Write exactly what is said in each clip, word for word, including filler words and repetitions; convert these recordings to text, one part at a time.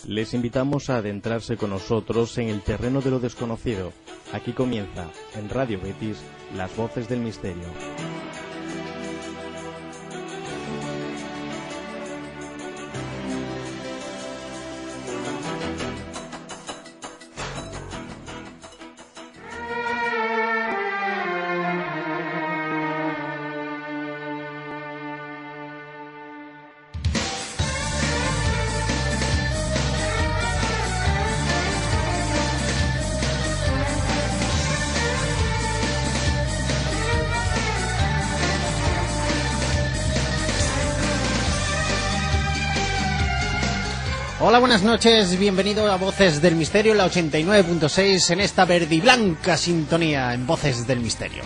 Les invitamos a adentrarse con nosotros en el terreno de lo desconocido. Aquí comienza, en Radio Betis, Las Voces del Misterio. Hola, buenas noches, bienvenido a Voces del Misterio, la ochenta y nueve punto seis, en esta verde y blanca sintonía en Voces del Misterio.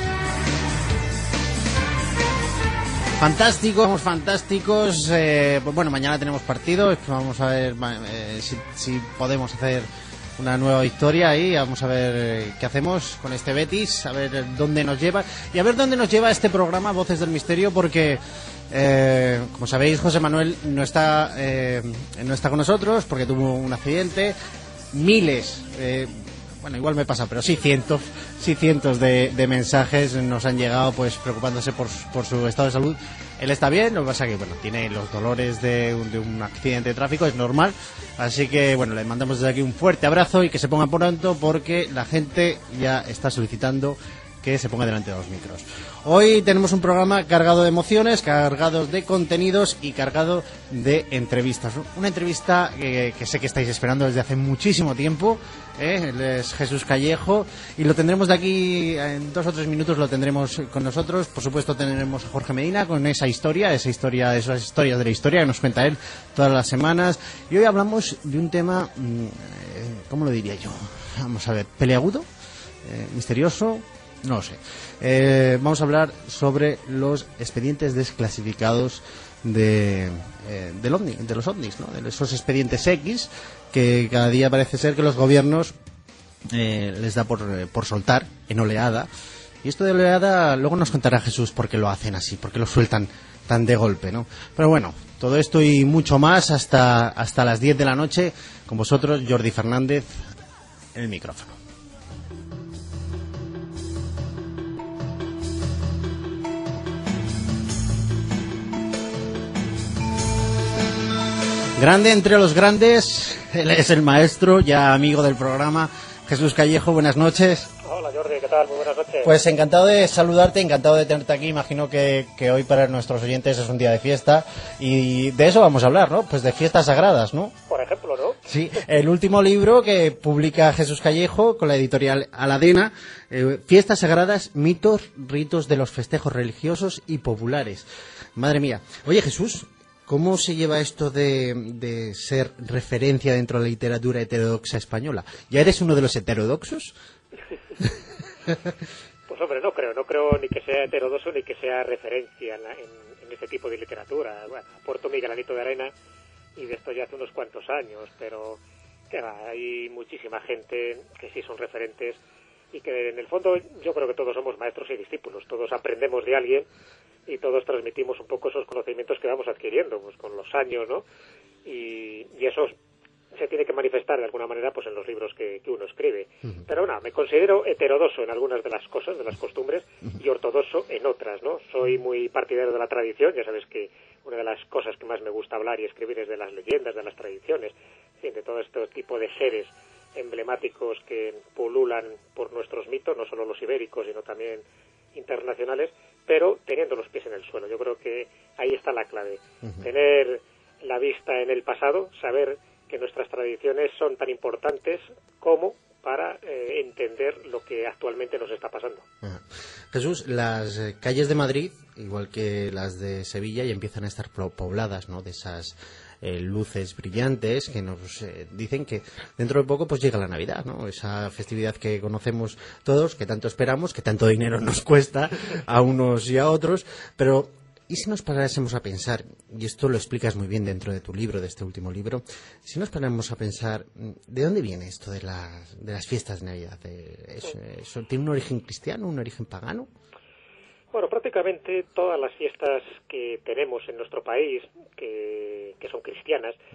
Fantástico, somos fantásticos, eh, pues bueno, mañana tenemos partido, vamos a ver eh, si, si podemos hacer una nueva victoria ahí, vamos a ver eh, qué hacemos con este Betis, a ver dónde nos lleva, y a ver dónde nos lleva este programa Voces del Misterio, porque... Eh, como sabéis, José Manuel no está eh, no está con nosotros porque tuvo un accidente. Miles, eh, bueno, igual me pasa, pero sí cientos, sí cientos de, de mensajes nos han llegado, pues preocupándose por, por su estado de salud. Él está bien, lo que pasa que bueno, tiene los dolores de un, de un accidente de tráfico, es normal. Así que bueno, le mandamos desde aquí un fuerte abrazo y que se ponga pronto porque la gente ya está solicitando que se ponga delante de los micros. Hoy tenemos un programa cargado de emociones, cargado de contenidos y cargado de entrevistas. Una entrevista que, que sé que estáis esperando desde hace muchísimo tiempo, ¿eh? Él es Jesús Callejo y lo tendremos de aquí en dos o tres minutos, lo tendremos con nosotros. Por supuesto tendremos a Jorge Medina con esa historia, esa historia, esas historias de la historia que nos cuenta él todas las semanas. Y hoy hablamos de un tema, ¿cómo lo diría yo? Vamos a ver, peleagudo, eh, misterioso. No lo sé. Eh, vamos a hablar sobre los expedientes desclasificados de, eh, del ovni, de los ovnis, ¿no? De esos expedientes X que cada día parece ser que los gobiernos eh, les da por, por soltar en oleada. Y esto de oleada luego nos contará Jesús por qué lo hacen así, por qué lo sueltan tan de golpe, ¿no? Pero bueno, todo esto y mucho más hasta, hasta las diez de la noche. Con vosotros, Jordi Fernández, en el micrófono. Grande entre los grandes, él es el maestro, ya amigo del programa, Jesús Callejo, buenas noches. Hola Jordi, ¿qué tal? Muy buenas noches. Pues encantado de saludarte, encantado de tenerte aquí, imagino que, que hoy para nuestros oyentes es un día de fiesta y de eso vamos a hablar, ¿no? Pues de fiestas sagradas, ¿no? Por ejemplo, ¿no? Sí, el último libro que publica Jesús Callejo con la editorial Aladena, eh, Fiestas Sagradas, mitos, ritos de los festejos religiosos y populares. Madre mía. Oye Jesús, ¿cómo se lleva esto de, de ser referencia dentro de la literatura heterodoxa española? ¿Ya eres uno de los heterodoxos? Pues hombre, no creo, no creo ni que sea heterodoxo ni que sea referencia en, en, en este tipo de literatura. Bueno, aporto mi granito de arena y de esto ya hace unos cuantos años, pero que va, hay muchísima gente que sí son referentes y que en el fondo yo creo que todos somos maestros y discípulos, todos aprendemos de alguien y todos transmitimos un poco esos conocimientos que vamos adquiriendo pues con los años, ¿no? Y, y eso se tiene que manifestar de alguna manera pues en los libros que, que uno escribe. Uh-huh. Pero no, me considero heterodoxo en algunas de las cosas, de las costumbres, uh-huh. y ortodoxo en otras, ¿no? Soy muy partidario de la tradición, ya sabes que una de las cosas que más me gusta hablar y escribir es de las leyendas, de las tradiciones, sí, de todo este tipo de seres emblemáticos que pululan por nuestros mitos, no solo los ibéricos, sino también internacionales, pero teniendo los pies en el suelo. Yo creo que ahí está la clave. Uh-huh. Tener la vista en el pasado, saber que nuestras tradiciones son tan importantes como para eh, entender lo que actualmente nos está pasando. Uh-huh. Jesús, las eh, calles de Madrid, igual que las de Sevilla, ya empiezan a estar pobladas, ¿no?, de esas eh, luces brillantes que nos eh, dicen que dentro de poco pues llega la Navidad, ¿no? Esa festividad que conocemos todos, que tanto esperamos, que tanto dinero nos cuesta a unos y a otros, pero ¿y si nos parásemos a pensar, y esto lo explicas muy bien dentro de tu libro, de este último libro, si nos paramos a pensar, ¿de dónde viene esto de las, de las fiestas de Navidad? ¿Eso, eso tiene un origen cristiano, un origen pagano? Bueno, prácticamente todas las fiestas que tenemos en nuestro país, que, que son cristianas,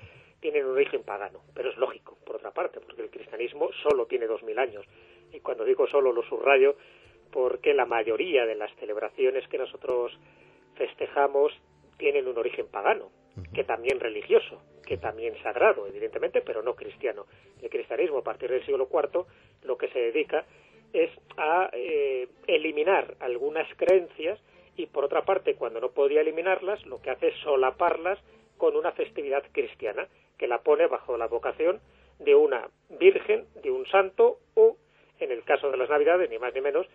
tienen un origen pagano, pero es lógico, por otra parte, porque el cristianismo solo tiene dos mil años, y cuando digo solo lo subrayo porque la mayoría de las celebraciones que nosotros festejamos tienen un origen pagano, que también religioso, que también sagrado, evidentemente, pero no cristiano. El cristianismo, a partir del siglo cuarto, lo que se dedica es a eh, eliminar algunas creencias, y por otra parte, cuando no podía eliminarlas, lo que hace es solaparlas con una festividad cristiana, que la pone bajo la vocación de una virgen, de un santo, o, en el caso de las Navidades, ni más ni menos,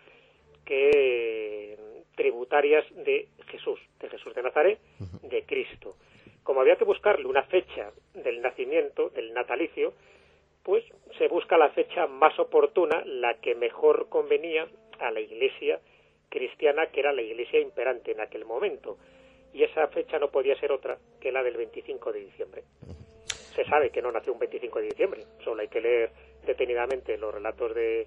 que tributarias de Jesús, de Jesús de Nazaret, de Cristo. Como había que buscarle una fecha del nacimiento, del natalicio, pues se busca la fecha más oportuna, la que mejor convenía a la Iglesia cristiana, que era la Iglesia imperante en aquel momento. Y esa fecha no podía ser otra que la del veinticinco de diciembre. Se sabe que no nació un veinticinco de diciembre, solo hay que leer detenidamente los relatos de,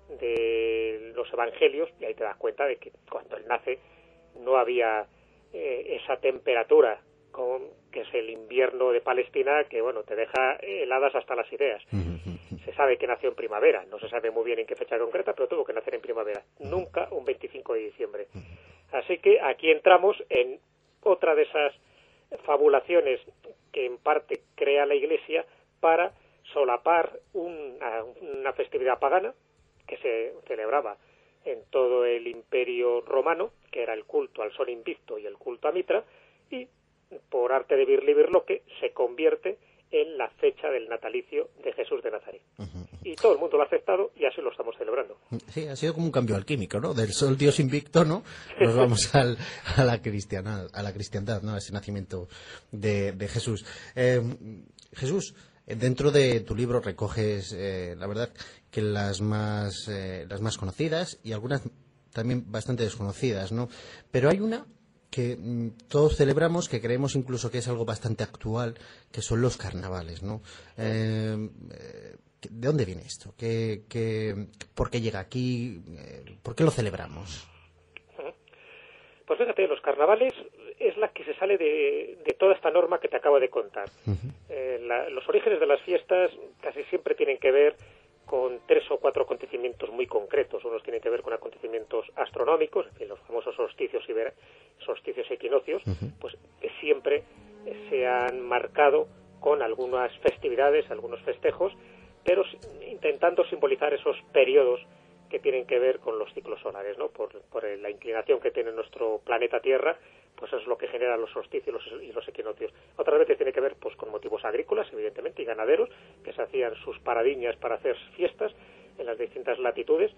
de los evangelios, y ahí te das cuenta de que cuando él nace no había eh, esa temperatura con, que es el invierno de Palestina, que bueno, te deja heladas hasta las ideas. Se sabe que nació en primavera, no se sabe muy bien en qué fecha concreta, pero tuvo que nacer en primavera, nunca un veinticinco de diciembre. Así que aquí entramos en otra de esas fabulaciones que en parte crea la Iglesia para solapar una, una festividad pagana que se celebraba en todo el Imperio Romano, que era el culto al Sol Invicto y el culto a Mitra, y por arte de Birlibirloque se convierte en la fecha del natalicio de Jesús de Nazaret. Uh-huh. Y todo el mundo lo ha aceptado y así lo estamos celebrando. Sí, ha sido como un cambio alquímico, ¿no? Del Sol Dios Invicto, ¿no? Nos vamos al, a la cristiana, a la cristiandad, ¿no? A ese nacimiento de, de Jesús. Eh, Jesús, dentro de tu libro recoges, eh, la verdad, que las más, eh, las más conocidas y algunas también bastante desconocidas, ¿no? Pero hay una que mm, todos celebramos, que creemos incluso que es algo bastante actual, que son los carnavales, ¿no? Eh, eh, ¿de dónde viene esto? ¿Qué, qué, ¿Por qué llega aquí? Eh, ¿Por qué lo celebramos? Pues fíjate, los carnavales es la que se sale de, de toda esta norma que te acabo de contar. Uh-huh. Eh, la, los orígenes de las fiestas casi siempre tienen que ver con tres o cuatro acontecimientos muy concretos. Unos tienen que ver con acontecimientos astronómicos, en fin, los famosos solsticios y ver, solsticios y equinoccios, uh-huh. pues que siempre se han marcado con algunas festividades, algunos festejos, pero intentando simbolizar esos periodos que tienen que ver con los ciclos solares, ¿no? Por, por la inclinación que tiene nuestro planeta Tierra, pues eso es lo que genera los solsticios y los, y los equinoccios. Otras veces tiene que ver pues con motivos agrícolas, evidentemente, y ganaderos, que se hacían sus paradiñas para hacer fiestas en las distintas latitudes,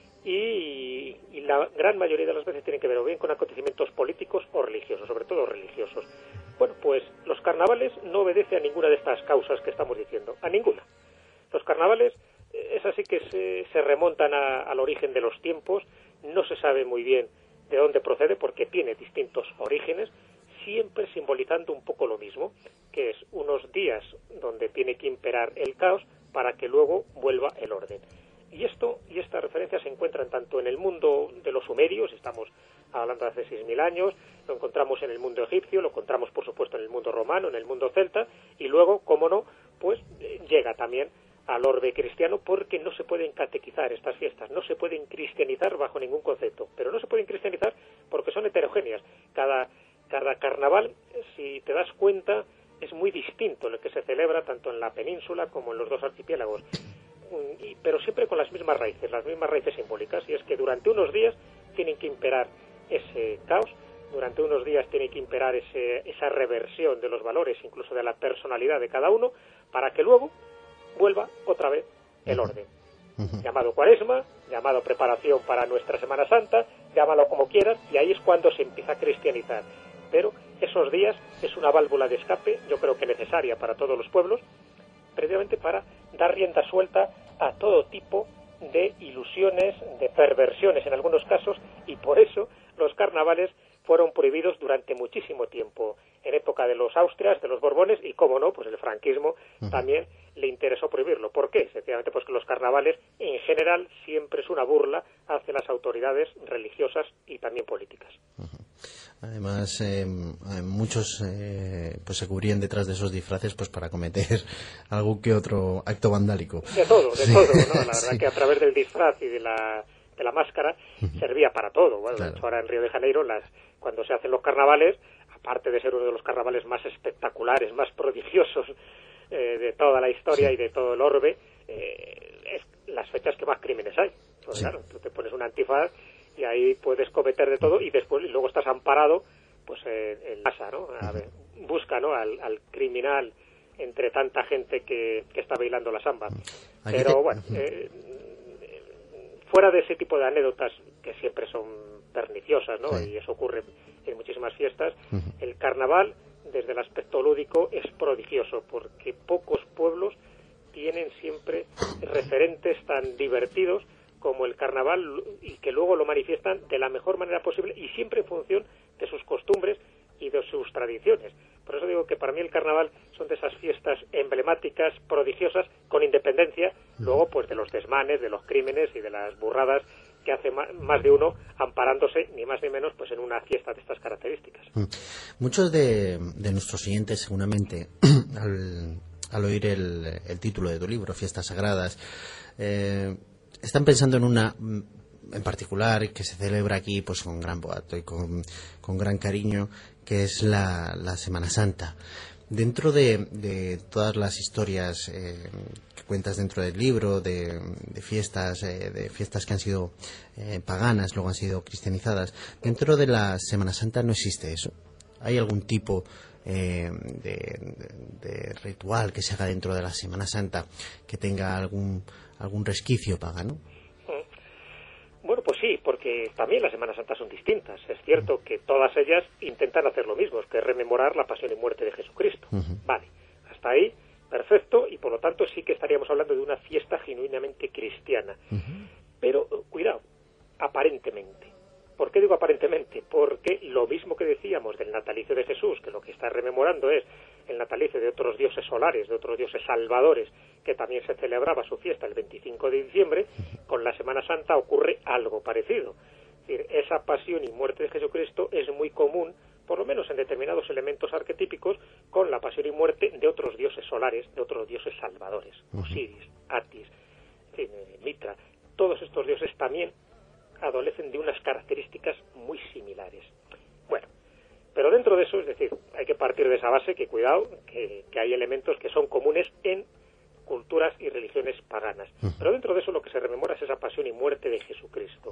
y, y la gran mayoría de las veces tiene que ver o bien con acontecimientos políticos o religiosos, sobre todo religiosos. Bueno, pues los carnavales no obedecen a ninguna de estas causas que estamos diciendo, a ninguna. Los carnavales es así que se, se remontan a, al origen de los tiempos, no se sabe muy bien de dónde procede porque tiene distintos orígenes, siempre simbolizando un poco lo mismo, que es unos días donde tiene que imperar el caos para que luego vuelva el orden. Y esto y esta referencia se encuentran tanto en el mundo de los sumerios, estamos hablando de hace seis mil años, lo encontramos en el mundo egipcio, lo encontramos por supuesto en el mundo romano, en el mundo celta, y luego, cómo no, pues eh, llega también al orbe cristiano, porque no se pueden catequizar estas fiestas, no se pueden cristianizar bajo ningún concepto, pero no se pueden cristianizar porque son heterogéneas. Cada, cada carnaval, si te das cuenta, es muy distinto lo que se celebra tanto en la península como en los dos archipiélagos, y, pero siempre con las mismas raíces, las mismas raíces simbólicas, y es que durante unos días tienen que imperar ese caos, durante unos días tiene que imperar ese, esa reversión de los valores, incluso de la personalidad de cada uno, para que luego vuelva otra vez el orden. Uh-huh. Llamado Cuaresma, llamado preparación para nuestra Semana Santa, llámalo como quieras, y ahí es cuando se empieza a cristianizar. Pero esos días es una válvula de escape, yo creo que necesaria para todos los pueblos, precisamente para dar rienda suelta a todo tipo de ilusiones, de perversiones en algunos casos, y por eso los carnavales fueron prohibidos durante muchísimo tiempo, en época de los Austrias, de los Borbones, y cómo no, pues el franquismo uh-huh. también le interesó prohibirlo. ¿Por qué? Sencillamente pues que los carnavales en general siempre es una burla hacia las autoridades religiosas y también políticas. Uh-huh. Además, eh, muchos eh, pues se cubrían detrás de esos disfraces pues para cometer algún que otro acto vandálico. De todo, de sí. todo, ¿no? La verdad sí. que a través del disfraz y de la, de la máscara servía para todo. Bueno, claro. de hecho, ahora en Río de Janeiro, las, cuando se hacen los carnavales, aparte de ser uno de los carnavales más espectaculares, más prodigiosos eh, de toda la historia sí. y de todo el orbe, eh, es las fechas que más crímenes hay. Pues sí. claro, tú te pones un antifaz y ahí puedes cometer de todo y después y luego estás amparado pues eh, en casa, ¿no? A ver, busca, ¿no? Al, al criminal entre tanta gente que, que está bailando la samba. Pero te... bueno, eh, fuera de ese tipo de anécdotas que siempre son perniciosas, ¿no? Sí. Y eso ocurre en muchísimas fiestas, uh-huh. el carnaval desde el aspecto lúdico es prodigioso porque pocos pueblos tienen siempre referentes tan divertidos como el carnaval y que luego lo manifiestan de la mejor manera posible y siempre en función de sus costumbres y de sus tradiciones. Por eso digo que para mí el carnaval son de esas fiestas emblemáticas, prodigiosas, con independencia, luego pues de los desmanes, de los crímenes y de las burradas que hace más de uno amparándose, ni más ni menos, pues en una fiesta de estas características. Muchos de, de nuestros oyentes, seguramente, al, al oír el, el título de tu libro, Fiestas Sagradas, eh, están pensando en una en particular que se celebra aquí pues con gran boato y con, con gran cariño, que es la, la Semana Santa. Dentro de, de todas las historias eh, que cuentas dentro del libro, de, de fiestas eh, de fiestas que han sido eh, paganas, luego han sido cristianizadas, dentro de la Semana Santa no existe eso. ¿Hay algún tipo eh, de, de, de ritual que se haga dentro de la Semana Santa que tenga algún algún resquicio pagano? Bueno, pues sí, porque también las Semanas Santas son distintas. Es cierto que todas ellas intentan hacer lo mismo, que es rememorar la pasión y muerte de Jesucristo. Uh-huh. Vale, hasta ahí, perfecto, y por lo tanto sí que estaríamos hablando de una fiesta genuinamente cristiana. Uh-huh. Pero, cuidado, aparentemente. ¿Por qué digo aparentemente? Porque lo mismo que decíamos del natalicio de Jesús, que lo que está rememorando es el natalicio de otros dioses solares, de otros dioses salvadores, que también se celebraba su fiesta el veinticinco de diciembre, con la Semana Santa ocurre algo parecido. Es decir, esa pasión y muerte de Jesucristo es muy común, por lo menos en determinados elementos arquetípicos, con la pasión y muerte de otros dioses solares, de otros dioses salvadores, Osiris, Atis, en fin, Mitra. Todos estos dioses también adolecen de unas características muy similares. Bueno, pero dentro de eso, es decir, hay que partir de esa base que, cuidado, que, que hay elementos que son comunes en culturas y religiones paganas. Pero dentro de eso lo que se rememora es esa pasión y muerte de Jesucristo.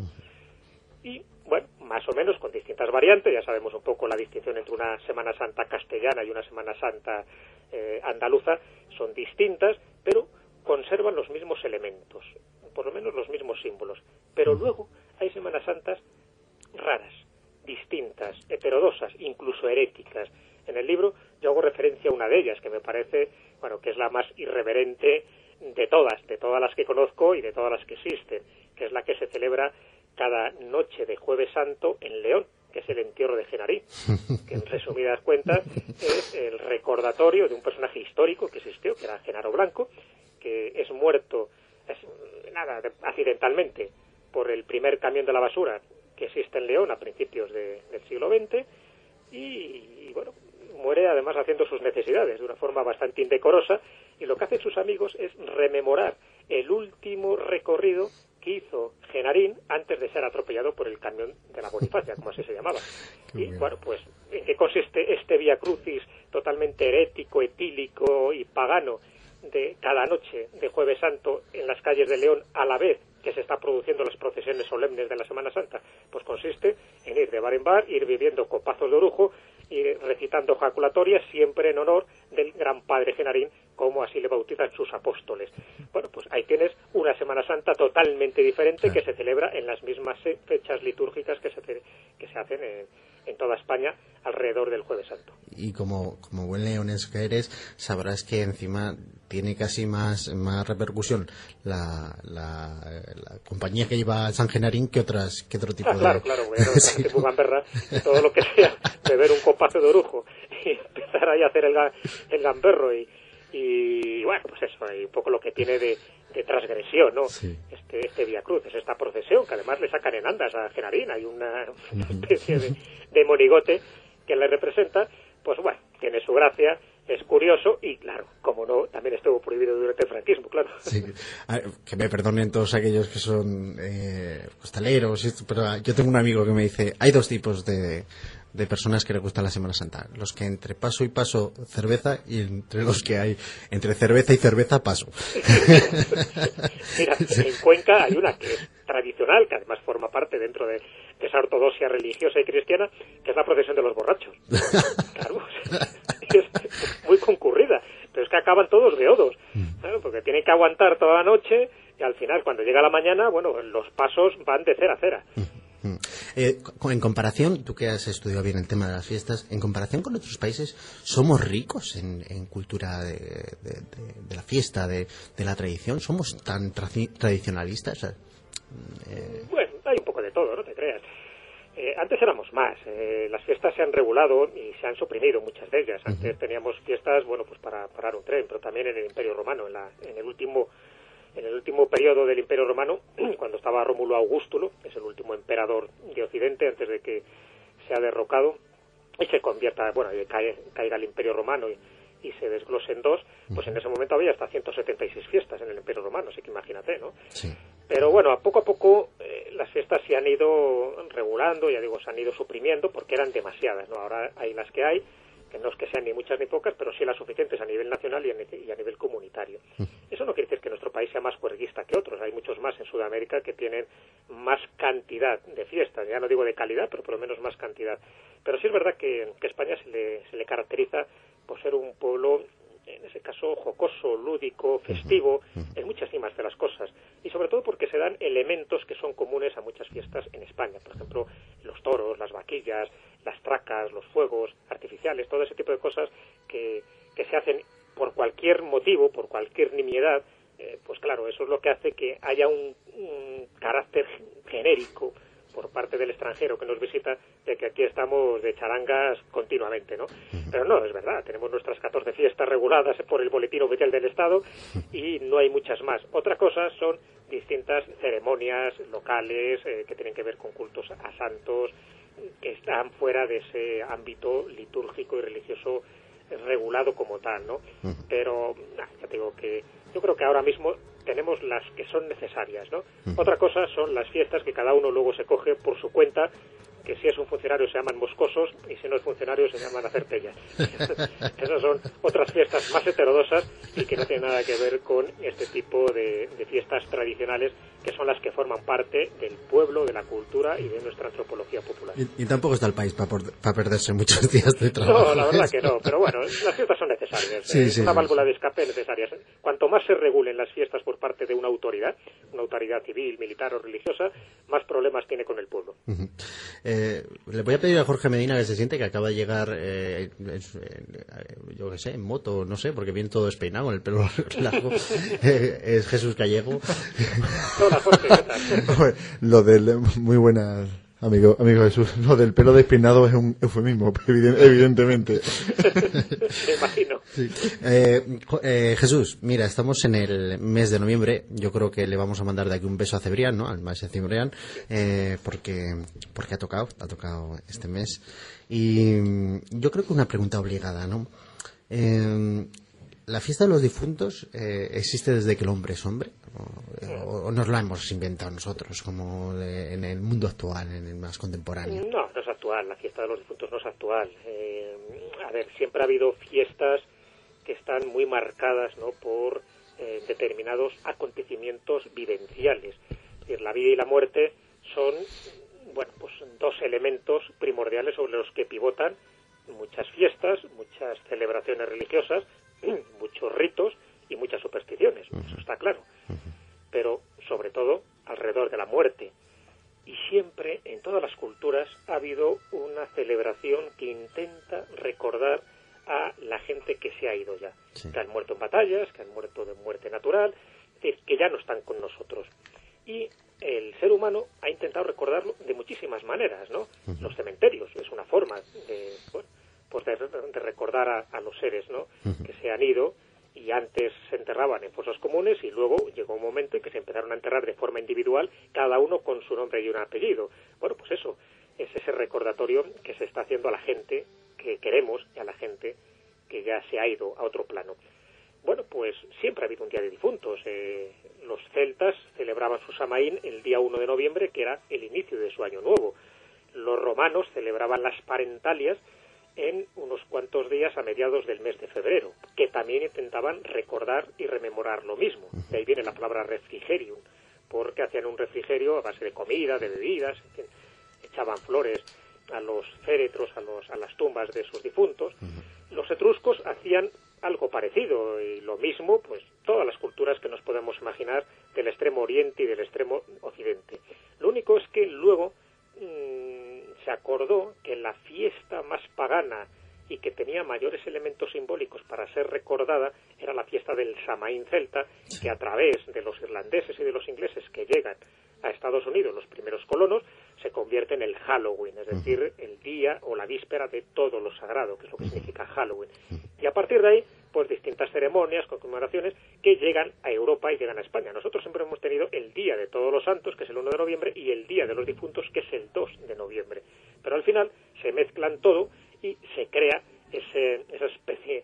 Y, bueno, más o menos con distintas variantes, ya sabemos un poco la distinción entre una Semana Santa castellana y una Semana Santa eh, andaluza, son distintas, pero conservan los mismos elementos, por lo menos los mismos símbolos. Pero luego hay Semanas Santas raras, distintas, heterodosas, incluso heréticas. En el libro yo hago referencia a una de ellas, que me parece, bueno, que es la más irreverente de todas, de todas las que conozco y de todas las que existen, que es la que se celebra cada noche de Jueves Santo en León, que es el entierro de Genarín, que en resumidas cuentas es el recordatorio de un personaje histórico que existió, que era Genaro Blanco, que es muerto, es, nada, accidentalmente, por el primer camión de la basura que existe en León a principios de, del siglo veinte, y, y bueno, muere además haciendo sus necesidades de una forma bastante indecorosa, y lo que hacen sus amigos es rememorar el último recorrido que hizo Genarín antes de ser atropellado por el camión de la Bonifacia, como así se llamaba. Qué y bien. Bueno, pues, ¿en qué consiste este Vía Crucis totalmente herético, etílico y pagano de cada noche de Jueves Santo en las calles de León, a la vez que se está produciendo las procesiones solemnes de la Semana Santa? Pues consiste en ir de bar en bar, ir viviendo copazos de orujo y recitando jaculatorias, siempre en honor del gran padre Genarín, como así le bautizan sus apóstoles. Bueno, pues ahí tienes una Semana Santa totalmente diferente, claro, que se celebra en las mismas fechas litúrgicas que se, que se hacen en, en toda España alrededor del Jueves Santo. Y como, como buen leonés que eres, sabrás que encima tiene casi más, más repercusión la, la, la compañía que lleva San Genarín que otras que otro tipo ah, de... Claro, claro, bueno, sí. Tipo gamberra, todo lo que sea beber un copazo de orujo y empezar ahí a hacer el, el gamberro y, y bueno, pues eso, y un poco lo que tiene de, de transgresión, ¿no? Sí. Este, este Vía Crucis, esta procesión, que además le sacan en andas a Genarina, hay una, una especie de, de monigote que le representa, pues bueno, tiene su gracia, es curioso y, claro, como no, también estuvo prohibido durante el franquismo, claro. Sí. A, que me perdonen todos aquellos que son eh, costaleros, esto, pero yo tengo un amigo que me dice, hay dos tipos de, de personas que les gusta la Semana Santa, los que entre paso y paso cerveza y entre los que hay entre cerveza y cerveza paso. Mira, en Cuenca hay una que es tradicional, que además forma parte dentro de, de esa ortodoxia religiosa y cristiana, que es la procesión de los borrachos. Claro, es muy concurrida, pero es que acaban todos beodos, ¿sabes? Porque tienen que aguantar toda la noche y al final, cuando llega la mañana, bueno, los pasos van de cera a cera. Eh, en comparación, tú que has estudiado bien el tema de las fiestas, en comparación con otros países, ¿somos ricos en, en cultura de, de, de, de la fiesta, de, de la tradición? ¿Somos tan tra tradicionalistas? Eh... Bueno, hay un poco de todo, no te creas. Eh, antes éramos más, eh, las fiestas se han regulado y se han suprimido muchas de ellas. Antes uh-huh. teníamos fiestas, bueno, pues para parar un tren, pero también en el Imperio Romano, en, la, en el último en el último periodo del Imperio Romano, cuando estaba Rómulo Augustulo, es el último emperador de Occidente antes de que sea derrocado y se convierta, bueno, y cae, caiga el Imperio Romano y, y se desglose en dos, pues en ese momento había hasta ciento setenta y seis fiestas en el Imperio Romano, así que imagínate, ¿no? Sí. Pero bueno, a poco a poco eh, las fiestas se han ido regulando, ya digo, se han ido suprimiendo porque eran demasiadas, ¿no? Ahora hay las que hay, que no es que sean ni muchas ni pocas, pero sí las suficientes a nivel nacional y a, y a nivel comunitario. Eso no quiere decir que nuestro país sea más juerguista que otros, hay muchos más en Sudamérica que tienen más cantidad de fiestas, ya no digo de calidad, pero por lo menos más cantidad. Pero sí es verdad que, que España se le, se le caracteriza por ser un pueblo, en ese caso, jocoso, lúdico, festivo, en muchas cimas de las cosas. Y sobre todo porque se dan elementos que son comunes a muchas fiestas en España. Por ejemplo, los toros, las vaquillas, las tracas, los fuegos artificiales, todo ese tipo de cosas que, que se hacen por cualquier motivo, por cualquier nimiedad. Eh, pues claro, eso es lo que hace que haya un, un carácter genérico por parte del extranjero que nos visita, de que aquí estamos de charangas continuamente, ¿no? Pero no, es verdad, tenemos nuestras catorce fiestas reguladas por el Boletín Oficial del Estado y no hay muchas más. Otra cosa son distintas ceremonias locales eh, que tienen que ver con cultos a santos, que están fuera de ese ámbito litúrgico y religioso regulado como tal, ¿no? Pero, nah, ya te digo que yo creo que ahora mismo tenemos las que son necesarias, ¿no? Uh-huh. Otra cosa son las fiestas que cada uno luego se coge por su cuenta, que si es un funcionario se llaman moscosos y si no es funcionario se llaman acertellas. Esas son otras fiestas más heterodoxas y que no tienen nada que ver con este tipo de, de fiestas tradicionales que son las que forman parte del pueblo, de la cultura y de nuestra antropología popular. Y, y tampoco está el país para pa perderse muchos días de trabajo. No, la verdad que no, pero bueno, las fiestas son necesarias. Sí, eh, sí, una sí, válvula sí. de escape necesaria. Cuanto más se regulen las fiestas por parte de una autoridad, una autoridad civil, militar o religiosa, más problemas tiene con el pueblo. Uh-huh. eh, le voy a pedir a Jorge Medina, que se siente que acaba de llegar, eh, eh, yo qué sé, en moto, no sé, porque viene todo despeinado, con el pelo largo. eh, es Jesús Gallego. Hola, Jorge, ¿qué tal? Lo del, muy buenas, amigo, amigo Jesús, lo del pelo despeinado es un eufemismo, evidentemente. Me imagino. Sí. Eh, eh, Jesús, mira, estamos en el mes de noviembre. Yo creo que le vamos a mandar de aquí un beso a Cebrián, ¿no? Al maestro Cebrián, eh, porque, porque ha tocado, ha tocado este mes. Y yo creo que una pregunta obligada, ¿no? Eh, ¿La fiesta de los difuntos eh, existe desde que el hombre es hombre? ¿O, o nos la hemos inventado nosotros, como de, en el mundo actual, en el más contemporáneo? No, no es actual. La fiesta de los difuntos no es actual. Eh, a ver, siempre ha habido fiestas que están muy marcadas, ¿no?, por eh, determinados acontecimientos vivenciales. Es decir, la vida y la muerte son, bueno, pues dos elementos primordiales sobre los que pivotan muchas fiestas, muchas celebraciones religiosas, muchos ritos y muchas supersticiones, eso está claro. Pero, sobre todo, alrededor de la muerte. Y siempre, en todas las culturas, ha habido una celebración que intenta recordar a la gente que se ha ido ya, sí. Que han muerto en batallas, que han muerto de muerte natural, es decir, que ya no están con nosotros. Y el ser humano ha intentado recordarlo de muchísimas maneras, ¿no? Uh-huh. Los cementerios es una forma de, bueno, pues de, de recordar a, a los seres, ¿no? Uh-huh. Que se han ido y, y antes se enterraban en fosas comunes y luego llegó un momento en que se empezaron a enterrar de forma individual, cada uno con su nombre y un apellido. Bueno, pues eso es ese recordatorio que se está haciendo a la gente que queremos y a la gente que ya se ha ido a otro plano. Bueno, pues siempre ha habido un día de difuntos. Eh, los celtas celebraban su Samaín el día uno de noviembre, que era el inicio de su año nuevo. Los romanos celebraban las Parentalias en unos cuantos días a mediados del mes de febrero, que también intentaban recordar y rememorar lo mismo. De ahí viene la palabra refrigerium, porque hacían un refrigerio a base de comida, de bebidas, en fin, echaban flores a los féretros, a, los, a las tumbas de sus difuntos. Los etruscos hacían algo parecido, y lo mismo, pues todas las culturas que nos podemos imaginar del extremo oriente y del extremo occidente. Lo único es que luego mmm, se acordó que la fiesta más pagana y que tenía mayores elementos simbólicos para ser recordada era la fiesta del Samaín celta, que a través de los irlandeses y de los ingleses que llegan a Estados Unidos, los primeros colonos, se convierte en el Halloween, es decir, el día o la víspera de todo lo sagrado, que es lo que significa Halloween. Y a partir de ahí, pues distintas ceremonias, conmemoraciones que llegan a Europa y llegan a España. Nosotros siempre hemos tenido el Día de Todos los Santos, que es el uno de noviembre, y el Día de los Difuntos, que es el dos de noviembre. Pero al final se mezclan todo y se crea ese, esa especie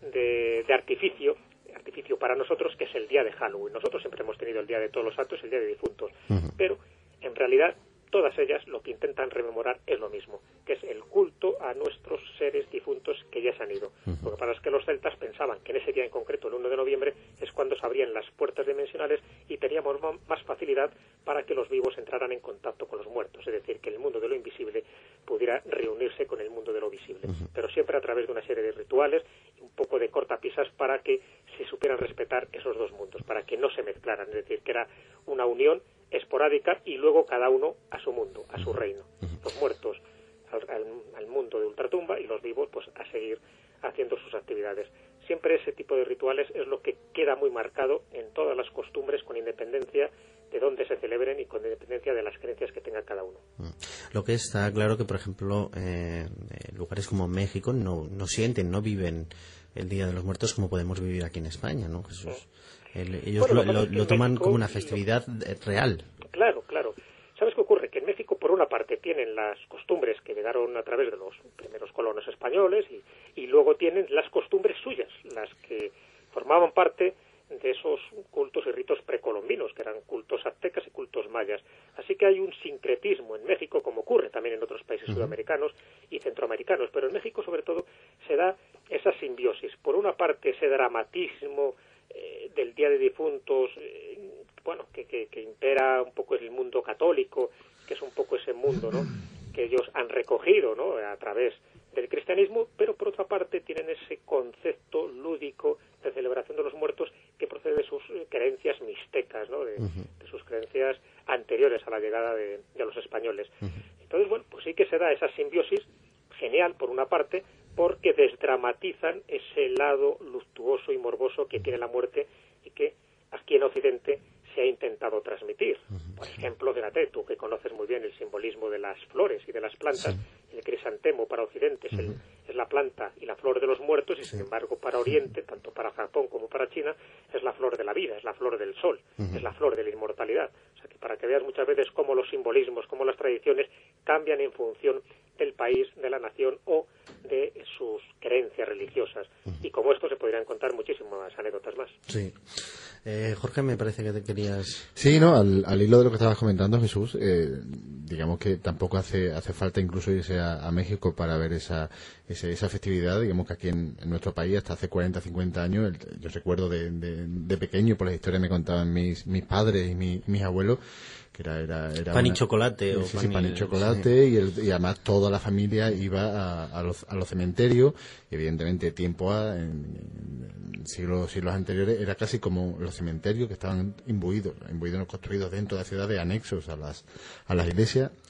de, de artificio, artificio para nosotros, que es el día de Halloween. Nosotros siempre hemos tenido el Día de Todos los Santos, el Día de Difuntos, uh-huh. Pero en realidad todas ellas lo que intentan rememorar es lo mismo, que es el culto a nuestros seres difuntos que ya se han ido. Uh-huh. Lo que pasa es que los celtas pensaban que en ese día en concreto, el uno de noviembre, es cuando se abrían las puertas dimensionales y teníamos más facilidad para que los vivos entraran en contacto con los muertos, es decir, que el mundo de lo invisible pudiera reunirse con el mundo de lo visible, uh-huh. Pero siempre a través de una serie de rituales y un poco de cortapisas para que se supieran respetar esos dos mundos, para que no se mezclaran, es decir, que era una unión esporádica y luego cada uno a su mundo, a su reino. Los muertos al, al, al mundo de ultratumba y los vivos pues a seguir haciendo sus actividades. Siempre ese tipo de rituales es lo que queda muy marcado en todas las costumbres, con independencia de dónde se celebren y con independencia de las creencias que tenga cada uno. Lo que está claro que, por ejemplo, eh, lugares como México no, no sienten, no viven el Día de los Muertos como podemos vivir aquí en España, ¿no, Jesús? Sí. El, ellos bueno, lo, lo, lo toman México, como una festividad lo, real. Claro, claro. ¿Sabes qué ocurre? Que en México, por una parte, tienen las costumbres que llegaron a través de los primeros colonos españoles y, y luego tienen las costumbres suyas, las que formaban parte de esos cultos y ritos precolombinos, que eran cultos aztecas y cultos mayas. Así que hay un sincretismo en México, como ocurre también en otros países uh-huh. sudamericanos y centroamericanos, pero en México, sobre todo, se da esa simbiosis. Por una parte, ese dramatismo eh, del Día de Difuntos, eh, bueno, que, que, que impera un poco el mundo católico, que es un poco ese mundo, ¿no?, que ellos han recogido, ¿no?, a través del cristianismo, pero por otra parte tienen ese concepto lúdico de celebración de los muertos que procede de sus creencias mixtecas, ¿no?, de, uh-huh. de sus creencias anteriores a la llegada de, de los españoles. Uh-huh. Entonces, bueno, pues sí que se da esa simbiosis genial, por una parte, porque desdramatizan ese lado luctuoso y morboso que tiene la muerte y que aquí en Occidente se ha intentado transmitir. Uh-huh. Por ejemplo, fíjate, tú que conoces muy bien el simbolismo de las flores y de las plantas, sí. El crisantemo para Occidente es, el, uh-huh. es la planta y la flor de los muertos, y sí. Sin embargo para Oriente, tanto para Japón como para China, es la flor de la vida, es la flor del sol, uh-huh. es la flor de la inmortalidad. O sea que para que veas muchas veces cómo los simbolismos, cómo las tradiciones cambian en función del país, de la nación o de sus creencias religiosas. Uh-huh. Y como esto se podrían contar muchísimas anécdotas más. Sí. Eh, Jorge, me parece que te querías... Sí, no, al, al hilo de lo que estabas comentando, Jesús, eh, digamos que tampoco hace hace falta incluso irse a, a México para ver esa esa, esa festividad. Digamos que aquí en, en nuestro país, hasta hace cuarenta, cincuenta años, el, yo recuerdo de, de, de pequeño, por las historias me contaban mis, mis padres y mi, mis abuelos, que era, era, era pan una, y chocolate. Sí, o sí, pan, pan y chocolate, sí. y, el, y además toda la familia iba a, a, los, a los cementerios, y evidentemente tiempo a, en, en siglos, siglos anteriores era casi como los cementerios que estaban imbuidos, imbuidos construidos dentro de las ciudades, anexos a las, a las iglesias,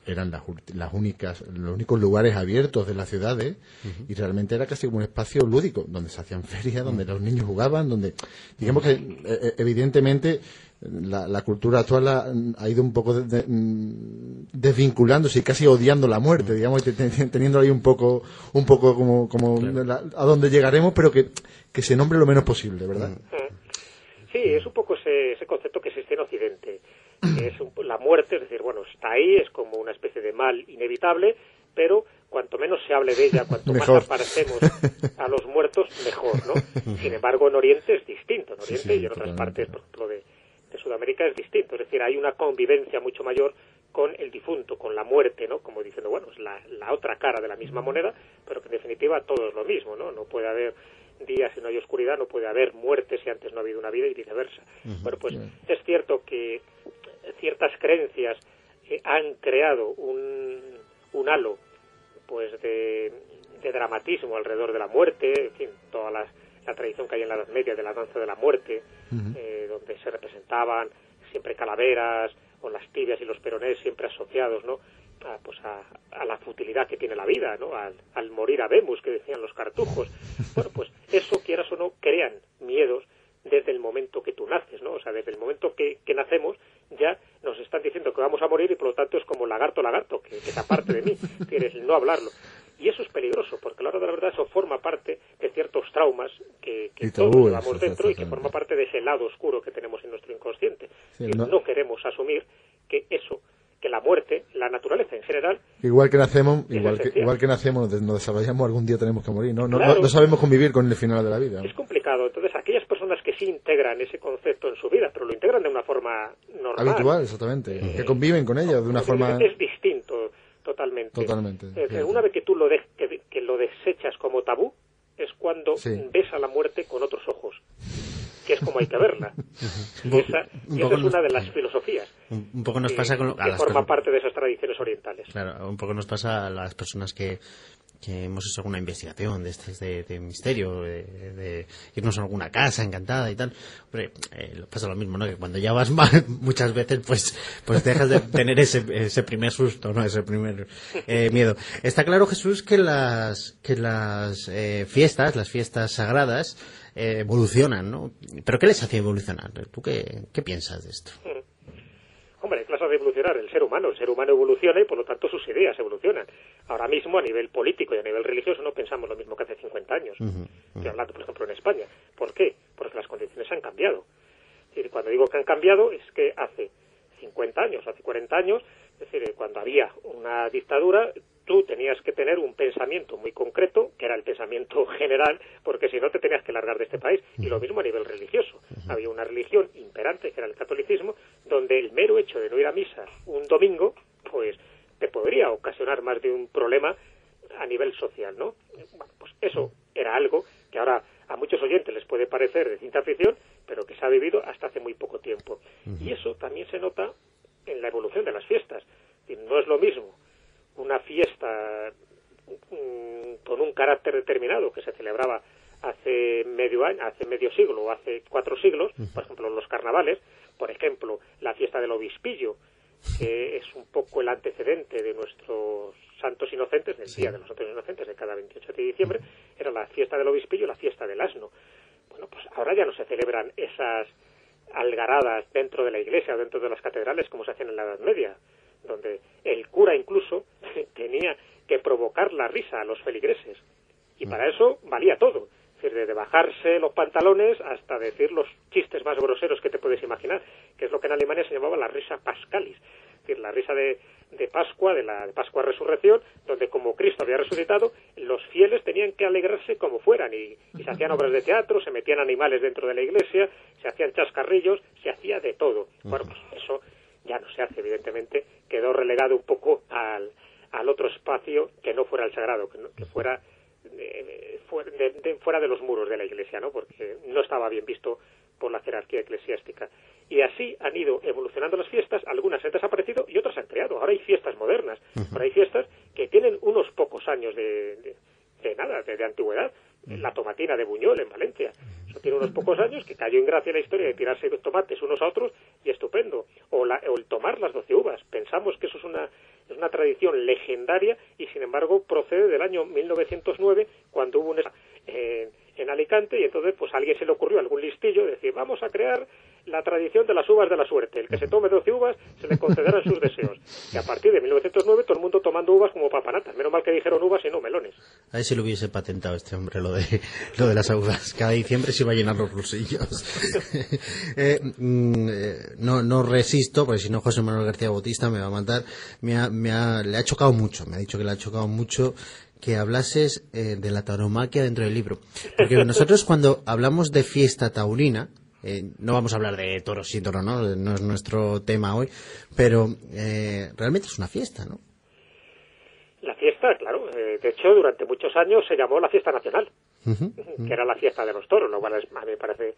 eran las, las únicas, los únicos lugares abiertos de las ciudades, uh-huh. y realmente era casi como un espacio lúdico, donde se hacían ferias, donde uh-huh. los niños jugaban, donde, digamos que eh, evidentemente la, la cultura actual ha, ha ido un poco de, de, desvinculándose y casi odiando la muerte, uh-huh. digamos, teniendo ahí un poco, un poco como, como claro. la, a donde llegaremos, pero que, que se nombre lo menos posible, ¿verdad? Uh-huh. Sí, es un poco ese, ese concepto que existe en Occidente. Es un, la muerte, es decir, bueno, está ahí, es como una especie de mal inevitable, pero cuanto menos se hable de ella, cuanto mejor. Más aparecemos a los muertos, mejor, ¿no? Sin embargo, en Oriente es distinto, en Oriente sí, sí, y en otras partes, por ejemplo, de, de Sudamérica es distinto, es decir, hay una convivencia mucho mayor con el difunto, con la muerte, ¿no? Como diciendo, bueno, es la, la otra cara de la misma moneda, pero que en definitiva todo es lo mismo, ¿no? No puede haber días si no hay oscuridad, no puede haber muerte si antes no ha habido una vida y viceversa. Uh-huh. Bueno, pues yeah. es cierto que ciertas creencias eh, han creado un, un halo pues de, de dramatismo alrededor de la muerte, en fin, toda la, la tradición que hay en la Edad Media de la danza de la muerte, uh-huh. eh, donde se representaban siempre calaveras o las tibias y los peronés siempre asociados, ¿no? A, pues a, a la futilidad que tiene la vida, ¿no? Al, al morir habemos, que decían los cartujos. Bueno, pues eso, quieras o no, crean miedos desde el momento que tú naces, ¿no? O sea, desde el momento que, que nacemos ya nos están diciendo que vamos a morir y por lo tanto es como lagarto, lagarto, que, que se aparte de mí, tienes el no hablarlo. Y eso es peligroso, porque a la hora de la verdad eso forma parte de ciertos traumas que, que todos llevamos dentro y que forma parte de ese lado oscuro que tenemos en nuestro inconsciente. Sí, y no. no queremos asumir que eso, que la muerte, la naturaleza en general... Igual que nacemos, igual que, igual que nacemos, nos desarrollamos, algún día tenemos que morir, ¿no? No, claro, no, no sabemos convivir con el final de la vida. Es complicado. Entonces, aquellas personas que sí integran ese concepto en su vida, pero lo integran de una forma normal... Habitual, exactamente. Eh, que conviven con ella de una forma... Es distinto, totalmente. Totalmente. Eh, una vez que tú lo, de, que, que lo desechas como tabú, es cuando sí. ves a la muerte con otros ojos, que es como hay que verla. Y esa, y esa es una de las filosofías un, un poco nos pasa con lo, que forma personas, parte de esas tradiciones orientales. Claro, un poco nos pasa a las personas que, que hemos hecho alguna investigación de estas de, de misterio, de, de irnos a alguna casa encantada y tal. Hombre, eh, pasa lo mismo, ¿no? Que cuando ya vas mal, muchas veces pues pues dejas de tener ese ese primer susto, ¿no? Ese primer eh, miedo. Está claro, Jesús, que las que las eh, fiestas, las fiestas sagradas eh, evolucionan, ¿no? ¿Pero qué les hace evolucionar? ¿Tú qué, qué piensas de esto? Hombre, ¿qué les hace evolucionar? El ser humano. El ser humano evoluciona y por lo tanto sus ideas evolucionan. Ahora mismo a nivel político y a nivel religioso no pensamos lo mismo que hace cincuenta años. Uh-huh, uh-huh. Estoy hablando, por ejemplo, en España. ¿Por qué? Porque las condiciones han cambiado. Y cuando digo que han cambiado es que hace cincuenta años, hace cuarenta años, es decir, cuando había una dictadura, tú tenías que tener un pensamiento muy concreto, que era el pensamiento general, porque si no te tenías que largar de este país. Y lo mismo a nivel religioso. Había una religión imperante, que era el catolicismo, donde el mero hecho de no ir a misa un domingo, pues te podría ocasionar más de un problema a nivel social, ¿no? Bueno, pues eso era algo que ahora a muchos oyentes les puede parecer de ciencia ficción, pero que se ha vivido hasta hace muy poco tiempo. Y eso también se nota en la evolución de las fiestas. Es decir, no es lo mismo una fiesta mmm, con un carácter determinado que se celebraba hace medio año, hace medio siglo o hace cuatro siglos, por ejemplo los carnavales, por ejemplo la fiesta del obispillo, que es un poco el antecedente de nuestros santos inocentes, del Día de los Santos Inocentes de cada veintiocho de diciembre, era la fiesta del obispillo, la fiesta del asno. Bueno, pues ahora ya no se celebran esas algaradas dentro de la iglesia o dentro de las catedrales como se hacían en la Edad Media, donde el cura incluso tenía que provocar la risa a los feligreses, y para eso valía todo, es decir, desde bajarse los pantalones hasta decir los chistes más groseros que te puedes imaginar, que es lo que en Alemania se llamaba la risa pascalis, es decir, la risa de, de Pascua, de la de Pascua Resurrección, donde como Cristo había resucitado, los fieles tenían que alegrarse como fueran, y, y se hacían obras de teatro, se metían animales dentro de la iglesia, se hacían chascarrillos, se hacía de todo. Bueno, pues eso ya no se hace, evidentemente, quedó relegado un poco al, al otro espacio que no fuera el sagrado, que, no, que fuera, eh, fuera, de, de, fuera de los muros de la iglesia, ¿no? Porque no estaba bien visto por la jerarquía eclesiástica. Y así han ido evolucionando las fiestas, algunas han desaparecido y otras han creado. Ahora hay fiestas modernas, uh-huh. ahora hay fiestas que tienen unos pocos años de, de, de nada, de, de antigüedad. La tomatina de Buñol en Valencia, eso tiene unos pocos años, que cayó en gracia la historia de tirarse tomates unos a otros y estupendo. O, la, o el tomar las doce uvas, pensamos que eso es una Es una tradición legendaria y, sin embargo, procede del año mil novecientos nueve, cuando hubo una eh, en Alicante, y entonces pues a alguien se le ocurrió, algún listillo, decir, vamos a crear la tradición de las uvas de la suerte. El que se tome doce uvas se le concederán sus deseos. Y a partir de mil novecientos nueve todo el mundo tomando uvas como papanatas. Menos mal que dijeron uvas y no melones. A ver si lo hubiese patentado este hombre, lo de lo de las uvas. Cada diciembre se iba a llenar los bolsillos. eh, mm, eh, no no resisto, porque si no José Manuel García Bautista me va a matar. Me ha, me ha, le ha chocado mucho, me ha dicho que le ha chocado mucho que hablases eh, de la tauromaquia dentro del libro. Porque nosotros cuando hablamos de fiesta taurina, eh, no vamos a hablar de toros y toros, ¿no? No es nuestro tema hoy, pero eh, realmente es una fiesta, ¿no? La fiesta, claro. Eh, de hecho, durante muchos años se llamó la fiesta nacional, Uh-huh, que era la fiesta de los toros, lo cual es, a mí me parece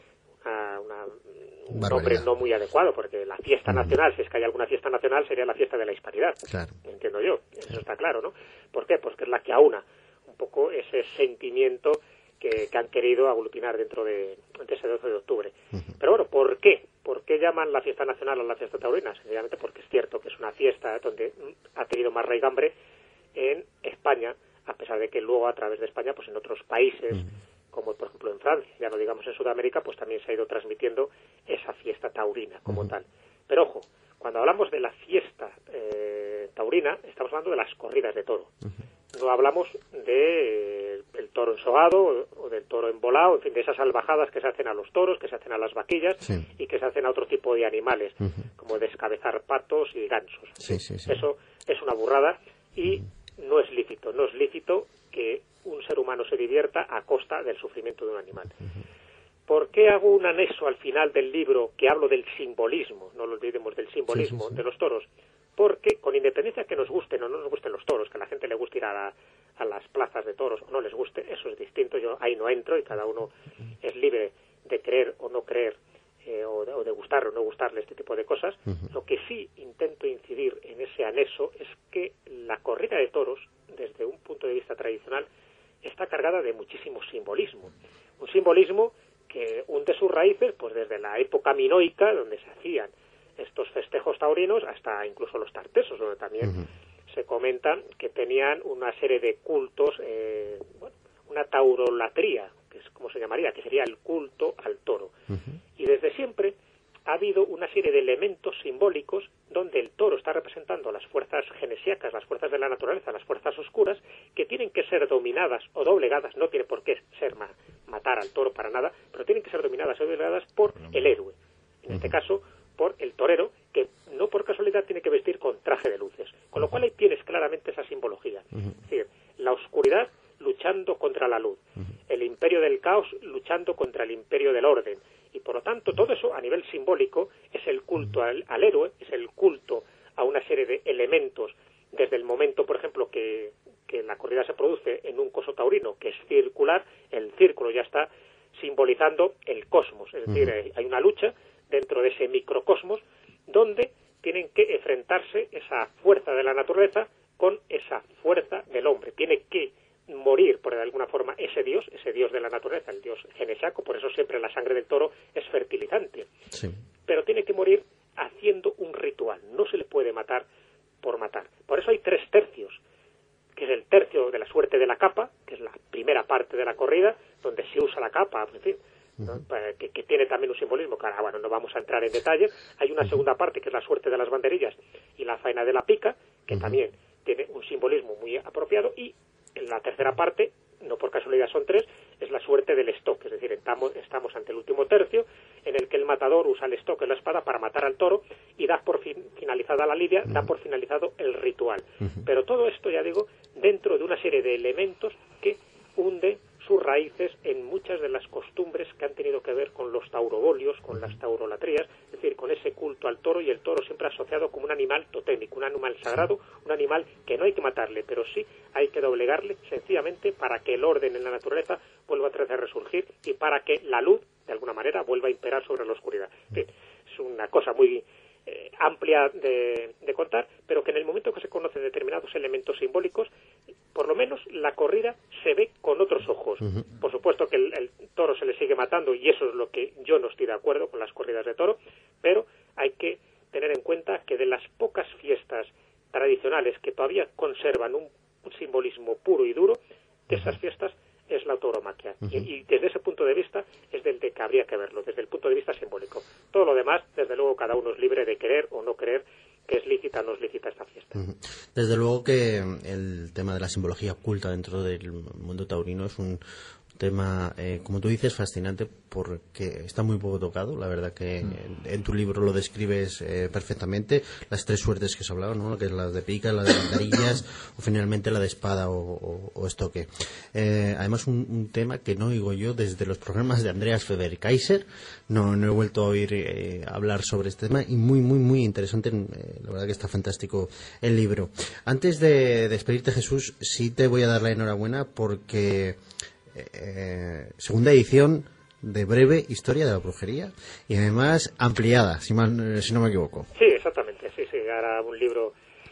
una, una, un Barbaridad. nombre no muy adecuado, porque la fiesta nacional, si es que hay alguna fiesta nacional, sería la fiesta de la hispanidad. Claro. Entiendo yo, eso está claro, ¿no? ¿Por qué? Pues que es la que aúna un poco ese sentimiento que, que han querido aglutinar dentro de, de ese doce de octubre. Uh-huh. Pero bueno, ¿por qué? ¿Por qué llaman la fiesta nacional a la fiesta taurina? Sencillamente porque es cierto que es una fiesta donde ha tenido más raigambre en España, a pesar de que luego a través de España, pues en otros países, uh-huh, como por ejemplo en Francia, ya no digamos en Sudamérica, pues también se ha ido transmitiendo esa fiesta taurina como uh-huh. tal. Pero ojo, cuando hablamos de la fiesta eh, taurina, estamos hablando de las corridas de toro. Uh-huh. No hablamos de eh, el toro ensogado o, o del toro embolado, en fin, de esas salvajadas que se hacen a los toros, que se hacen a las vaquillas, sí, y que se hacen a otro tipo de animales, uh-huh, como descabezar patos y gansos. Sí, sí, sí. Eso es una burrada y uh-huh. no es lícito, no es lícito que un ser humano se divierta a costa del sufrimiento de un animal. Uh-huh. ¿Por qué hago un anexo al final del libro que hablo del simbolismo? No lo olvidemos, del simbolismo sí, sí, sí. de los toros. Porque, con independencia que nos gusten o no nos gusten los toros, que a la gente le guste ir a, la, a las plazas de toros o no les guste, eso es distinto, yo ahí no entro y cada uno es libre de creer o no creer, eh, o, de, o de gustar o no gustarle este tipo de cosas. Uh-huh. Lo que sí intento incidir en ese anexo es que la corrida de toros, desde un punto de vista tradicional, está cargada de muchísimo simbolismo. Un simbolismo que hunde sus raíces pues desde la época minoica, donde se hacían estos festejos taurinos, hasta incluso los tartesos, donde también uh-huh. se comenta que tenían una serie de cultos, eh, bueno, una taurolatría, que es como se llamaría, que sería el culto al toro. Uh-huh. Y desde siempre ha habido una serie de elementos simbólicos donde el toro está representando las fuerzas genesíacas, las fuerzas de la naturaleza, las fuerzas oscuras, que tienen que ser dominadas o doblegadas, no tiene por qué ser ma- matar al toro para nada, pero tienen que ser dominadas o doblegadas por el héroe. En uh-huh. este caso, por el torero, que no por casualidad tiene que vestir con traje de luces. Con lo cual ahí tienes claramente esa simbología. Uh-huh. Es decir, la oscuridad luchando contra la luz, uh-huh. el imperio del caos luchando contra el imperio del orden. Y por lo tanto, todo eso a nivel simbólico es el culto al, al héroe, es el culto a una serie de elementos, desde el momento, por ejemplo, que, que la corrida se produce en un coso taurino, que es circular, el círculo ya está simbolizando el cosmos. Es decir, uh-huh. hay una lucha dentro de ese microcosmos, donde tienen que enfrentarse esa fuerza de la naturaleza con esa fuerza del hombre. Tiene que morir, por de alguna forma, ese dios, ese dios de la naturaleza, el dios genesaco, por eso siempre la sangre del toro es fertilizante. Sí. Pero tiene que morir haciendo un ritual, no se le puede matar por matar. Por eso hay tres tercios, que es el tercio de la suerte de la capa, que es la primera parte de la corrida, donde se usa la capa, en fin, ¿no? que, que tiene también un simbolismo, que ahora, bueno, no vamos a entrar en detalles. Hay una segunda parte, que es la suerte de las banderillas y la faena de la pica, que también tiene un simbolismo muy apropiado, y en la tercera parte, no por casualidad son tres, es la suerte del stock, es decir, estamos, estamos ante el último tercio, en el que el matador usa el stock en la espada para matar al toro y da por fin, finalizada la lidia, da por finalizado el ritual. Pero todo esto, ya digo, dentro de una serie de elementos que hunden sus raíces en muchas de las costumbres que han tenido que ver con los taurobolios, con las taurolatrías, es decir, con ese culto al toro, y el toro siempre asociado como un animal totémico, un animal sagrado, un animal que no hay que matarle, pero sí hay que doblegarle sencillamente para que el orden en la naturaleza vuelva a tratar de resurgir y para que la luz, de alguna manera, vuelva a imperar sobre la oscuridad. En fin, es una cosa muy eh, amplia de, de contar, pero que en el momento que se conocen determinados elementos simbólicos, por lo menos la corrida se ve con otros ojos. Uh-huh. Por supuesto que el, el toro se le sigue matando, y eso es lo que yo no estoy de acuerdo con las corridas de toro, pero hay que tener en cuenta que de las pocas fiestas tradicionales tauromaquia. Uh-huh. y, y desde ese punto de vista es del de que habría que verlo, desde el punto de vista simbólico. Todo lo demás, desde luego, cada uno es libre de querer o no querer que es lícita o no es lícita esta fiesta. Uh-huh. Desde luego que el tema de la simbología oculta dentro del mundo taurino es un tema, eh, como tú dices, fascinante porque está muy poco tocado. La verdad que mm. en, en tu libro lo describes eh, perfectamente. Las tres suertes que se hablaban, ¿no? Que es la de pica, la de banderillas o finalmente la de espada o, o, o estoque. Eh, además, un, un tema que no oigo yo desde los programas de Andreas Feber-Kaiser. No, no he vuelto a oír eh, hablar sobre este tema y muy, muy, muy interesante. Eh, la verdad que está fantástico el libro. Antes de despedirte, Jesús, sí te voy a dar la enhorabuena porque Eh, segunda edición de Breve Historia de la Brujería y además ampliada, si, mal, si no me equivoco. Sí, exactamente, sí, sí, era un libro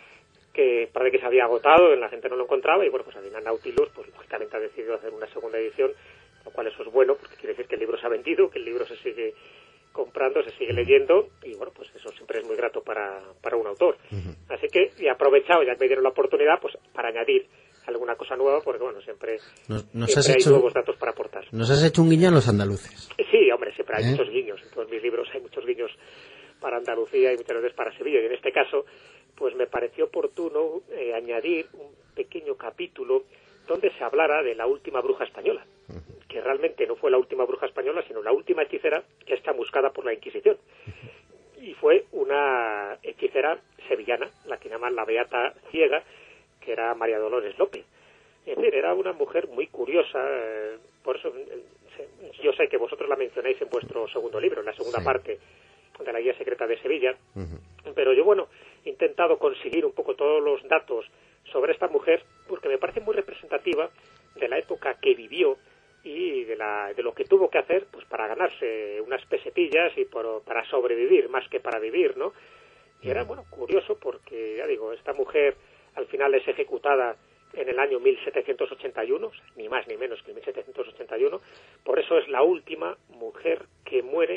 que parece que se había agotado, la gente no lo encontraba y bueno, pues al final Nautilus, pues lógicamente ha decidido hacer una segunda edición, lo cual eso es bueno porque quiere decir que el libro se ha vendido, que el libro se sigue comprando, se sigue leyendo y bueno, pues eso siempre es muy grato para, para un autor. Uh-huh. Así que he aprovechado, ya que me dieron la oportunidad, pues para añadir alguna cosa nueva, porque bueno, siempre, nos, nos siempre has hay hecho, nuevos datos para aportar. Nos has hecho un guiño a los andaluces. Sí, hombre, siempre hay ¿Eh? muchos guiños. En todos mis libros hay muchos guiños para Andalucía y muchas veces para Sevilla. Y en este caso, pues me pareció oportuno eh, añadir un pequeño capítulo donde se hablara de la última bruja española, uh-huh. que realmente no fue la última bruja española, sino la última hechicera que está buscada por la Inquisición. Uh-huh. Y fue una hechicera sevillana, la que llaman la Beata Ciega, que era María Dolores López. Es decir, era una mujer muy curiosa, eh, por eso eh, yo sé que vosotros la mencionáis en vuestro segundo libro, en la segunda sí. parte de la Guía Secreta de Sevilla, uh-huh. pero yo, bueno, he intentado conseguir un poco todos los datos sobre esta mujer, porque me parece muy representativa de la época que vivió y de, la, de lo que tuvo que hacer pues para ganarse unas pesetillas y por, para sobrevivir, más que para vivir, ¿no? Y era, bueno, curioso porque, ya digo, esta mujer al final es ejecutada en el año mil setecientos ochenta y uno, ni más ni menos que mil setecientos ochenta y uno, por eso es la última mujer que muere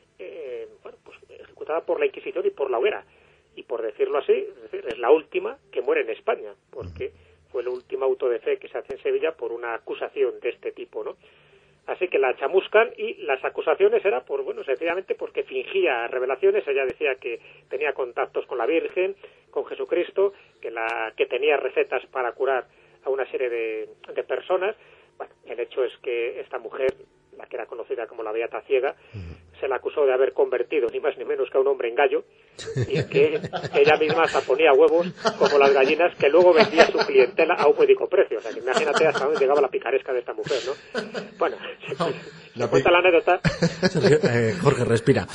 eh, bueno, pues, ejecutada por la Inquisición y por la hoguera, y por decirlo así, es decir, es la última que muere en España, porque fue el último auto de fe que se hace en Sevilla por una acusación de este tipo, ¿no? Así que la chamuscan y las acusaciones eran, por, bueno, sencillamente porque fingía revelaciones. Ella decía que tenía contactos con la Virgen, con Jesucristo, que la que tenía recetas para curar a una serie de, de personas. Bueno, el hecho es que esta mujer, la que era conocida como la Beata Ciega, uh-huh. se la acusó de haber convertido ni más ni menos que a un hombre en gallo y que ella misma se ponía huevos como las gallinas que luego vendía su clientela a un módico precio. O sea, que imagínate hasta dónde llegaba la picaresca de esta mujer, ¿no? Bueno, se, se cuenta la anécdota. eh, Jorge, respira.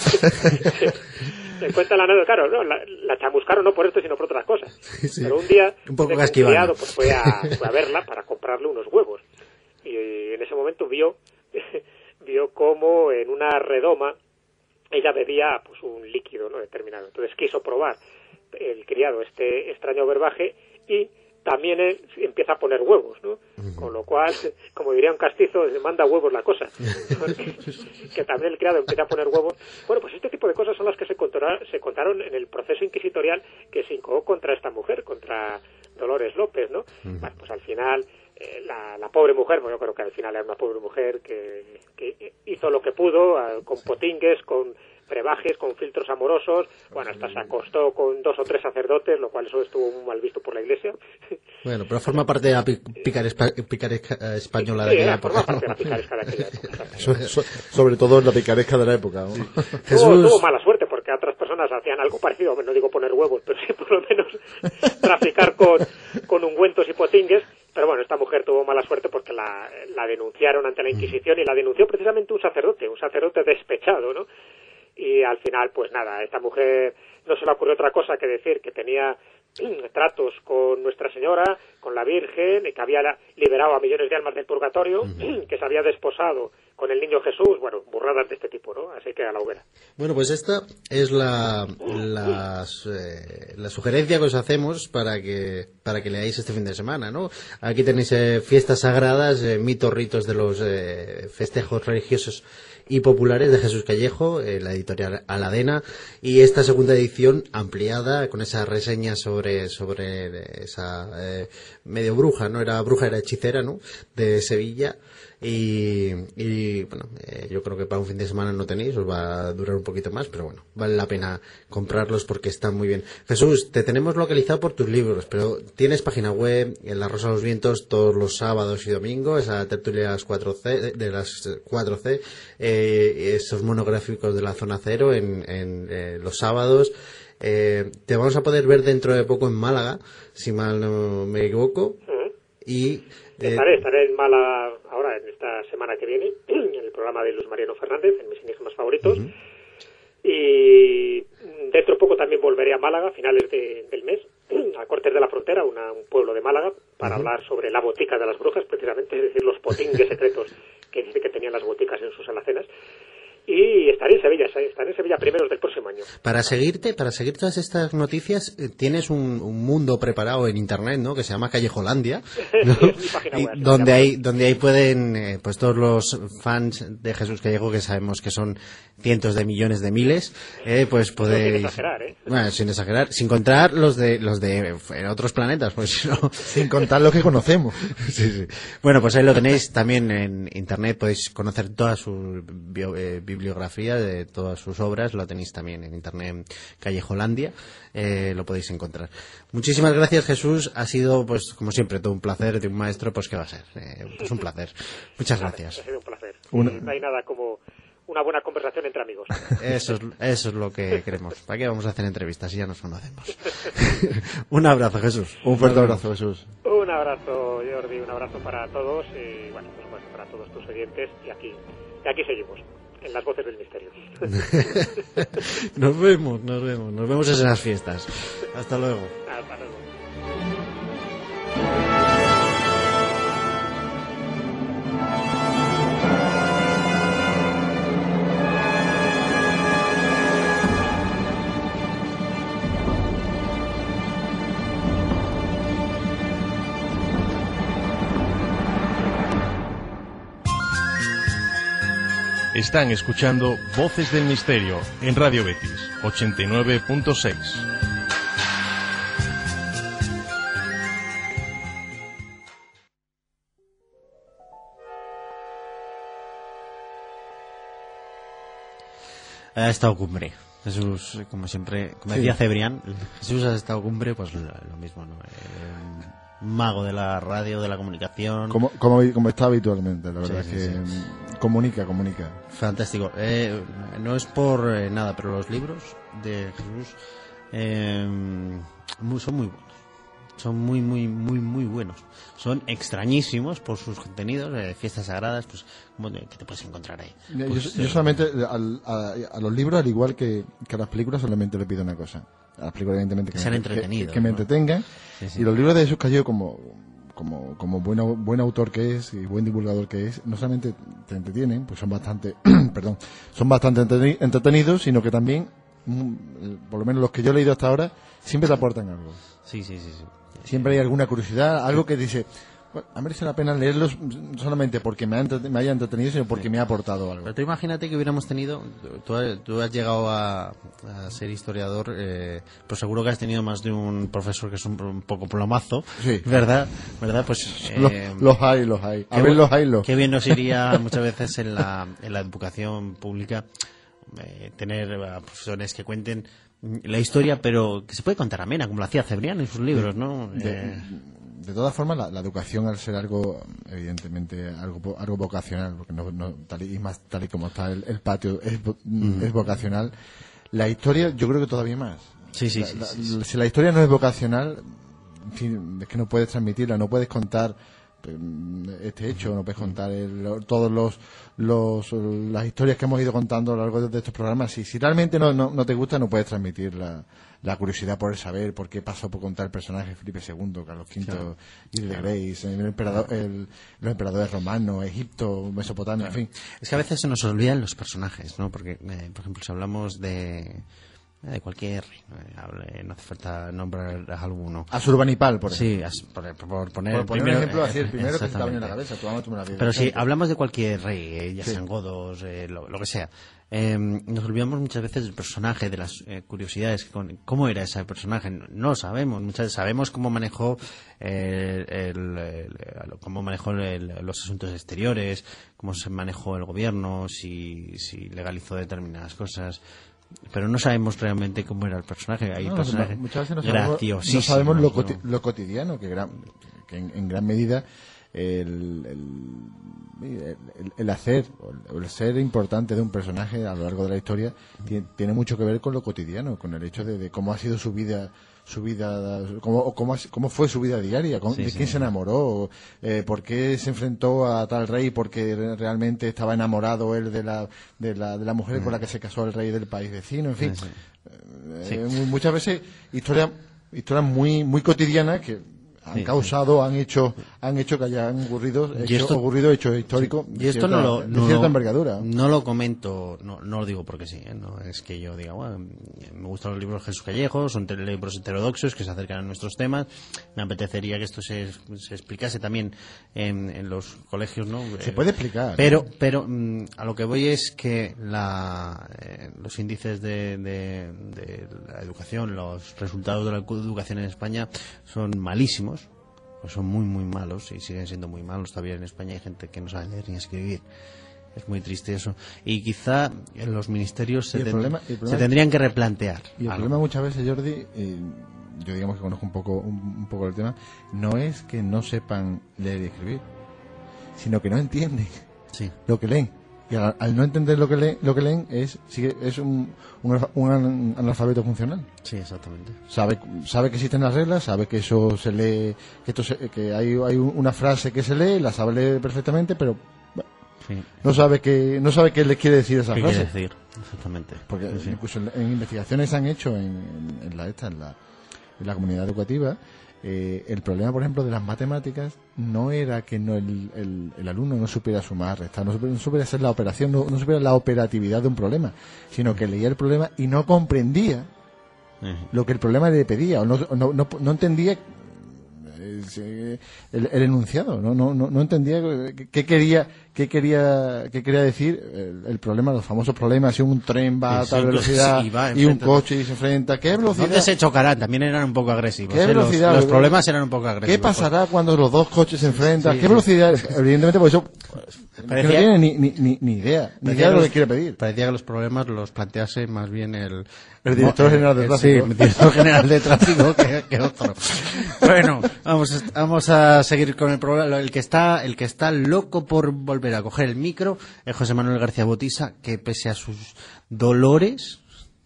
Se cuenta la anécdota, claro, ¿no? La, la chamuscaron no por esto, sino por otras cosas. Sí, sí. Pero un día, un poco un criado, pues fue a, fue a verla para comprarle unos huevos. Y, y en ese momento vio vio cómo en una redoma ella bebía pues un líquido, ¿no?, determinado. Entonces quiso probar el criado este extraño verbaje y también él empieza a poner huevos, ¿no? Uh-huh. Con lo cual, como diría un castizo, manda huevos la cosa. Que también el criado empieza a poner huevos. Bueno, pues este tipo de cosas son las que se contaron, se contaron en el proceso inquisitorial que se incoó contra esta mujer, contra Dolores López, ¿no? Uh-huh. Bueno, pues al final eh, la, la pobre mujer, bueno, yo creo que al final era una pobre mujer que, que hizo lo que pudo, uh, con potingues, con brebajes, con filtros amorosos, bueno, hasta se acostó con dos o tres sacerdotes, lo cual eso estuvo muy mal visto por la Iglesia. Bueno, pero forma parte de la picaresca, picaresca española sí, de aquella época. Forma parte de la picaresca de aquella época. so, so, sobre todo la picaresca de la época, ¿no? Sí. Jesús... Tuvo, tuvo mala suerte porque otras personas hacían algo parecido, no digo poner huevos, pero sí por lo menos traficar con, con ungüentos y potingues. Pero bueno, esta mujer tuvo mala suerte porque la, la denunciaron ante la Inquisición y la denunció precisamente un sacerdote, un sacerdote despechado, ¿no? Y al final, pues nada, a esta mujer no se le ocurrió otra cosa que decir que tenía tratos con Nuestra Señora, con la Virgen, que había liberado a millones de almas del purgatorio, uh-huh. que se había desposado con el niño Jesús, bueno, burradas de este tipo, ¿no? Así que a la hoguera. Bueno, pues esta es la la, eh, la sugerencia que os hacemos para que para que leáis este fin de semana, ¿no? Aquí tenéis eh, fiestas sagradas, eh, mitos, ritos de los eh, festejos religiosos y populares de Jesús Callejo, eh, la editorial Aladena, y esta segunda edición ampliada con esa reseña sobre sobre esa eh, medio bruja, no era bruja, era hechicera, ¿no? De Sevilla. Y, y bueno, eh, yo creo que para un fin de semana no tenéis, os va a durar un poquito más, pero bueno, vale la pena comprarlos porque están muy bien. Jesús, te tenemos localizado por tus libros, pero tienes página web, en La Rosa de los Vientos, todos los sábados y domingos, esa tertulia de las cuatro C, de las cuatro C, eh, esos monográficos de la zona cero en, en eh, los sábados. Eh, te vamos a poder ver dentro de poco en Málaga, si mal no me equivoco. Uh-huh. Y eh, estaré, estaré en Málaga ahora, en esta semana que viene, en el programa de Luis Mariano Fernández, en mis enigmas favoritos. Uh-huh. Y dentro de poco también volveré a Málaga, a finales de, del mes, a Cortes de la Frontera, una, un pueblo de Málaga, para uh-huh. hablar sobre la botica de las brujas, precisamente, es decir, los potingues secretos que dice que tenían las boticas en sus alacenas. Y estaré en Sevilla, estaré en Sevilla primeros del próximo año. Para seguirte, para seguir todas estas noticias, eh, tienes un, un mundo preparado en internet, ¿no? Que se llama Callejolandia, ¿no? Sí, es mi página web, y donde hay, donde ahí pueden, eh, pues todos los fans de Jesús Callejo, que sabemos que son cientos de millones de miles, eh, pues podéis, no, sin exagerar, ¿eh? Bueno, sin exagerar, sin contar los de los de en otros planetas, pues si no, sin contar los que conocemos. Sí, sí. Bueno, pues ahí lo tenéis también en internet, podéis conocer toda su bio, eh, bibliografía de todas sus obras, lo tenéis también en internet en Callejolandia, eh, lo podéis encontrar. Muchísimas gracias, Jesús, ha sido pues como siempre todo un placer de un maestro, pues qué va a ser, eh, pues un placer. Muchas gracias. Ha sido un placer. Una... No hay nada como una buena conversación entre amigos. Eso es, eso es lo que queremos. ¿Para qué vamos a hacer entrevistas si ya nos conocemos? Un abrazo, Jesús. Un fuerte abrazo, Jesús. Un abrazo, Jordi, un abrazo para todos y, bueno, por supuesto, para todos tus oyentes. Y aquí, y aquí seguimos, en las voces del misterio. Nos vemos, nos vemos. Nos vemos en esas fiestas. Hasta luego. Hasta luego. Están escuchando Voces del Misterio en Radio Betis ochenta y nueve punto seis. Ha estado cumbre. Jesús, como siempre, como Sí. decía Cebrián, Jesús ha estado cumbre, pues lo, lo mismo, ¿no? Eh, un mago de la radio, de la comunicación. Como, como, como está habitualmente, la verdad Sí, es sí, que sí. mm, comunica, comunica. Fantástico. Eh, no es por eh, nada, pero los libros de Jesús eh, muy- son muy buenos. Son muy, muy, muy, muy buenos. Son extrañísimos por sus contenidos, eh, fiestas sagradas, pues, ¿cómo te- ¿qué te puedes encontrar ahí? Yo, Pues, yo eh, solamente al- a, a los libros, al igual que, que a las películas, solamente le pido una cosa. A las películas, evidentemente, que, Que sean me, entretenidos, que, que me ¿no? entretengan. Sí, sí. Y los libros de Jesús Callejo, como, como, como buen, au- buen autor que es y buen divulgador que es, no solamente te entretienen, pues son bastante, perdón, son bastante entreteni- entretenidos, sino que también, mm, por lo menos los que yo he leído hasta ahora, siempre te aportan algo. Sí, sí, sí, sí. Siempre hay alguna curiosidad, algo que dice, bueno, a merece la pena leerlos no solamente porque me, ha entre- me haya entretenido, sino porque me ha aportado algo. Pero tú imagínate que hubiéramos tenido, tú, has- tú has llegado a, a ser historiador, eh, pues seguro que has tenido más de un profesor que es un, un poco plomazo, Sí. ¿verdad? ¿Verdad? Pues Los, eh, los hay, los hay. A qué ver, bu- los hay, los. Qué bien nos iría muchas veces en la, en la educación pública eh, tener eh, profesores que cuenten la historia, pero que se puede contar amena, como lo hacía Cebrián en sus libros, ¿no? De, Eh, de todas formas, la, la educación, al ser algo, evidentemente, algo, vo- algo vocacional, porque no, no- tal y, y más tal y como está el, el patio, es, vo- es vocacional. La historia, yo creo que todavía más. Sí, sí, La- sí, la- sí, sí. Si la historia no es vocacional, en fin, es que no puedes transmitirla, no puedes contar este hecho, no puedes contar el, todos los, los las historias que hemos ido contando a lo largo de, de estos programas. Si, si realmente no, no, no te gusta, no puedes transmitir la, la curiosidad por el saber por qué pasó por contar el personaje Felipe segundo, Carlos quinto, claro. y de Grace, el emperador, el, los emperadores romanos, Egipto, Mesopotamia, claro. en fin. Es que a veces se nos olvidan los personajes, ¿no? Porque, eh, por ejemplo, si hablamos de de cualquier eh, no hace falta nombrar alguno. Asurbanipal, por ejemplo. Sí, por, por poner, por poner primero, un ejemplo así, el eh, primero que estaba en la cabeza. Tú, tú me la Pero si hablamos de cualquier rey, eh, ya sí. sean godos, eh, lo, lo que sea, eh, nos olvidamos muchas veces del personaje, de las eh, curiosidades, con, cómo era ese personaje. No, no lo sabemos, muchas veces sabemos cómo manejó eh, el, el, el, cómo manejó el, los asuntos exteriores, cómo se manejó el gobierno, si, si legalizó determinadas cosas. Pero no sabemos realmente cómo era el personaje. Hay no, personajes no, muchas veces no graciosísimos. No sabemos lo, ¿no? coti lo cotidiano, que, gran, que en, en gran medida el, el, el, el hacer o el ser importante de un personaje a lo largo de la historia tiene, tiene mucho que ver con lo cotidiano, con el hecho de, de cómo ha sido su vida su vida cómo, cómo, cómo fue su vida diaria, con, sí, de quién sí. se enamoró, eh, por qué se enfrentó a tal rey, porque realmente estaba enamorado él de la de la, de la mujer mm. con la que se casó el rey del país vecino, en fin, sí, sí. Eh, sí. muchas veces historias historias muy muy cotidianas que han sí, causado, sí. han hecho han hecho que hayan ocurrido hechos ocurrido hechos históricos sí. y esto cierta, no lo, de no cierta lo, envergadura. No lo comento, no, no lo digo porque sí, ¿eh? No es que yo diga, bueno, me gustan los libros de Jesús Callejo, son libros heterodoxos que se acercan a nuestros temas, me apetecería que esto se, se explicase también en, en los colegios, ¿no? Se puede explicar. Pero, ¿no? pero mm, a lo que voy es que la, eh, los índices de, de, de la educación, los resultados de la educación en España son malísimos. Pues son muy muy malos y siguen siendo muy malos. Todavía en España hay gente que no sabe leer ni escribir. Es muy triste eso. Y quizá en los ministerios se, ten problema, problema, se tendrían que replantear. Y el algo. problema muchas veces, Jordi, eh, yo digamos que conozco un poco un, un poco el tema, no es que no sepan leer y escribir, sino que no entienden sí. lo que leen. Y al, al no entender lo que leen, lo que leen es sigue, es un, un, un analfabeto funcional. Sí, exactamente. Sabe sabe que existen las reglas, sabe que eso se lee, que esto se, que hay hay una frase que se lee, la sabe leer perfectamente, pero bueno, sí. no sabe que no sabe qué le quiere decir esa ¿Qué frase. Quiere decir? Exactamente. Porque sí, sí. incluso en, en investigaciones han hecho en, en, en la esta en la, en la comunidad educativa. Eh, el problema, por ejemplo, de las matemáticas no era que no el, el, el alumno no supiera sumar, restar, no supiera, no supiera hacer la operación, no, no supiera la operatividad de un problema, sino que leía el problema y no comprendía uh-huh. lo que el problema le pedía, o no, no, no, no entendía el, el enunciado, no, no, no, no entendía qué quería, qué quería, qué quería decir el, el problema, los famosos problemas, si un tren va a tal velocidad sí, y un coche y se enfrenta, ¿qué velocidad? ¿Dónde se chocarán? También eran un poco agresivos. ¿Qué ¿eh? velocidad? Los, los problemas eran un poco agresivos. ¿Qué pasará cuando los dos coches se enfrentan? Sí, ¿Qué sí. velocidad? Evidentemente, por eso parecía, no tiene ni, ni, ni, ni idea, ni idea de lo que quiere pedir. Parecía que los problemas los plantease más bien el el director no, general de tráfico. Sí, el director general de tráfico que, que otro. Bueno, vamos, vamos a seguir con el programa. El que está, el que está loco por volver a coger el micro es José Manuel García Botisa, que pese a sus dolores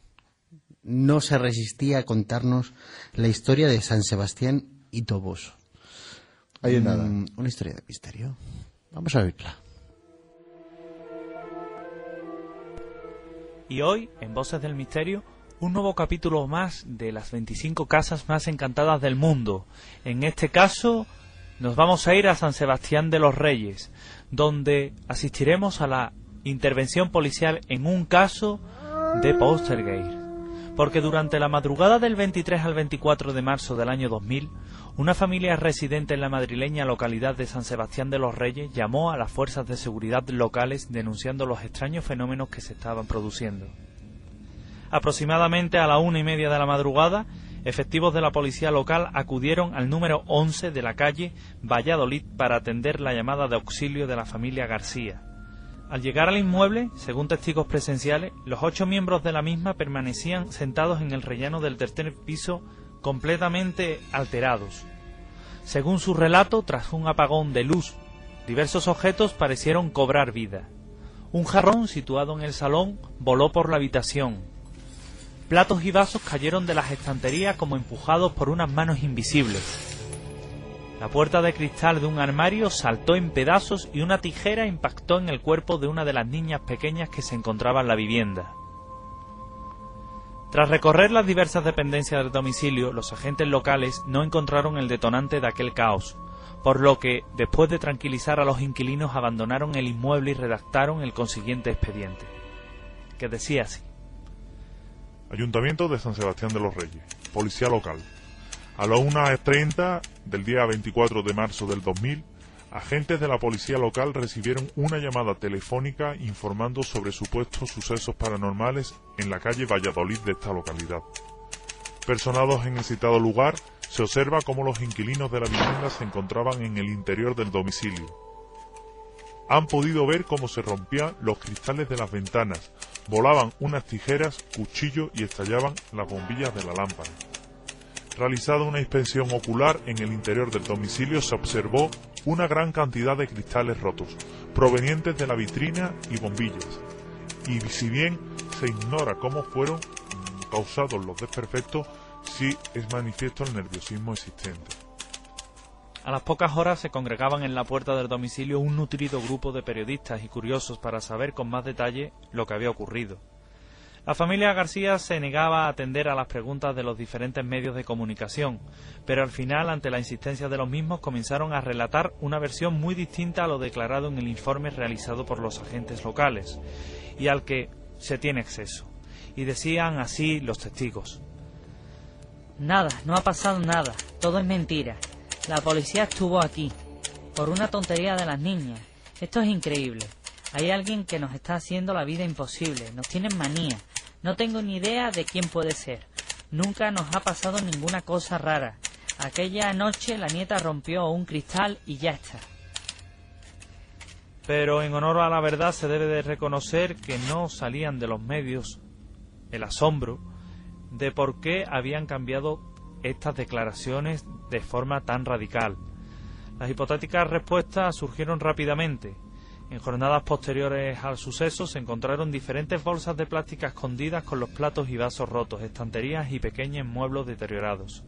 no se resistía a contarnos la historia de San Sebastián y Toboso. Ahí es nada. Mm, una historia de misterio. Vamos a oírla. Y hoy, en Voces del Misterio, un nuevo capítulo más de las veinticinco casas más encantadas del mundo. En este caso, nos vamos a ir a San Sebastián de los Reyes, donde asistiremos a la intervención policial en un caso de poltergeist. Porque durante la madrugada del veintitrés al veinticuatro de marzo del año dos mil, una familia residente en la madrileña localidad de San Sebastián de los Reyes llamó a las fuerzas de seguridad locales denunciando los extraños fenómenos que se estaban produciendo. Aproximadamente a la una y media de la madrugada, efectivos de la policía local acudieron al número once de la calle Valladolid para atender la llamada de auxilio de la familia García. Al llegar al inmueble, según testigos presenciales, los ocho miembros de la misma permanecían sentados en el rellano del tercer piso completamente alterados. Según su relato, tras un apagón de luz, diversos objetos parecieron cobrar vida. Un jarrón situado en el salón voló por la habitación. Platos y vasos cayeron de las estanterías como empujados por unas manos invisibles. La puerta de cristal de un armario saltó en pedazos y una tijera impactó en el cuerpo de una de las niñas pequeñas que se encontraba en la vivienda. Tras recorrer las diversas dependencias del domicilio, los agentes locales no encontraron el detonante de aquel caos, por lo que, después de tranquilizar a los inquilinos, abandonaron el inmueble y redactaron el consiguiente expediente, que decía así: Ayuntamiento de San Sebastián de los Reyes, Policía Local. A las una treinta del día veinticuatro de marzo del dos mil, agentes de la Policía Local recibieron una llamada telefónica informando sobre supuestos sucesos paranormales en la calle Valladolid de esta localidad. Personados en el citado lugar, se observa cómo los inquilinos de la vivienda se encontraban en el interior del domicilio. Han podido ver cómo se rompían los cristales de las ventanas, volaban unas tijeras, cuchillos y estallaban las bombillas de la lámpara. Realizada una inspección ocular en el interior del domicilio, se observó una gran cantidad de cristales rotos, provenientes de la vitrina y bombillas. Y si bien se ignora cómo fueron causados los desperfectos, sí es manifiesto el nerviosismo existente. A las pocas horas se congregaban en la puerta del domicilio un nutrido grupo de periodistas y curiosos para saber con más detalle lo que había ocurrido. La familia García se negaba a atender a las preguntas de los diferentes medios de comunicación, pero al final, ante la insistencia de los mismos, comenzaron a relatar una versión muy distinta a lo declarado en el informe realizado por los agentes locales, y al que se tiene acceso. Y decían así los testigos: Nada, no ha pasado nada, todo es mentira. La policía estuvo aquí, por una tontería de las niñas. Esto es increíble. Hay alguien que nos está haciendo la vida imposible, nos tienen manía. No tengo ni idea de quién puede ser. Nunca nos ha pasado ninguna cosa rara. Aquella noche la nieta rompió un cristal y ya está. Pero en honor a la verdad se debe de reconocer que no salían de los medios el asombro de por qué habían cambiado estas declaraciones de forma tan radical. Las hipotéticas respuestas surgieron rápidamente. En jornadas posteriores al suceso se encontraron diferentes bolsas de plástica escondidas con los platos y vasos rotos, estanterías y pequeños muebles deteriorados.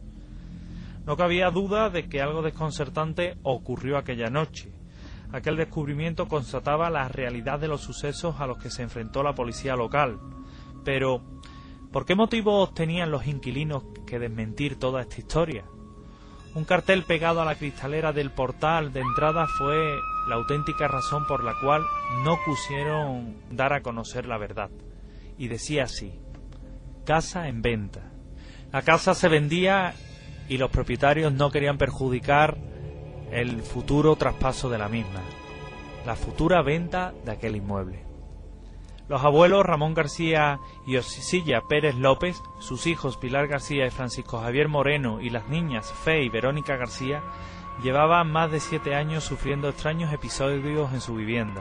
No cabía duda de que algo desconcertante ocurrió aquella noche. Aquel descubrimiento constataba la realidad de los sucesos a los que se enfrentó la policía local. Pero, ¿por qué motivos tenían los inquilinos que desmentir toda esta historia? Un cartel pegado a la cristalera del portal de entrada fue la auténtica razón por la cual no quisieron dar a conocer la verdad. Y decía así: casa en venta. La casa se vendía y los propietarios no querían perjudicar el futuro traspaso de la misma, la futura venta de aquel inmueble. Los abuelos Ramón García y Osisilla Pérez López, sus hijos Pilar García y Francisco Javier Moreno y las niñas Fe y Verónica García llevaban más de siete años sufriendo extraños episodios en su vivienda.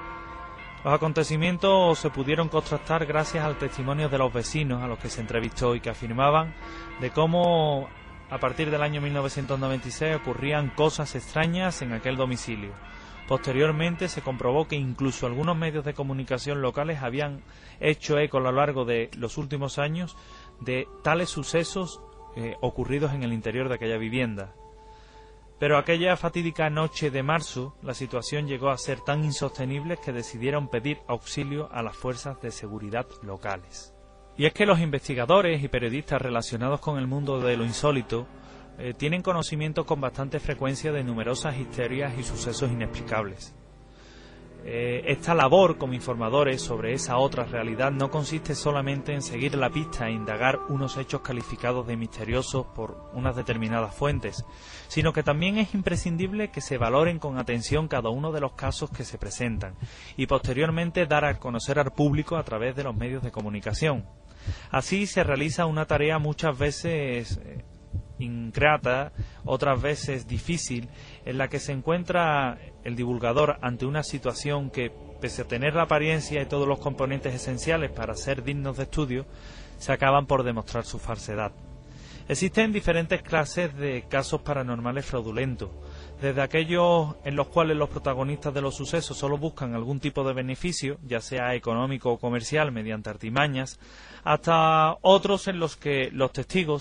Los acontecimientos se pudieron contrastar gracias al testimonio de los vecinos a los que se entrevistó y que afirmaban de cómo a partir del año mil novecientos noventa y seis ocurrían cosas extrañas en aquel domicilio. Posteriormente se comprobó que incluso algunos medios de comunicación locales habían hecho eco a lo largo de los últimos años de tales sucesos eh, ocurridos en el interior de aquella vivienda. Pero aquella fatídica noche de marzo la situación llegó a ser tan insostenible que decidieron pedir auxilio a las fuerzas de seguridad locales. Y es que los investigadores y periodistas relacionados con el mundo de lo insólito Eh, tienen conocimiento con bastante frecuencia de numerosas histerias y sucesos inexplicables. Eh, esta labor como informadores sobre esa otra realidad no consiste solamente en seguir la pista e indagar unos hechos calificados de misteriosos por unas determinadas fuentes, sino que también es imprescindible que se valoren con atención cada uno de los casos que se presentan y posteriormente dar a conocer al público a través de los medios de comunicación. Así se realiza una tarea muchas veces eh, ingrata, otras veces difícil, en la que se encuentra el divulgador ante una situación que, pese a tener la apariencia y todos los componentes esenciales para ser dignos de estudio, se acaban por demostrar su falsedad. Existen diferentes clases de casos paranormales fraudulentos, desde aquellos en los cuales los protagonistas de los sucesos solo buscan algún tipo de beneficio, ya sea económico o comercial, mediante artimañas, hasta otros en los que los testigos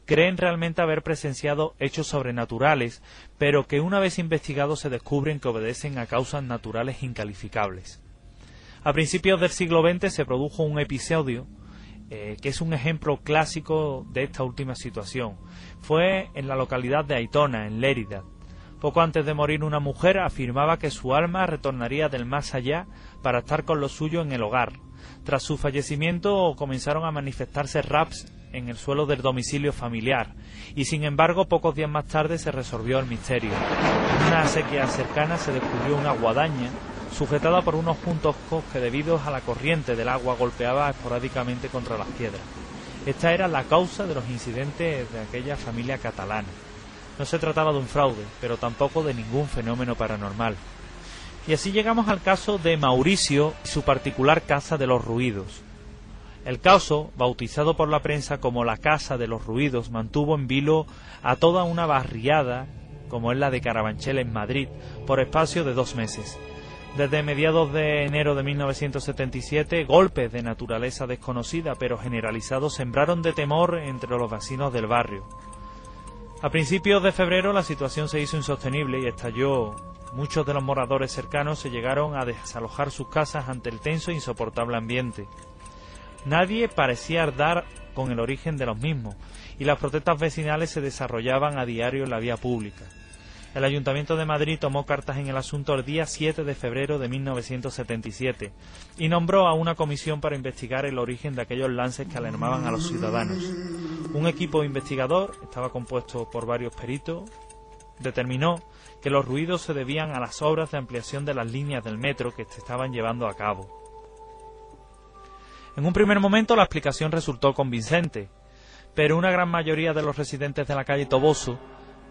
creen realmente haber presenciado hechos sobrenaturales, pero que una vez investigados se descubren que obedecen a causas naturales incalificables. A principios del siglo veinte se produjo un episodio eh, que es un ejemplo clásico de esta última situación. Fue en la localidad de Aitona, en Lérida. Poco antes de morir, una mujer afirmaba que su alma retornaría del más allá para estar con lo suyo en el hogar. Tras su fallecimiento comenzaron a manifestarse raps en el suelo del domicilio familiar, y sin embargo pocos días más tarde se resolvió el misterio. En una acequia cercana se descubrió una guadaña sujetada por unos juncos que, debido a la corriente del agua, golpeaba esporádicamente contra las piedras. Esta era la causa de los incidentes de aquella familia catalana. No se trataba de un fraude, pero tampoco de ningún fenómeno paranormal. Y así llegamos al caso de Mauricio y su particular Casa de los Ruidos. El caso, bautizado por la prensa como la Casa de los Ruidos, mantuvo en vilo a toda una barriada, como es la de Carabanchel en Madrid, por espacio de dos meses. Desde mediados de enero de mil novecientos setenta y siete, golpes de naturaleza desconocida pero generalizados sembraron de temor entre los vecinos del barrio. A principios de febrero la situación se hizo insostenible y estalló. Muchos de los moradores cercanos se llegaron a desalojar sus casas ante el tenso e insoportable ambiente. Nadie parecía dar con el origen de los mismos, y las protestas vecinales se desarrollaban a diario en la vía pública. El Ayuntamiento de Madrid tomó cartas en el asunto el día siete de febrero de mil novecientos setenta y siete y nombró a una comisión para investigar el origen de aquellos lances que alarmaban a los ciudadanos. Un equipo investigador, estaba compuesto por varios peritos, determinó que los ruidos se debían a las obras de ampliación de las líneas del metro que se estaban llevando a cabo. En un primer momento la explicación resultó convincente, pero una gran mayoría de los residentes de la calle Toboso,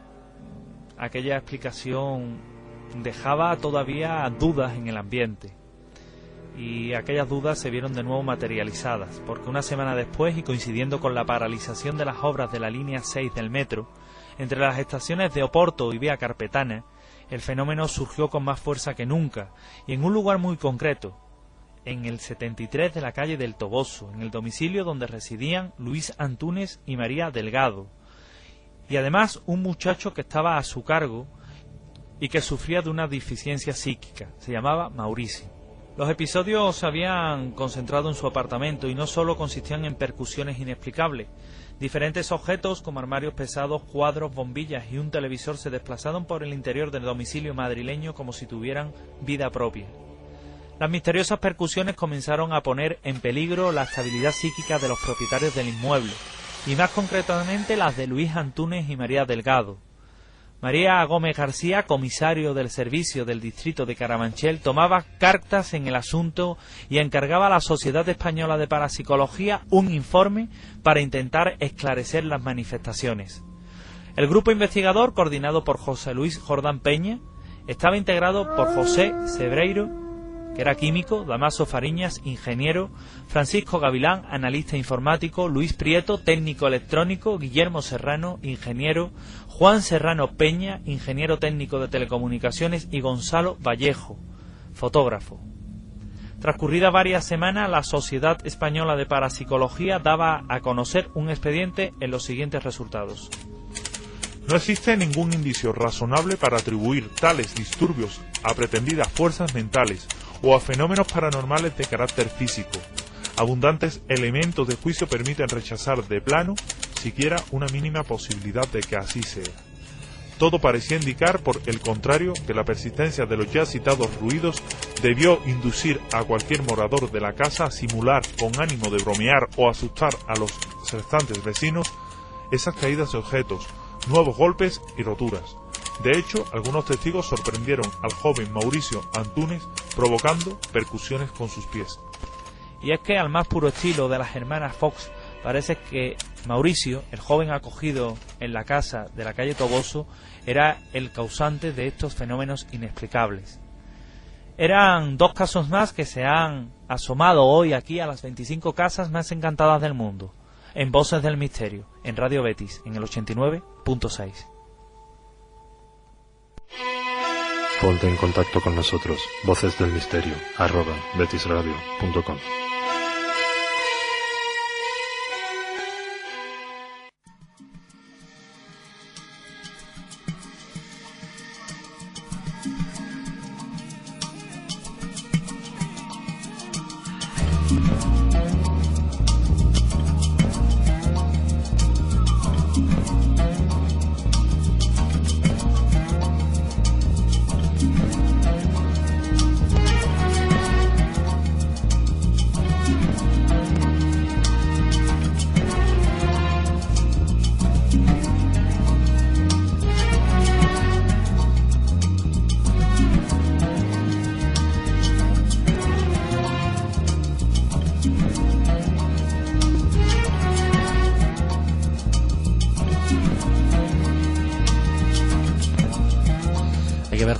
aquella explicación dejaba todavía dudas en el ambiente, y aquellas dudas se vieron de nuevo materializadas, porque una semana después, y coincidiendo con la paralización de las obras de la línea seis del metro, entre las estaciones de Oporto y Vía Carpetana, el fenómeno surgió con más fuerza que nunca, y en un lugar muy concreto, en el setenta y tres de la calle del Toboso, en el domicilio donde residían Luis Antúnez y María Delgado, y además un muchacho que estaba a su cargo y que sufría de una deficiencia psíquica. Se llamaba Mauricio. Los episodios se habían concentrado en su apartamento y no solo consistían en percusiones inexplicables. Diferentes objetos como armarios pesados, cuadros, bombillas y un televisor se desplazaron por el interior del domicilio madrileño como si tuvieran vida propia. Las misteriosas percusiones comenzaron a poner en peligro la estabilidad psíquica de los propietarios del inmueble, y más concretamente las de Luis Antúnez y María Delgado. María Gómez García, comisario del servicio del distrito de Carabanchel, tomaba cartas en el asunto y encargaba a la Sociedad Española de Parapsicología un informe para intentar esclarecer las manifestaciones. El grupo investigador, coordinado por José Luis Jordán Peña, estaba integrado por José Sebreiro, que era químico, Damaso Fariñas, ingeniero, Francisco Gavilán, analista informático, Luis Prieto, técnico electrónico, Guillermo Serrano, ingeniero, Juan Serrano Peña, ingeniero técnico de telecomunicaciones, y Gonzalo Vallejo, fotógrafo. Transcurridas varias semanas, la Sociedad Española de Parapsicología daba a conocer un expediente en los siguientes resultados. No existe ningún indicio razonable para atribuir tales disturbios a pretendidas fuerzas mentales o a fenómenos paranormales de carácter físico. Abundantes elementos de juicio permiten rechazar de plano siquiera una mínima posibilidad de que así sea. Todo parecía indicar, por el contrario, que la persistencia de los ya citados ruidos debió inducir a cualquier morador de la casa a simular, con ánimo de bromear o asustar a los restantes vecinos, esas caídas de objetos, nuevos golpes y roturas. De hecho, algunos testigos sorprendieron al joven Mauricio Antúnez provocando percusiones con sus pies. Y es que, al más puro estilo de las hermanas Fox, parece que Mauricio, el joven acogido en la casa de la calle Toboso, era el causante de estos fenómenos inexplicables. Eran dos casos más que se han asomado hoy aquí a las veinticinco casas más encantadas del mundo, en Voces del Misterio, en Radio Betis, en el ochenta y nueve punto seis. Ponte en contacto con nosotros, voces del misterio, arroba betisradio punto com.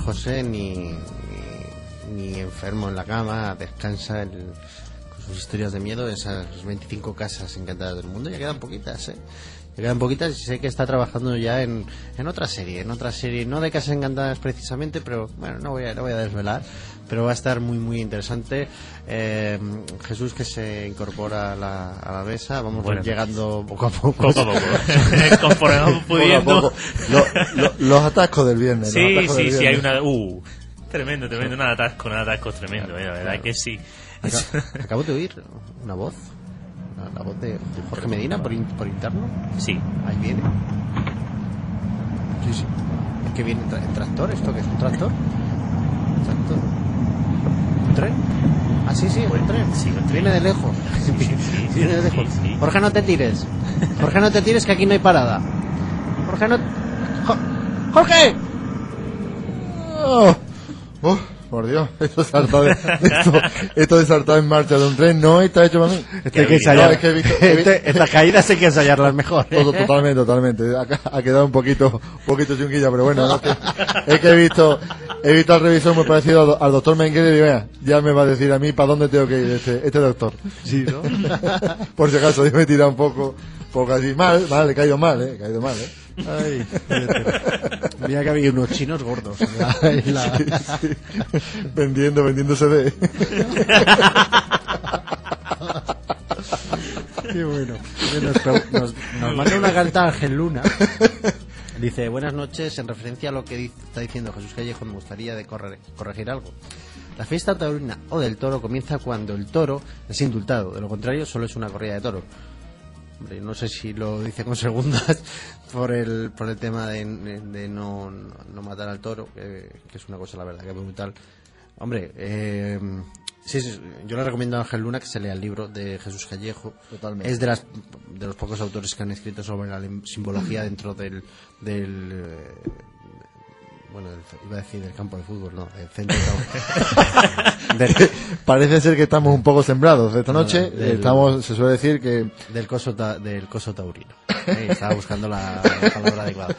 José ni, ni, ni enfermo en la cama, descansa el, con sus historias de miedo, esas veinticinco casas encantadas del mundo. Ya quedan poquitas, ¿eh? Ya quedan poquitas y sé que está trabajando ya en, en otra serie, en otra serie, no de Casas Encantadas precisamente, pero bueno, no voy a, no voy a desvelar, pero va a estar muy muy interesante. Eh, Jesús, que se incorpora a la, a la mesa, vamos bueno, llegando poco a poco. Poco a poco. Conforme vamos pudiendo. Poco a poco. Lo, lo, los atascos del viernes. Sí, los sí, del sí, viernes. hay una. Uh, tremendo, tremendo, un atasco, un atasco tremendo, claro, la verdad claro. que sí. Acabo, acabo de oír una voz. La, la voz de Jorge Medina por, in, por interno. Sí. Ahí viene. Sí, sí. Es que viene tra el tractor, ¿esto qué es? ¿Un tractor? ¿Un tractor? ¿Un tren? Ah, sí, sí, un tren. Sí, un tren. Viene de lejos. Sí, sí, sí, viene de lejos. Sí, sí. Jorge, no te tires. Jorge, no te tires, que aquí no hay parada. Jorge, no... Jo ¡Jorge! Oh. Oh. Por Dios, esto, saltado de, esto, esto de saltar en marcha de un tren no está hecho para mí. Este hay que ensayar. No, es que he visto, he visto, este, estas caídas hay que ensayarlas mejor. ¿eh? Todo, totalmente, totalmente. Ha, ha quedado un poquito, un poquito chunguilla, pero bueno, es que, es que he visto, he visto al revisor muy parecido al, al doctor Mengele y digo, vea, ya me va a decir a mí para dónde tengo que ir este, este doctor. Sí, ¿no? Por si acaso, yo me he tirado un poco, poco así mal, mal, he caído mal, eh, he caído mal, eh. Ay, mira que había unos chinos gordos en la, en la... Sí, sí. vendiendo vendiendo C D. Qué bueno. Nos, nos, nos manda una carta a Ángel Luna. Dice: buenas noches, en referencia a lo que dice, está diciendo Jesús Callejo, me gustaría de correr, corregir algo. La fiesta taurina o del toro comienza cuando el toro es indultado, de lo contrario solo es una corrida de toros. Hombre, no sé si lo dice con segundas por el por el tema de, de no, no matar al toro, que, que es una cosa, la verdad, que es brutal. Hombre, eh, sí, sí, yo le recomiendo a Ángel Luna que se lea el libro de Jesús Callejo. Totalmente. Es de las de los pocos autores que han escrito sobre la simbología dentro del... del eh, bueno, del, iba a decir del campo de fútbol, no, del centro de, parece ser que estamos un poco sembrados esta noche. Del, estamos, se suele decir que del coso ta, del coso taurino. Eh, estaba buscando la, la palabra adecuada.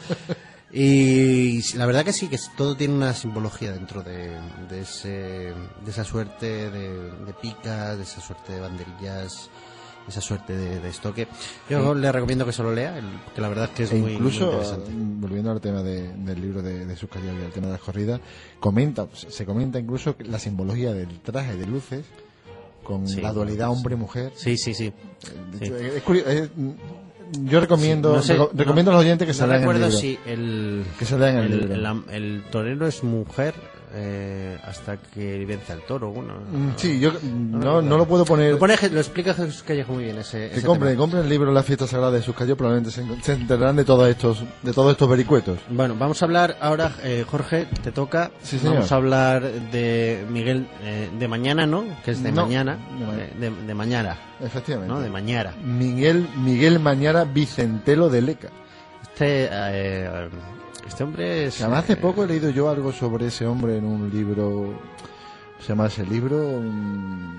Y la verdad que sí, que todo tiene una simbología dentro de, de ese de esa suerte de, de picas, de esa suerte de banderillas, esa suerte de, de estoque. Yo sí. le recomiendo que se lo lea, el, que la verdad es que es e muy, incluso, muy interesante. Volviendo al tema de, del libro de, de Jesús Callejo y al tema de las corridas, comenta, se comenta incluso la simbología del traje de luces con sí, la dualidad hombre-mujer. Sí, sí, sí. Es, sí. es curioso, es, yo recomiendo, sí, no sé, reco recomiendo no, a los oyentes que se no lean el libro. Si el, que se lean el, el libro. El, el torero es mujer eh, hasta que vence al toro. Bueno, no, sí, yo no, no, no lo puedo poner. Lo, pone, lo explica Jesús Callejo muy bien. Ese, que ese compren, compren el libro La fiesta sagrada de Jesús Callejo, probablemente se, se enterarán de todos estos, de todos estos vericuetos. Bueno, vamos a hablar ahora, eh, Jorge, te toca. Sí, señor. Vamos a hablar de Miguel eh, de mañana, ¿no? Que es de no, mañana, de, ma de, de, de mañana. Efectivamente. ¿No? De mañana. Miguel Miguel Mañara Vicentelo de Leca. Este eh, este hombre es... Además, hace poco he leído yo algo sobre ese hombre en un libro, se llama ese libro, um,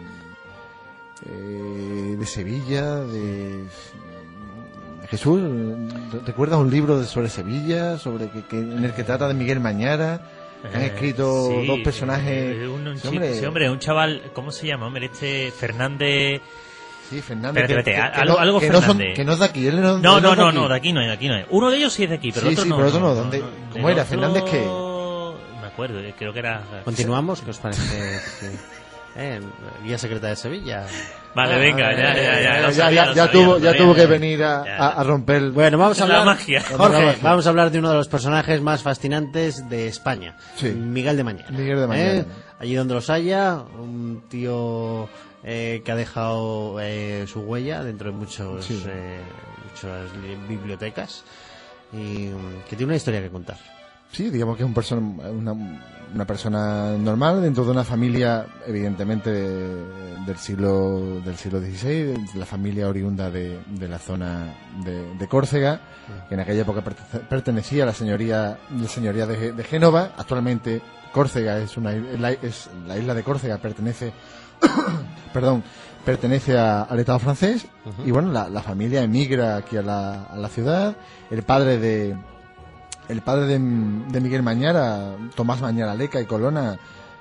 eh, de Sevilla, de Jesús. ¿Recuerdas un libro sobre Sevilla, sobre que, que en el que trata de Miguel Mañara? Han escrito sí, dos personajes. Eh, un, un sí, hombre, sí, hombre, un chaval, ¿cómo se llama? Hombre, este Fernández. Sí, Fernández. Espérate, que, espérate, que, algo, no, algo que Fernández. No, son, que no es de aquí. Él no, no, él no, no, no, de, no, de aquí no es, de aquí no es. Uno de ellos sí es de aquí, pero sí, el otro sí, no. pero otro no. no, ¿Dónde, no, ¿Cómo era? Otro... ¿Fernández qué? Me acuerdo, creo que era. Continuamos, ¿qué os parece? eh, Guía secreta de Sevilla. Vale, venga, ah, ya, ya, ya. Ya, no ya, sabía, ya, no ya sabía, tuvo, no ya sabía, tuvo que ya, venir a, ya, a, a romper. Bueno, vamos a hablar. La magia. Jorge, la magia. vamos a hablar de uno de los personajes más fascinantes de España. Sí. Miguel de Mañara. Miguel de Mañara. ¿Eh? Allí donde los haya, un tío eh, que ha dejado eh, su huella dentro de muchos, sí. eh, muchas bibliotecas y que tiene una historia que contar. Sí, digamos que es un persona, una, una persona normal dentro de una familia, evidentemente de, del siglo del siglo dieciséis, de la familia oriunda de, de la zona de, de Córcega, que en aquella época pertenecía a la señoría, la señoría de, de Génova. Actualmente Córcega es una la, es la isla de Córcega pertenece, perdón, pertenece a, al Estado francés. Uh-huh. Y bueno, la, la familia emigra aquí a la, a la ciudad. El padre de el padre de, de Miguel Mañara, Tomás Mañara Leca y Colona,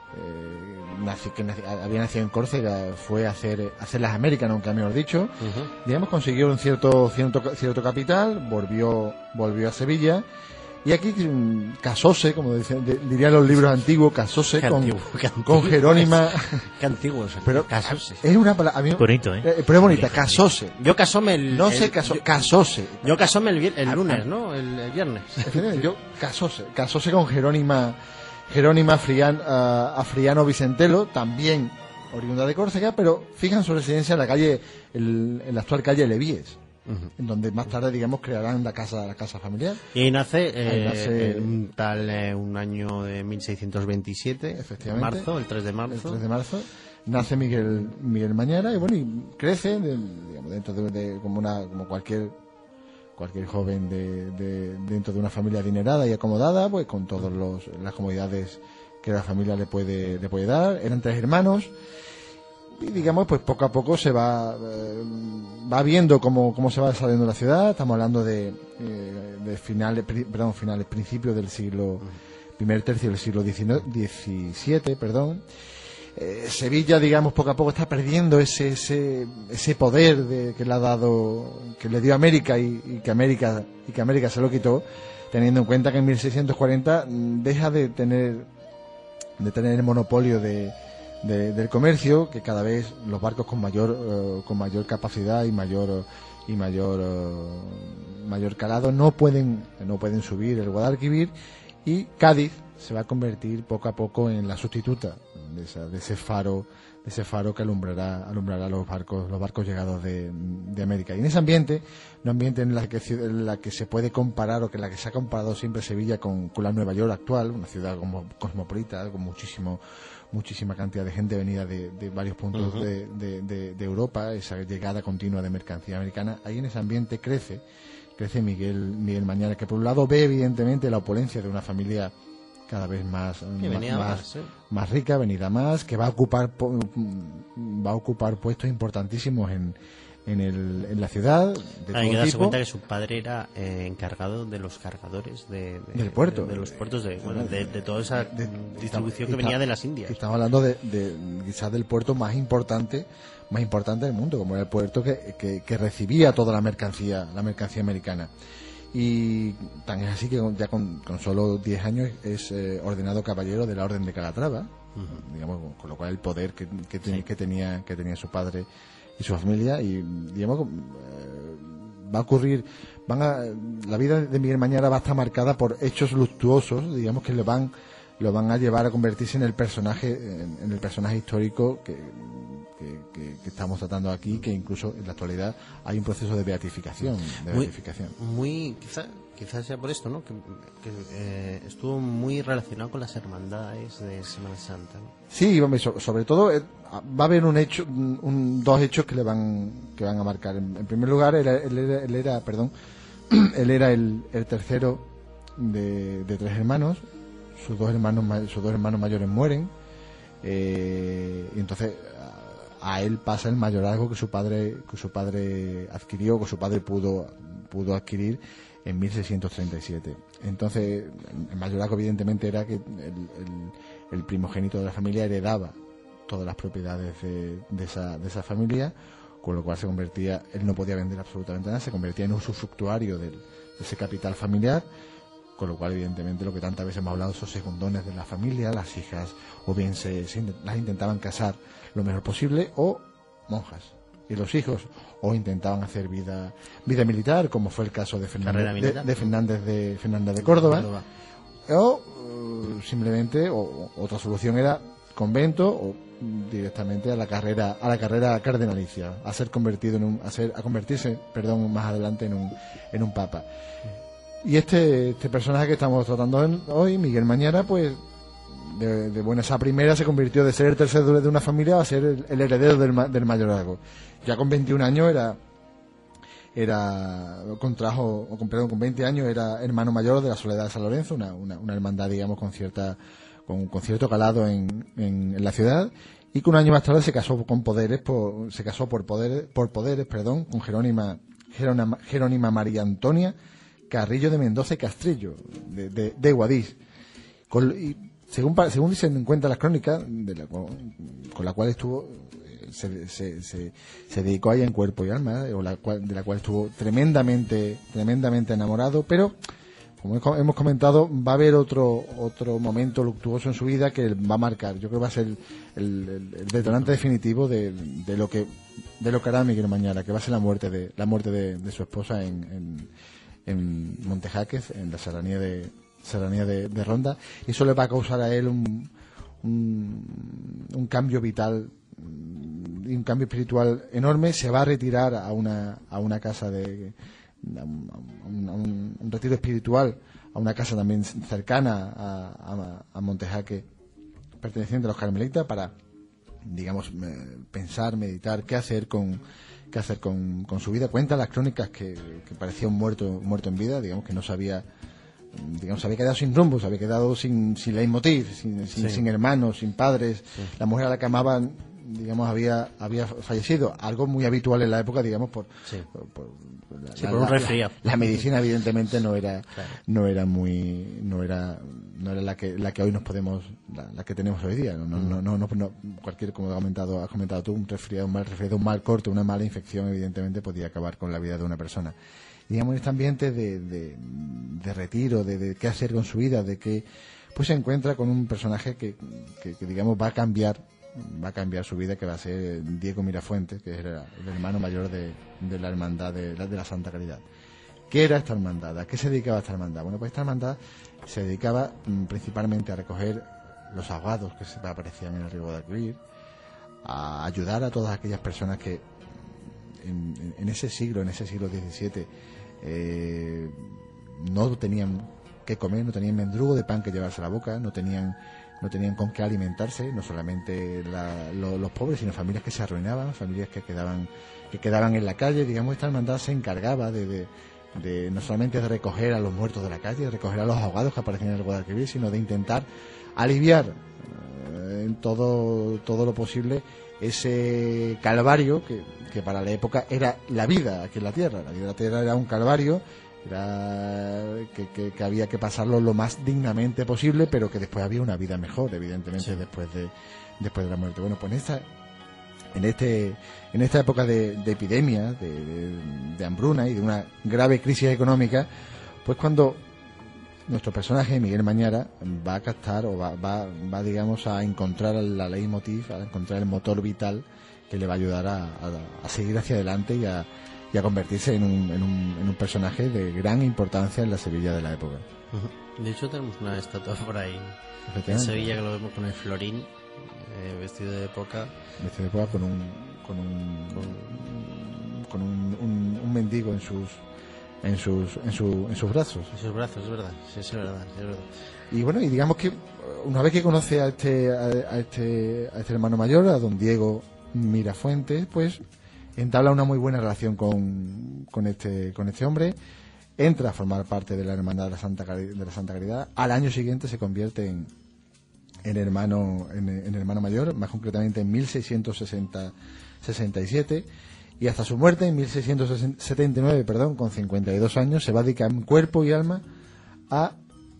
eh, nací, que nací, había nacido en Córcega, fue a hacer, a hacer las Américas, nunca mejor dicho, uh-huh. digamos, consiguió un cierto, cierto, cierto capital, volvió, volvió a Sevilla. Y aquí casóse, como dicen, dirían los libros antiguos, casóse con, antiguo, con Jerónima. Qué antiguo eso. Pero casóse. Es una palabra. Bonito, ¿eh? eh pero es bonita, casóse. Yo casóme el. No el, se casó, yo, casóse. Yo casóme el, el lunes, ¿no? El, el viernes. Yo casóse. Casóse con Jerónima. Jerónima Afrian, uh, Afriano Vicentelo, también oriunda de Córcega, pero fijan su residencia en la calle, el, en la actual calle Levíes. Uh-huh. En donde más tarde, digamos, crearán la casa la casa familiar. Y ahí nace, eh, ahí nace eh, un tal eh, un año de mil seiscientos veintisiete, efectivamente, marzo, el tres de marzo. El tres de marzo nace Miguel Miguel Mañara y bueno, y crece de, digamos, dentro de, de como una como cualquier cualquier joven de, de dentro de una familia adinerada y acomodada, pues con todas los las comodidades que la familia le puede le puede dar. Eran tres hermanos. Y digamos, pues poco a poco se va eh, va viendo cómo, cómo se va desarrollando la ciudad. Estamos hablando de, eh, de finales, pri, perdón, finales, principios del siglo, primer tercio del siglo diecisiete, perdón. Eh, Sevilla, digamos, poco a poco está perdiendo ese ese, ese poder de, que le ha dado, que le dio América y, y que América y que América se lo quitó, teniendo en cuenta que en mil seiscientos cuarenta deja de tener de tener el monopolio de De, del comercio, que cada vez los barcos con mayor uh, con mayor capacidad y mayor uh, y mayor uh, mayor calado no pueden no pueden subir el Guadalquivir, y Cádiz se va a convertir poco a poco en la sustituta de, esa, de ese faro de ese faro que alumbrará alumbrará los barcos los barcos llegados de, de América. Y en ese ambiente, un ambiente en la que en la que se puede comparar, o que en la que se ha comparado siempre Sevilla con, con la Nueva York actual, una ciudad como cosmopolita, con muchísimo muchísima cantidad de gente venida de, de varios puntos uh-huh. de, de, de, de Europa, esa llegada continua de mercancía americana. Ahí en ese ambiente crece crece Miguel Miguel Mañara, que por un lado ve evidentemente la opulencia de una familia cada vez más más, más, más, ¿eh? más rica, venida más, que va a ocupar va a ocupar puestos importantísimos en en, el, en la ciudad. De Hay que darse tipo. cuenta que su padre era eh, encargado de los cargadores de, de, del puerto, de, de los puertos de, bueno, de, de toda esa de, distribución que venía de las Indias. Estamos hablando de, de quizás del puerto más importante más importante del mundo, como era el puerto que, que, que recibía toda la mercancía la mercancía americana. Y tan es así que ya con, con solo diez años es eh, ordenado caballero de la Orden de Calatrava, uh-huh. digamos, con lo cual el poder que, que, ten, sí. que tenía que tenía su padre y su familia. Y digamos, eh, va a ocurrir van a, la vida de Miguel Mañara va a estar marcada por hechos luctuosos, digamos, que le van lo van a llevar a convertirse en el personaje en, en el personaje histórico que, que, que, que estamos tratando aquí, que incluso en la actualidad hay un proceso de beatificación de muy, beatificación. muy quizá quizás sea por esto, ¿no? Que, que eh, estuvo muy relacionado con las hermandades de Semana Santa, ¿no? Sí, sobre todo eh, va a haber un hecho, un, dos hechos que le van que van a marcar. En, en primer lugar, él, él, era, él era, perdón, él era el, el tercero de, de tres hermanos. Sus dos hermanos, sus dos hermanos mayores mueren, eh, y entonces a, a él pasa el mayorazgo que su padre que su padre adquirió, que su padre pudo pudo adquirir en mil seiscientos treinta y siete. Entonces el mayorazgo evidentemente era que el, el, el primogénito de la familia heredaba todas las propiedades de, de esa de esa familia, con lo cual se convertía, él no podía vender absolutamente nada, se convertía en un usufructuario del, de ese capital familiar. Con lo cual, evidentemente, lo que tantas veces hemos hablado son segundones de la familia. Las hijas o bien se, se las intentaban casar lo mejor posible, o monjas. Y los hijos o intentaban hacer vida vida militar, como fue el caso de Fernández de, de Fernández de Fernández de Córdoba, Córdoba. o uh, simplemente o, otra solución era convento o directamente a la carrera a la carrera cardenalicia, a ser convertido en un a, ser, a convertirse, perdón, más adelante en un en un papa. Y este este personaje que estamos tratando en, hoy, Miguel Mañara, pues de, de buenas a primeras se convirtió de ser el tercero de una familia a ser el, el heredero del, del mayorazgo. Ya con veintiún años era era contrajo o con, perdón, con veinte años era hermano mayor de la Soledad de San Lorenzo, una, una, una hermandad, digamos, con cierta con, con cierto calado en, en, en la ciudad, y que un año más tarde se casó con poderes por, se casó por poderes por poderes perdón con Jerónima Jerónima, Jerónima María Antonia Carrillo de Mendoza y Castrillo, de, de, de Guadix. Con, y según, según dicen en cuenta las crónicas, de la, con, con la cual estuvo, se, se, se, se dedicó a ella en cuerpo y alma, o la cual, de la cual estuvo tremendamente, tremendamente enamorado, pero como hemos comentado, va a haber otro otro momento luctuoso en su vida que va a marcar. Yo creo que va a ser el, el, el detonante definitivo de, de lo que de lo que hará Miguel Mañara, que va a ser la muerte de la muerte de, de su esposa en, en, en Montejáquez, en la serranía de serranía de, de Ronda, y eso le va a causar a él un un, un cambio vital y un cambio espiritual enorme. Se va a retirar a una a una casa de A un, a un, un retiro espiritual, a una casa también cercana a, a, a Montejaque, perteneciente a los carmelitas, para, digamos, pensar, meditar qué hacer con qué hacer con, con su vida. Cuenta las crónicas que, que parecía un muerto muerto en vida, digamos que no sabía, digamos, se había quedado sin rumbo, se había quedado sin, sin leitmotiv, sin, sin, sí. sin hermanos, sin padres. Sí. La mujer a la que amaban, digamos, había había fallecido, algo muy habitual en la época, digamos, por, sí. por, por la, sí, por un resfriado. La, la medicina evidentemente no era claro. no era muy no era no era la que la que hoy nos podemos la, la que tenemos hoy día. No, no, mm. no, no, no cualquier, como has comentado has comentado tú, un resfriado, un mal resfriado, un mal corte, una mala infección evidentemente podía acabar con la vida de una persona. Digamos, en este ambiente de, de, de retiro, de, de qué hacer con su vida, de que pues se encuentra con un personaje que, que, que digamos va a cambiar va a cambiar su vida, que va a ser Diego Mirafuentes, que era el hermano mayor de, de la hermandad de la, de la Santa Caridad. ¿Qué era esta hermandad? ¿A qué se dedicaba esta hermandad? Bueno, pues esta hermandad se dedicaba mm, principalmente a recoger los ahogados que se aparecían en el río Guadalquivir, a ayudar a todas aquellas personas que en, en, en ese siglo, en ese siglo diecisiete, eh, no tenían qué comer, no tenían mendrugo de pan que llevarse a la boca, no tenían no tenían con qué alimentarse, no solamente la, lo, los pobres, sino familias que se arruinaban, familias que quedaban que quedaban en la calle. Digamos, esta hermandad se encargaba de, de, de no solamente de recoger a los muertos de la calle, de recoger a los ahogados que aparecían en el Guadalquivir, sino de intentar aliviar eh, en todo todo lo posible ese calvario que, que para la época era la vida aquí en la tierra. La vida en la tierra era un calvario, era que, que, que había que pasarlo lo más dignamente posible, pero que después había una vida mejor, evidentemente, sí. después de después de la muerte. Bueno, pues en esta en este en esta época de, de epidemia, de, de, de hambruna y de una grave crisis económica, pues cuando nuestro personaje Miguel Mañara va a captar o va, va, va digamos a encontrar la leitmotiv, a encontrar el motor vital que le va a ayudar a, a, a seguir hacia adelante y a y a convertirse en un, en, un, en un personaje de gran importancia en la Sevilla de la época. Uh-huh. De hecho tenemos una estatua por ahí en Sevilla que lo vemos con el florín, eh, vestido de época. Vestido de época con un con un con, con un, un, un mendigo en sus en sus en, su, en sus brazos. En sus brazos, es verdad, sí, es verdad, es verdad. Y bueno, y digamos que una vez que conoce a este a, a este a este hermano mayor, a don Diego Mirafuentes, pues entabla una muy buena relación con, con este con este hombre, entra a formar parte de la hermandad de la Santa Caridad, de la Santa Caridad. Al año siguiente se convierte en, en hermano en, en hermano mayor, más concretamente en mil seiscientos sesenta y siete, y hasta su muerte en mil seiscientos setenta y nueve, perdón, con cincuenta y dos años, se va a dedicar en cuerpo y alma a,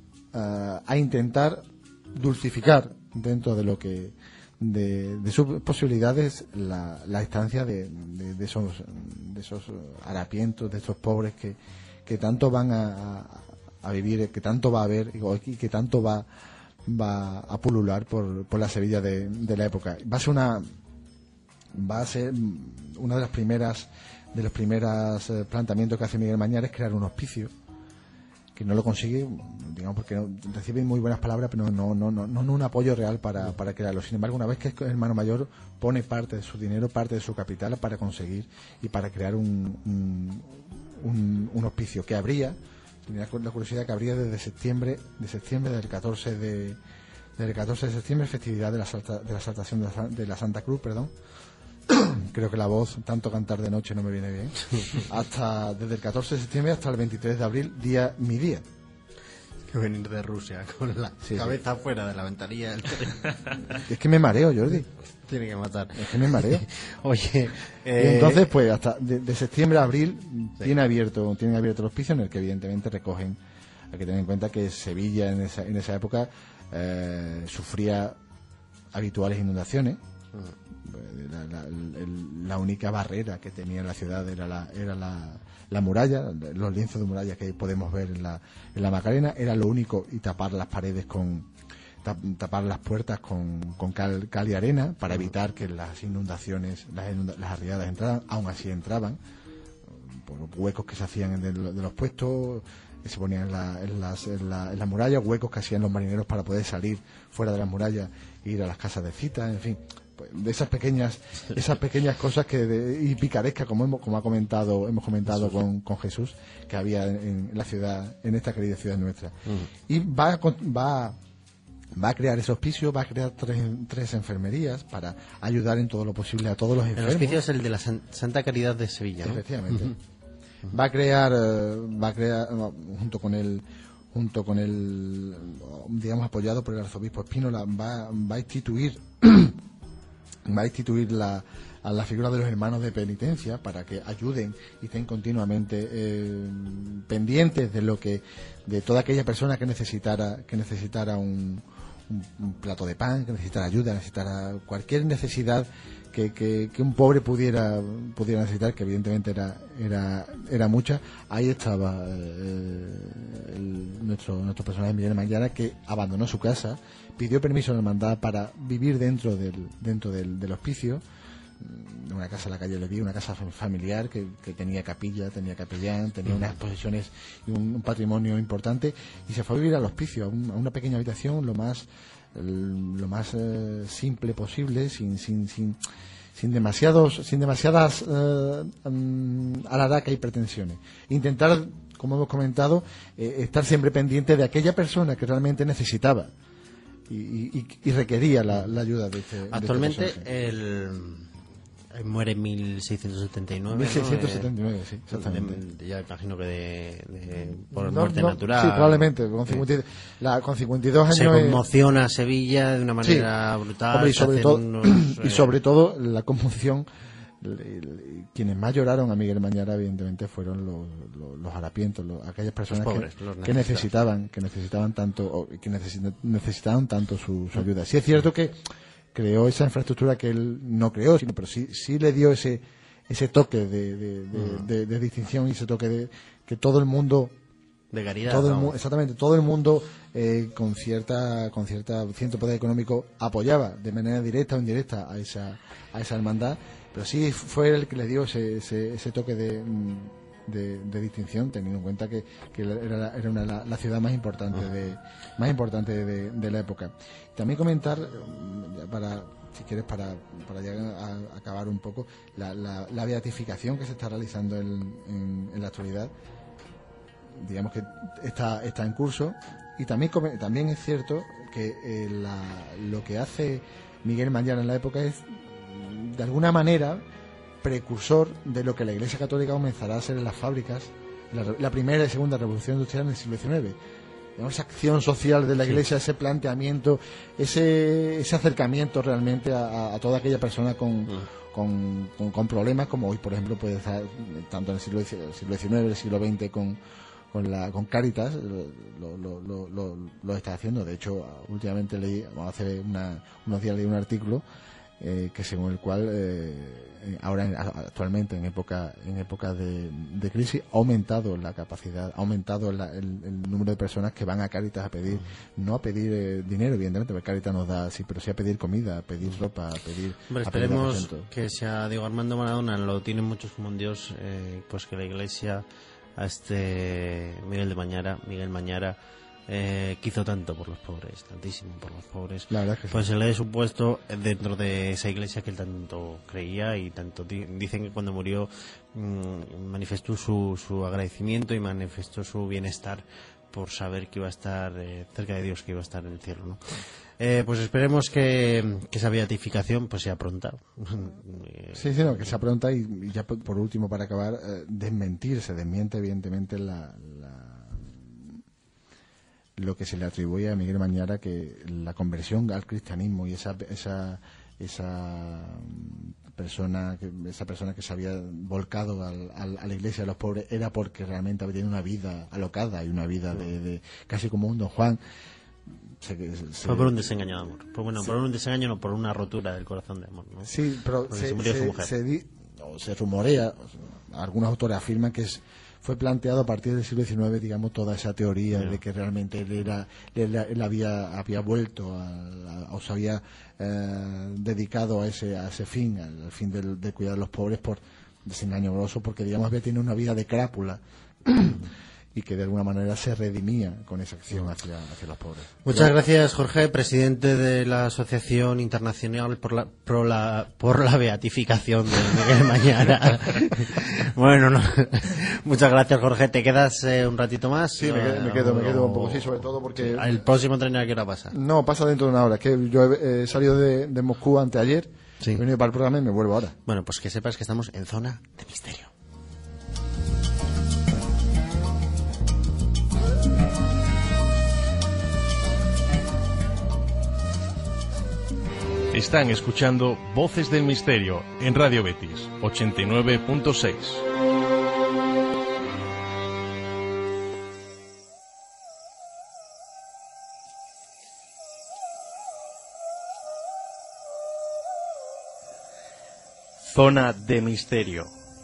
a, a intentar dulcificar dentro de lo que De, de sus posibilidades la, la estancia de, de, de esos de esos harapientos, de esos pobres que, que tanto van a, a, a vivir, que tanto va a haber y que tanto va va a pulular por, por la Sevilla de, de la época. Va a ser una va a ser una de las primeras de los primeros eh, planteamientos que hace Miguel Mañara, es crear un hospicio, que no lo consigue, digamos, porque no, recibe muy buenas palabras, pero no no no no, no un apoyo real para, para crearlo. Sin embargo, una vez que es hermano mayor, pone parte de su dinero, parte de su capital para conseguir y para crear un un, un, un hospicio que habría, tenía la curiosidad que habría desde septiembre de septiembre del catorce de del catorce de septiembre, festividad de la salta, de la saltación de la, de la Santa Cruz, perdón. Creo que la voz, tanto cantar de noche no me viene bien. Hasta desde el catorce de septiembre hasta el veintitrés de abril, día mi día. Que venir de Rusia con la Sí, cabeza fuera de la ventanilla del tren. Es que me mareo, Jordi. Tiene que matar. Es que me mareo. Oye, Y eh, entonces, pues, hasta de, de septiembre a abril Sí. tiene abierto, tienen abierto los pisos en el que evidentemente recogen. Hay que tener en cuenta que Sevilla en esa, en esa época eh, sufría habituales inundaciones. La, la- el- la única barrera que tenía la ciudad era la, era la, la muralla, los lienzos de muralla que podemos ver en la, en la Macarena, era lo único, y tapar las paredes con tap- tapar las puertas con, con cal, cal y arena para evitar que las inundaciones, las, inunda- las arriadas entraran. Aún así entraban por los huecos que se hacían en el- de los puestos, que se ponían en la, en las, en la, en la muralla, huecos que hacían los marineros para poder salir fuera de las murallas e ir a las casas de cita, en fin, pues, de esas pequeñas esas pequeñas cosas que de- y picarescas, como hemos como ha comentado hemos comentado con, con Jesús, que había en, en la ciudad, en esta querida ciudad nuestra. Y va a, con- va va a crear ese hospicio, va a crear tres, tres enfermerías para ayudar en todo lo posible a todos los el enfermos. hospicio es el de la San- Santa Caridad de Sevilla, ¿no? Efectivamente. Va a crear, eh, va a crear, no, junto con el, junto con el, digamos, apoyado por el arzobispo Espínola, va, va a instituir, va a instituir la, a la figura de los hermanos de penitencia para que ayuden y estén continuamente eh, pendientes de lo que, de toda aquella persona que necesitara, que necesitara un, un, un plato de pan, que necesitara ayuda, necesitara cualquier necesidad que, que, que un pobre pudiera pudiera necesitar, que evidentemente era era era mucha. Ahí estaba eh, el- nuestro nuestro personaje Miguel Mañara, que abandonó su casa, pidió permiso a la hermandad para vivir dentro del dentro del, del hospicio, una casa en la calle Leví, una casa familiar que, que tenía capilla, tenía capellán, tenía unas posesiones y un, un patrimonio importante, y se fue a vivir al hospicio, a, un- a una pequeña habitación lo más el- lo más eh, simple posible, sin sin sin sin demasiados sin demasiadas eh, mm, alharacas y pretensiones. Intentar, como hemos comentado, eh, estar siempre pendiente de aquella persona que realmente necesitaba y, y- y requería la, la ayuda de este de este Actualmente personaje. el eh, muere en mil seiscientos setenta y nueve, ¿no? mil seiscientos setenta y nueve, sí, Eh, exactamente. de- ya imagino que de, de- por No, muerte no, natural. Sí, probablemente. Con cincuenta, y- la, con cincuenta y dos años. Se eh, conmociona Sevilla de una manera sí. brutal. Hombre, y se sobre, hacen todo, unos, y eh, sobre todo la conmoción. le- le- Quienes más lloraron a Miguel Mañara, evidentemente, fueron los, los, los harapientos, los- aquellas personas Los pobres, que, los que necesitaban, que necesitaban tanto, o que necesi- necesitaban tanto su, Mm. su ayuda. Sí es cierto que creó esa infraestructura que él no creó, sino, pero sí, sí le dio ese, ese toque de, de, de, Mm. de- de distinción y ese toque de que todo el mundo de caridad. todo el vamos. mu- exactamente todo el mundo eh, con cierta con cierta cierto poder económico apoyaba de manera directa o indirecta a esa a esa hermandad, pero sí fue el que le dio ese, ese, ese toque de, mm, de, de distinción, teniendo en cuenta que, que era, la- era una, la, la ciudad más importante de más importante de, de la época. También comentar, mm, ya para si quieres para, para ya a- a acabar un poco la, la, la beatificación que se está realizando en, en, en la actualidad, digamos que está está en curso. Y también come- también es cierto que eh, la- lo que hace Miguel Mañara en la época es mm, de alguna manera precursor de lo que la Iglesia Católica comenzará a hacer en las fábricas, la, re- la primera y segunda revolución industrial en el siglo diecinueve. Digamos, esa acción social de la Iglesia, ese planteamiento, ese, ese acercamiento realmente a, a toda aquella persona con, con, con- con problemas, como hoy, por ejemplo, puede estar tanto en el siglo, dieci- el siglo diecinueve, el siglo veinte, con, con, la, con Cáritas, lo, lo, lo, lo, lo está haciendo. De hecho, últimamente leí, bueno, hace una, unos días leí un artículo eh, que según el cual eh, eh, ahora en- actualmente en época en época de, de crisis ha aumentado la capacidad, ha aumentado la- el, el número de personas que van a Cáritas a pedir, no a pedir eh, dinero, evidentemente, porque Cáritas nos da, sí, pero sí a pedir comida, a pedir ropa, a pedir, Hombre, a pedir esperemos aposento. que sea Diego Armando Maradona, lo tienen muchos como un dios, eh, pues que la Iglesia a este Miguel de Mañara, Miguel Mañara, eh, que hizo tanto por los pobres, tantísimo por los pobres, La verdad es que sí. pues se le dé su puesto dentro de esa iglesia que él tanto creía y tanto di- dicen que cuando murió mm, manifestó su, su agradecimiento y manifestó su bienestar por saber que iba a estar eh, cerca de Dios, que iba a estar en el cielo, ¿no? Eh, pues esperemos que, que esa beatificación pues sea pronta. Eh, Sí, sí, no, que se apronta y, y ya por, por último, para acabar, eh, desmentir, se desmiente evidentemente la, la, lo que se le atribuye a Miguel Mañara, que la conversión al cristianismo y esa esa esa persona que esa persona que se había volcado al, al, a la iglesia de los pobres era porque realmente había tenido una vida alocada y una vida de, de casi como un Don Juan. Se, se, Fue por un desengaño de amor. Pues bueno, sí. Por un desengaño, no, por una rotura del corazón de amor, ¿no? Sí, pero porque se, se murió se, su mujer. Se, di, o se rumorea, algunos autores afirman que es, fue planteado a partir del siglo diecinueve, digamos, toda esa teoría yeah. de que realmente él era él, él había había vuelto a, a, o se había eh, dedicado a ese a ese fin, al, al fin del, de cuidar a los pobres por desengaño grosso, porque digamos había tenido una vida de crápula. Y que de alguna manera se redimía con esa acción hacia, hacia los pobres. Muchas Pero, gracias, Jorge, presidente de la Asociación Internacional por la, por la, por la Beatificación de Miguel Mañara. Bueno, no, muchas gracias, Jorge. ¿Te quedas eh, un ratito más? Sí, me quedo, me quedo, me quedo un poco, sí, sobre todo porque... ¿El próximo tren a qué hora pasa? No, pasa dentro de una hora. Es que yo he, he salido de, de Moscú anteayer, sí. He venido para el programa y me vuelvo ahora. Bueno, pues que sepas que estamos en zona de misterio. Están escuchando Voces del Misterio en Radio Betis ochenta y nueve punto seis. Zona de Misterio.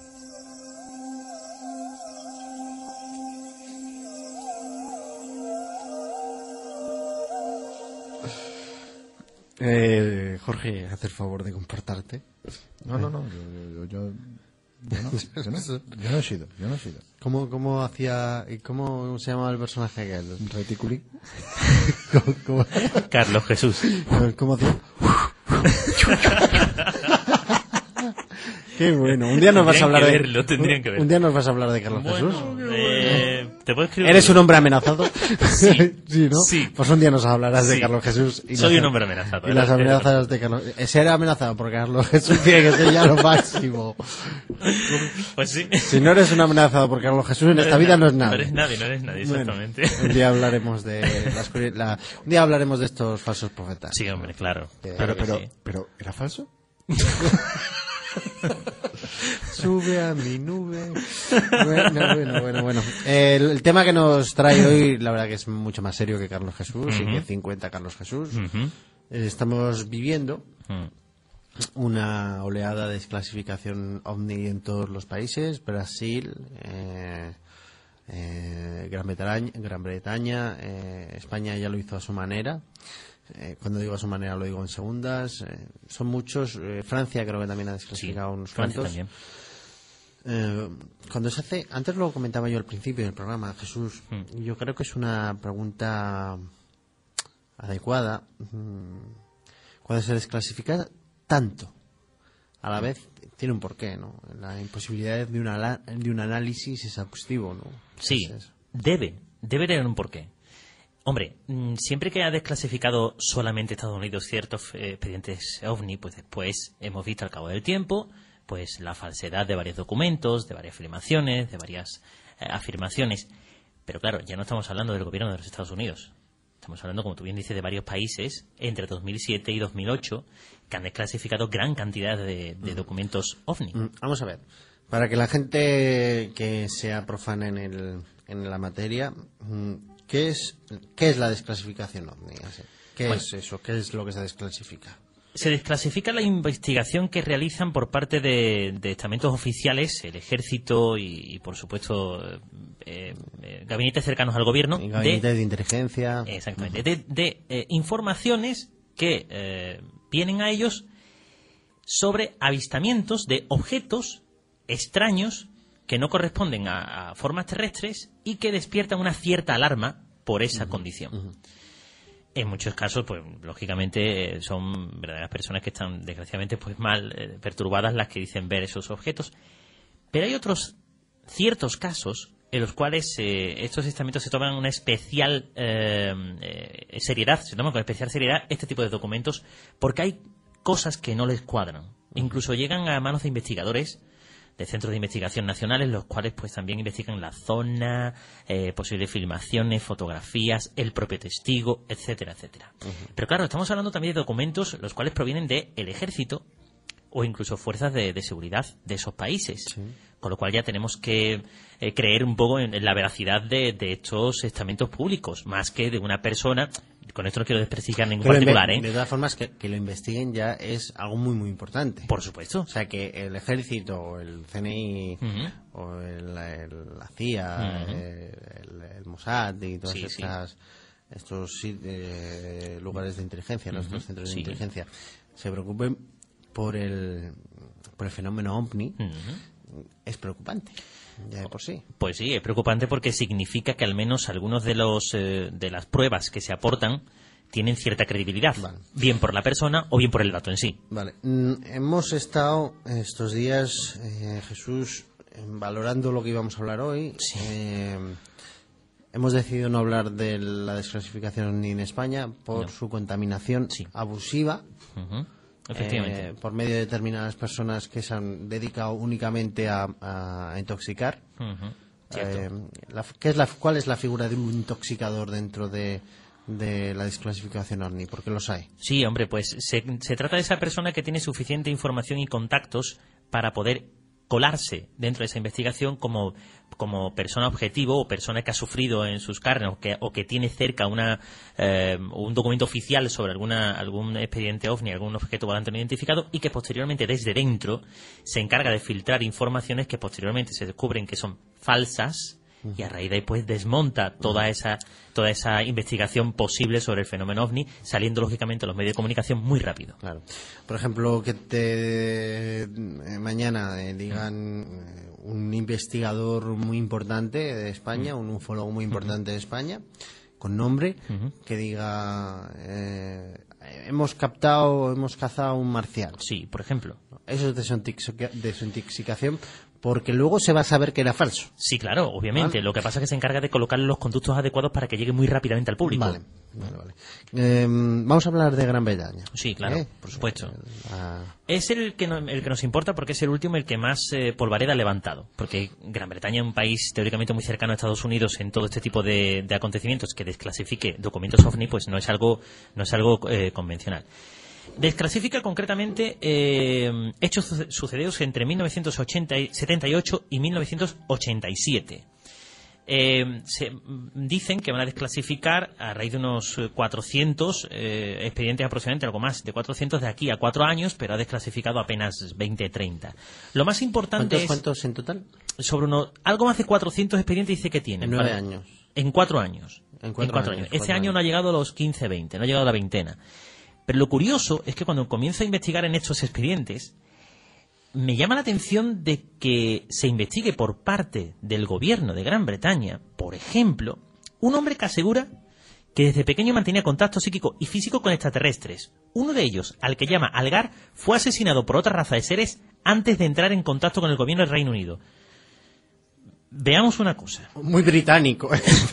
Eh, Jorge, haz el favor de comportarte. No, no, no, yo, yo, yo, yo, no, yo, no, yo no he sido, yo no he sido. ¿Cómo, cómo hacía, y cómo se llamaba el personaje que él? Reticuli. ¿Cómo, cómo? Carlos Jesús. ¿Cómo hacía? Qué bueno. Un día nos vas a hablar de verlo, tendrían que verlo. Un día nos vas a hablar de Carlos bueno, Jesús. Eh, ¿te puedo escribir? ¿Eres un hombre amenazado? Sí. Sí, ¿no? Sí. Pues un día nos hablarás sí. de Carlos Jesús. Y Soy las, un hombre amenazado. Y las amenazas de Carlos. Ser amenazado por Carlos Jesús tiene que ser ya lo máximo. Pues sí. Si no eres un amenazado por Carlos Jesús en esta vida no es nadie. No eres nadie, no eres nadie, exactamente. Bueno, un día hablaremos de las, la, un día hablaremos de estos falsos profetas. Sí, hombre, claro. Pero, claro pero, sí. pero, ¿era falso? Sube a mi nube. Bueno, bueno, bueno, bueno. El, el tema que nos trae hoy, la verdad que es mucho más serio que Carlos Jesús, uh-huh. y que cincuenta Carlos Jesús. Uh-huh. Estamos viviendo uh-huh. una oleada de desclasificación ovni en todos los países. Brasil, eh, eh, Gran Bretaña, Gran Bretaña eh, España ya lo hizo a su manera. Eh, cuando digo a su manera lo digo en segundas. Eh, son muchos. Eh, Francia creo que también ha desclasificado sí, unos Francia cuantos. También. Eh, cuando se hace, antes lo comentaba yo al principio del programa, Jesús, mm. yo creo que es una pregunta adecuada. Cuando se desclasifica tanto, a la vez tiene un porqué, ¿no? La imposibilidad de, una, de un análisis exhaustivo, ¿no? Sí, Entonces, debe, debe tener un porqué. Hombre, siempre que ha desclasificado solamente Estados Unidos ciertos eh, expedientes OVNI, pues después hemos visto al cabo del tiempo pues la falsedad de varios documentos, de varias afirmaciones, de varias eh, afirmaciones. Pero claro, ya no estamos hablando del gobierno de los Estados Unidos. Estamos hablando, como tú bien dices, de varios países entre dos mil siete y dos mil ocho que han desclasificado gran cantidad de, de documentos OVNI. Vamos a ver, para que la gente que sea profana en, el, en la materia... ¿Qué es, ¿Qué es la desclasificación ovni? ¿Qué bueno, es eso? ¿Qué es lo que se desclasifica? Se desclasifica la investigación que realizan por parte de, de estamentos oficiales, el ejército y, y por supuesto, eh, eh, gabinetes cercanos al gobierno. Y gabinetes de, de inteligencia. Exactamente. Uh-huh. De, de eh, informaciones que eh, vienen a ellos sobre avistamientos de objetos extraños que no corresponden a, a formas terrestres y que despiertan una cierta alarma por esa uh-huh, condición. Uh-huh. En muchos casos, pues lógicamente son verdaderas personas que están desgraciadamente pues mal eh, perturbadas las que dicen ver esos objetos. Pero hay otros ciertos casos en los cuales eh, estos estamentos se toman una especial eh, eh, seriedad, se toman con especial seriedad este tipo de documentos porque hay cosas que no les cuadran. Uh-huh. Incluso llegan a manos de investigadores de centros de investigación nacionales, los cuales pues también investigan la zona, eh, posibles filmaciones, fotografías, el propio testigo, etcétera, etcétera. Uh-huh. Pero claro, estamos hablando también de documentos los cuales provienen del ejército o incluso fuerzas de, de seguridad de esos países. Sí. Con lo cual ya tenemos que eh, creer un poco en, en la veracidad de, de estos estamentos públicos, más que de una persona. Con esto no quiero desprestigiar ningún particular, ¿eh? De todas formas, que, que lo investiguen ya es algo muy, muy importante. Por supuesto. O sea, que el ejército, o el C N I, uh-huh. o el, el, la C I A, uh-huh. el, el Mossad y todas sí, estas, sí. estos eh, lugares de inteligencia, uh-huh. nuestros centros de sí. inteligencia, se preocupen por el, por el fenómeno OVNI, uh-huh. es preocupante. Ya de por sí. Pues sí, es preocupante porque significa que al menos algunos de los eh, de las pruebas que se aportan tienen cierta credibilidad, vale. bien por la persona o bien por el dato en sí. Vale. Mm, hemos estado estos días, eh, Jesús, valorando lo que íbamos a hablar hoy. Sí. Eh, hemos decidido no hablar de la desclasificación ni en España por no. su contaminación sí. abusiva. Uh-huh. Efectivamente. Eh, por medio de determinadas personas que se han dedicado únicamente a, a intoxicar. Uh-huh. Eh, la, ¿qué es la, ¿Cuál es la figura de un intoxicador dentro de, de la desclasificación OVNI? Porque los hay. Sí, hombre, pues se, se trata de esa persona que tiene suficiente información y contactos para poder colarse dentro de esa investigación como, como persona objetivo o persona que ha sufrido en sus carnes o que, o que tiene cerca una eh, un documento oficial sobre alguna algún expediente OVNI, algún objeto volante no identificado y que posteriormente desde dentro se encarga de filtrar informaciones que posteriormente se descubren que son falsas y a raíz de ahí pues desmonta toda esa toda esa investigación posible sobre el fenómeno OVNI, saliendo lógicamente a los medios de comunicación muy rápido. Claro. Por ejemplo, que te eh, mañana eh, digan eh, un investigador muy importante de España, uh-huh. un ufólogo muy importante uh-huh. de España, con nombre, uh-huh. que diga eh, hemos captado, hemos cazado un marciano. Sí, por ejemplo. Eso es desintoxica- desintoxicación. Porque luego se va a saber que era falso. Sí, claro, obviamente. ¿Vale? Lo que pasa es que se encarga de colocar los conductos adecuados para que llegue muy rápidamente al público. Vale, vale, vale. Eh, vamos a hablar de Gran Bretaña. Sí, claro, ¿Eh? por supuesto. Ah. Es el que, no, el que nos importa porque es el último, el que más eh, polvareda ha levantado. Porque Gran Bretaña es un país teóricamente muy cercano a Estados Unidos en todo este tipo de, de acontecimientos, que desclasifique documentos OVNI, pues no es algo, no es algo eh, convencional. Desclasifica concretamente eh, hechos sucedidos entre mil novecientos setenta y ocho y mil novecientos ochenta y siete. Eh, se, dicen que van a desclasificar a raíz de unos cuatrocientos eh, expedientes, aproximadamente algo más de cuatrocientos de aquí a cuatro años, pero ha desclasificado apenas veinte, treinta. Lo más importante ¿Cuántos, es... ¿Cuántos en total? Sobre uno, algo más de cuatrocientos expedientes dice que tienen. En nueve para, años. En cuatro años. En cuatro, en cuatro años, años. Cuatro Este año años. no ha llegado a los quince, veinte, no ha llegado a la veintena. Pero lo curioso es que cuando comienzo a investigar en estos expedientes, me llama la atención de que se investigue por parte del gobierno de Gran Bretaña, por ejemplo, un hombre que asegura que desde pequeño mantenía contacto psíquico y físico con extraterrestres. Uno de ellos, al que llama Algar, fue asesinado por otra raza de seres antes de entrar en contacto con el gobierno del Reino Unido. Veamos una cosa. Muy británico.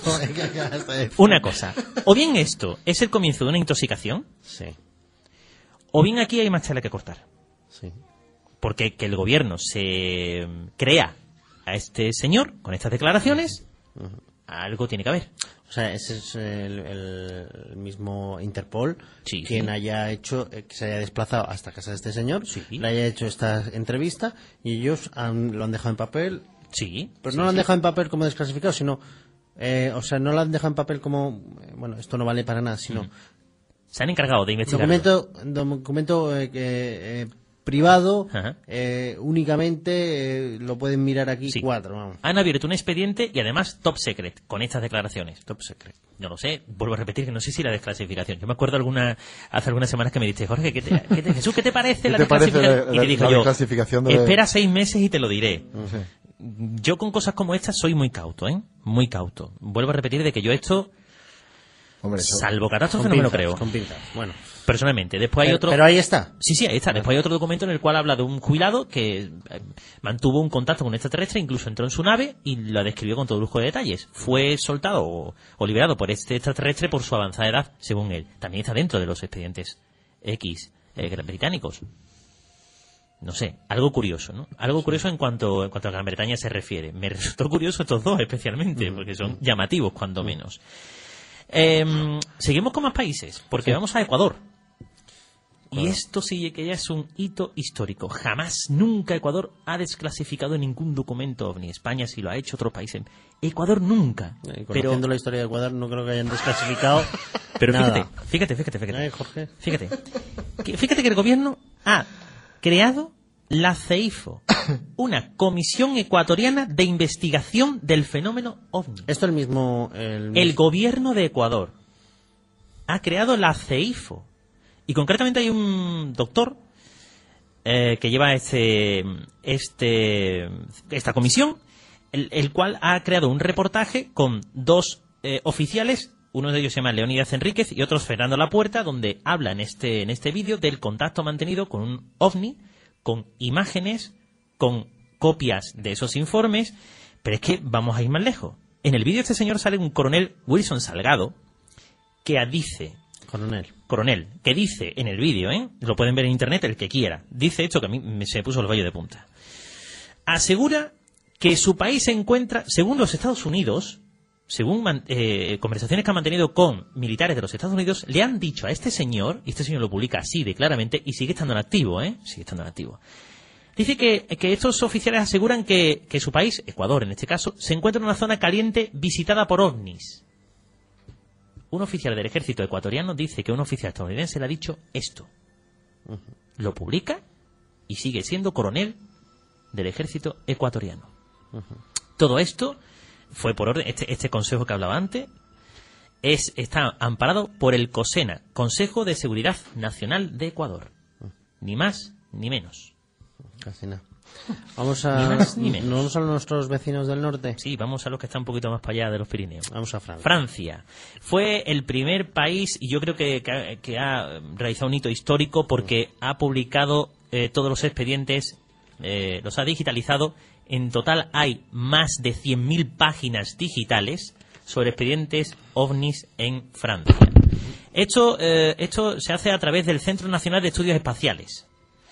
Una cosa. O bien esto es el comienzo de una intoxicación. Sí. O bien aquí hay más tela que cortar. Sí. Porque que el gobierno se crea a este señor con estas declaraciones, uh-huh. algo tiene que haber. O sea, ese es el, el mismo Interpol sí, quien sí. haya hecho, eh, que se haya desplazado hasta casa de este señor, sí. le haya hecho esta entrevista y ellos han, lo han dejado en papel. Sí. Pero sí, no lo han sí. dejado en papel como desclasificado, sino... Eh, o sea, no lo han dejado en papel como... Eh, bueno, esto no vale para nada, sino... Mm. Se han encargado de investigar. Documento, documento eh, eh, privado, eh, únicamente eh, lo pueden mirar aquí sí. cuatro. Vamos. Han abierto un expediente y además top secret con estas declaraciones. Top secret. No lo sé, vuelvo a repetir que no sé si la desclasificación. Yo me acuerdo alguna hace algunas semanas que me dijiste, Jorge, ¿qué te, qué te, Jesús, ¿qué te parece ¿Qué la te desclasificación? parece la, y te dije la yo, desclasificación de... espera seis meses y te lo diré. No sé. Yo con cosas como estas soy muy cauto, ¿eh? Muy cauto. Vuelvo a repetir de que yo esto, Hombre, eso... salvo catástrofe, no me lo creo. Con pinzas. Bueno. Personalmente. Después hay pero, otro... pero ahí está. Sí, sí, ahí está. Después hay otro documento en el cual habla de un jubilado que eh, mantuvo un contacto con un extraterrestre, incluso entró en su nave y la describió con todo lujo de detalles. Fue soltado o, o liberado por este extraterrestre por su avanzada edad, según él. También está dentro de los expedientes X eh, británicos. no sé, algo curioso, ¿no? Algo curioso en cuanto, en cuanto a Gran Bretaña se refiere. Me resultó curioso estos dos especialmente, porque son llamativos cuando menos. Eh, seguimos con más países, porque sí. Vamos a Ecuador. Y esto sí que ya es un hito histórico. Jamás, nunca Ecuador ha desclasificado ningún documento OVNI. España sí lo ha hecho, otros países. Ecuador nunca. Y conociendo pero... la historia de Ecuador, no creo que hayan desclasificado Pero nada. fíjate, fíjate, fíjate, fíjate. Ay, Jorge. Fíjate. Que, fíjate que el gobierno ha creado la CEIFO, una comisión ecuatoriana de investigación del fenómeno OVNI. Esto es el mismo... El, mismo... el gobierno de Ecuador ha creado la CEIFO. Y concretamente hay un doctor eh, que lleva este, este, esta comisión, el, el cual ha creado un reportaje con dos eh, oficiales, uno de ellos se llama Leónidas Enríquez y otro Fernando Lapuerta, donde habla en este, en este vídeo del contacto mantenido con un OVNI, con imágenes, con copias de esos informes, pero es que vamos a ir más lejos. En el vídeo de este señor sale un coronel Wilson Salgado que dice... Coronel. Coronel, que dice en el vídeo, ¿eh? Lo pueden ver en internet el que quiera. Dice esto que a mí me, se me puso el vello de punta. Asegura que su país se encuentra, según los Estados Unidos, según man, eh, conversaciones que ha mantenido con militares de los Estados Unidos, le han dicho a este señor, y este señor lo publica así de claramente, y sigue estando en activo, ¿eh? Sigue estando en activo. Dice que, que estos oficiales aseguran que, que su país, Ecuador en este caso, se encuentra en una zona caliente visitada por ovnis. Un oficial del ejército ecuatoriano dice que un oficial estadounidense le ha dicho esto. Uh-huh. Lo publica y sigue siendo coronel del ejército ecuatoriano. Uh-huh. Todo esto fue por orden, este, este consejo que hablaba antes, es, está amparado por el COSENA, Consejo de Seguridad Nacional de Ecuador. Uh-huh. Ni más ni menos. Casi nada. Vamos a, ni más, ni menos. ¿No vamos a nuestros vecinos del norte? Sí, vamos a los que están un poquito más para allá de los Pirineos. Vamos a Francia. Francia. Fue el primer país, y yo creo que, que, que ha realizado un hito histórico porque uh-huh. ha publicado eh, todos los expedientes, eh, los ha digitalizado. En total hay más de cien mil páginas digitales sobre expedientes ovnis en Francia. Esto, eh, esto se hace a través del Centro Nacional de Estudios Espaciales.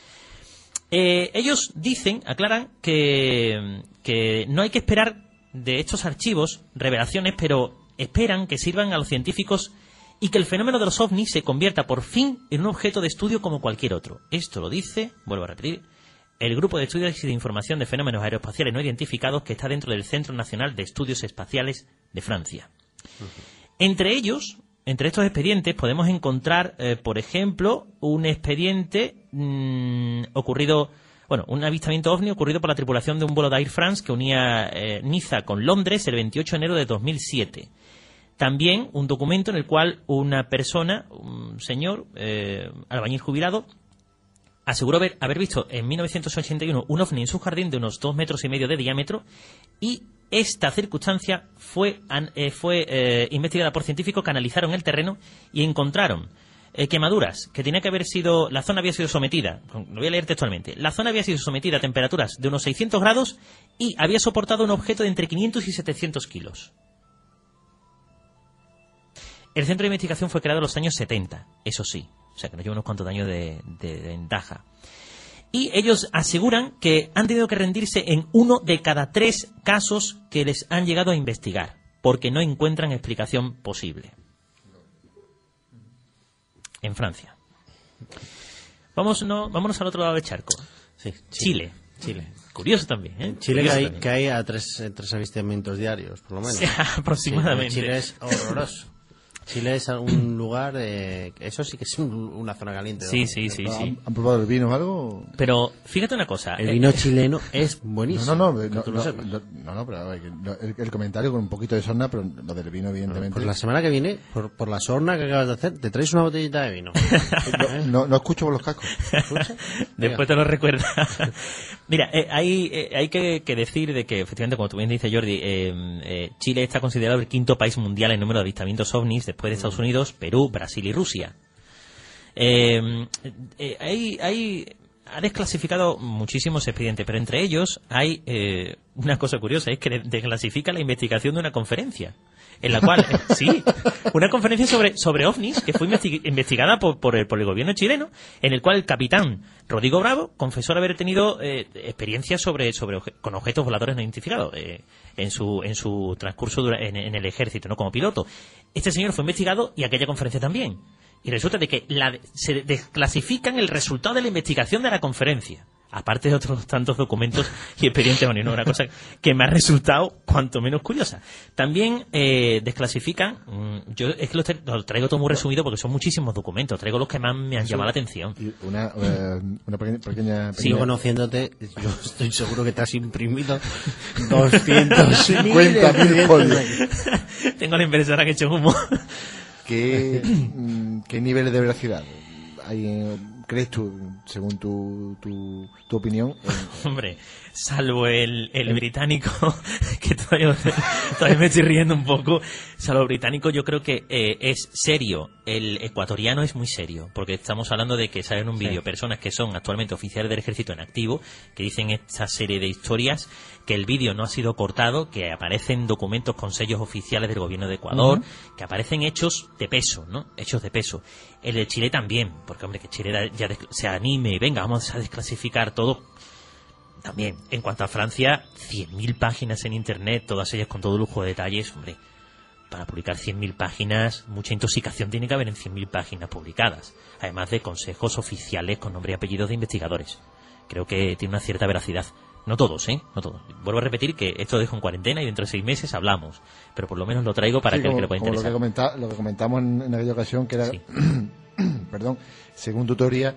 Eh, ellos dicen, aclaran, que, que no hay que esperar de estos archivos revelaciones, pero esperan que sirvan a los científicos y que el fenómeno de los ovnis se convierta por fin en un objeto de estudio como cualquier otro. Esto lo dice, vuelvo a repetir, el Grupo de Estudios y de Información de Fenómenos Aeroespaciales No Identificados que está dentro del Centro Nacional de Estudios Espaciales de Francia. Uh-huh. Entre ellos... Entre estos expedientes podemos encontrar, eh, por ejemplo, un expediente mmm, ocurrido, bueno, un avistamiento ovni ocurrido por la tripulación de un vuelo de Air France que unía eh, Niza con Londres el veintiocho de enero de dos mil siete. También un documento en el cual una persona, un señor, eh, albañil jubilado, aseguró haber, haber visto en mil novecientos ochenta y uno un ovni en su jardín de unos dos metros y medio de diámetro y esta circunstancia fue, eh, fue eh, investigada por científicos que analizaron el terreno y encontraron eh, quemaduras, que tenía que haber sido, la zona había sido sometida, lo voy a leer textualmente, la zona había sido sometida a temperaturas de unos seiscientos grados y había soportado un objeto de entre quinientos y setecientos kilos. El centro de investigación fue creado en los años setenta, eso sí, o sea que nos lleva unos cuantos años de, de, de ventaja. Y ellos aseguran que han tenido que rendirse en uno de cada tres casos que les han llegado a investigar, porque no encuentran explicación posible. En Francia. Vamos, no, vámonos al otro lado del charco. Sí, Chile. Chile. Curioso también, ¿eh? En Chile Curioso que hay, también. que hay a tres, tres avistamientos diarios, por lo menos. Sí, aproximadamente. Sí, Chile es horroroso. Chile es un lugar, eh, eso sí que es un, una zona caliente. Sí, ¿no? sí, sí, sí. ¿Han, ¿Han probado el vino o algo? Pero fíjate una cosa. El vino chileno es buenísimo. No, no, no, tú no, lo sepas. no, no, no, pero el, el comentario con un poquito de sorna, pero lo del vino, evidentemente. Pues la semana que viene, por, por la sorna que acabas de hacer, te traes una botellita de vino. no, no, no escucho por los cascos. ¿Escucha? Después te lo recuerda. Mira, eh, hay, eh, hay que, que decir de que, efectivamente, como tú bien dices, Jordi, eh, eh, Chile está considerado el quinto país mundial en número de avistamientos ovnis después de Estados Unidos, Perú, Brasil y Rusia. Eh, eh, hay, hay, ha desclasificado muchísimos expedientes, pero entre ellos hay eh, una cosa curiosa, es que desclasifica la investigación de una conferencia, en la cual, eh, sí, una conferencia sobre sobre ovnis que fue investi- investigada por, por, el, por el gobierno chileno, en el cual el capitán Rodrigo Bravo confesó haber tenido eh, experiencias sobre sobre obje- con objetos voladores no identificados eh, en su en su transcurso dura- en, en el ejército, no como piloto. Este señor fue investigado y aquella conferencia también. Y resulta de que la, se desclasifican el resultado de la investigación de la conferencia, aparte de otros tantos documentos y experiencias. Bueno, una cosa que me ha resultado cuanto menos curiosa. También eh, desclasifican, mmm, yo es que lo, tra- lo traigo todo muy resumido porque son muchísimos documentos, traigo los que más me han Eso, llamado la atención. Y una, uh, una pequeña... pequeña, Sigo pequeña... conociéndote, yo estoy seguro que te has imprimido doscientos cincuenta mil folios. Tengo la impresora que he hecho humo. ¿Qué, mm, ¿Qué niveles de veracidad hay, eh, crees tú, según tu, tu, tu opinión? En... Hombre, salvo el, el británico, que todavía, todavía me estoy riendo un poco, salvo el británico yo creo que eh, es serio. El ecuatoriano es muy serio, porque estamos hablando de que salen un vídeo Sí. personas que son actualmente oficiales del ejército en activo, que dicen esta serie de historias, que el vídeo no ha sido cortado, que aparecen documentos con sellos oficiales del gobierno de Ecuador, uh-huh. que aparecen hechos de peso, ¿no? Hechos de peso. El de Chile también, porque hombre, que Chile ya des- se anime y venga, vamos a desclasificar todo. También, en cuanto a Francia, cien mil páginas en internet, todas ellas con todo lujo de detalles, hombre, para publicar cien mil páginas, mucha intoxicación tiene que haber en cien mil páginas publicadas, además de consejos oficiales con nombre y apellidos de investigadores. Creo que tiene una cierta veracidad. No todos, ¿eh? No todos. Vuelvo a repetir que esto lo dejo en cuarentena y dentro de seis meses hablamos, pero por lo menos lo traigo para Sí, que el como, que le pueda como interesar. Lo que, comenta, lo que comentamos en, en aquella ocasión, que era, Sí. perdón, según tu teoría,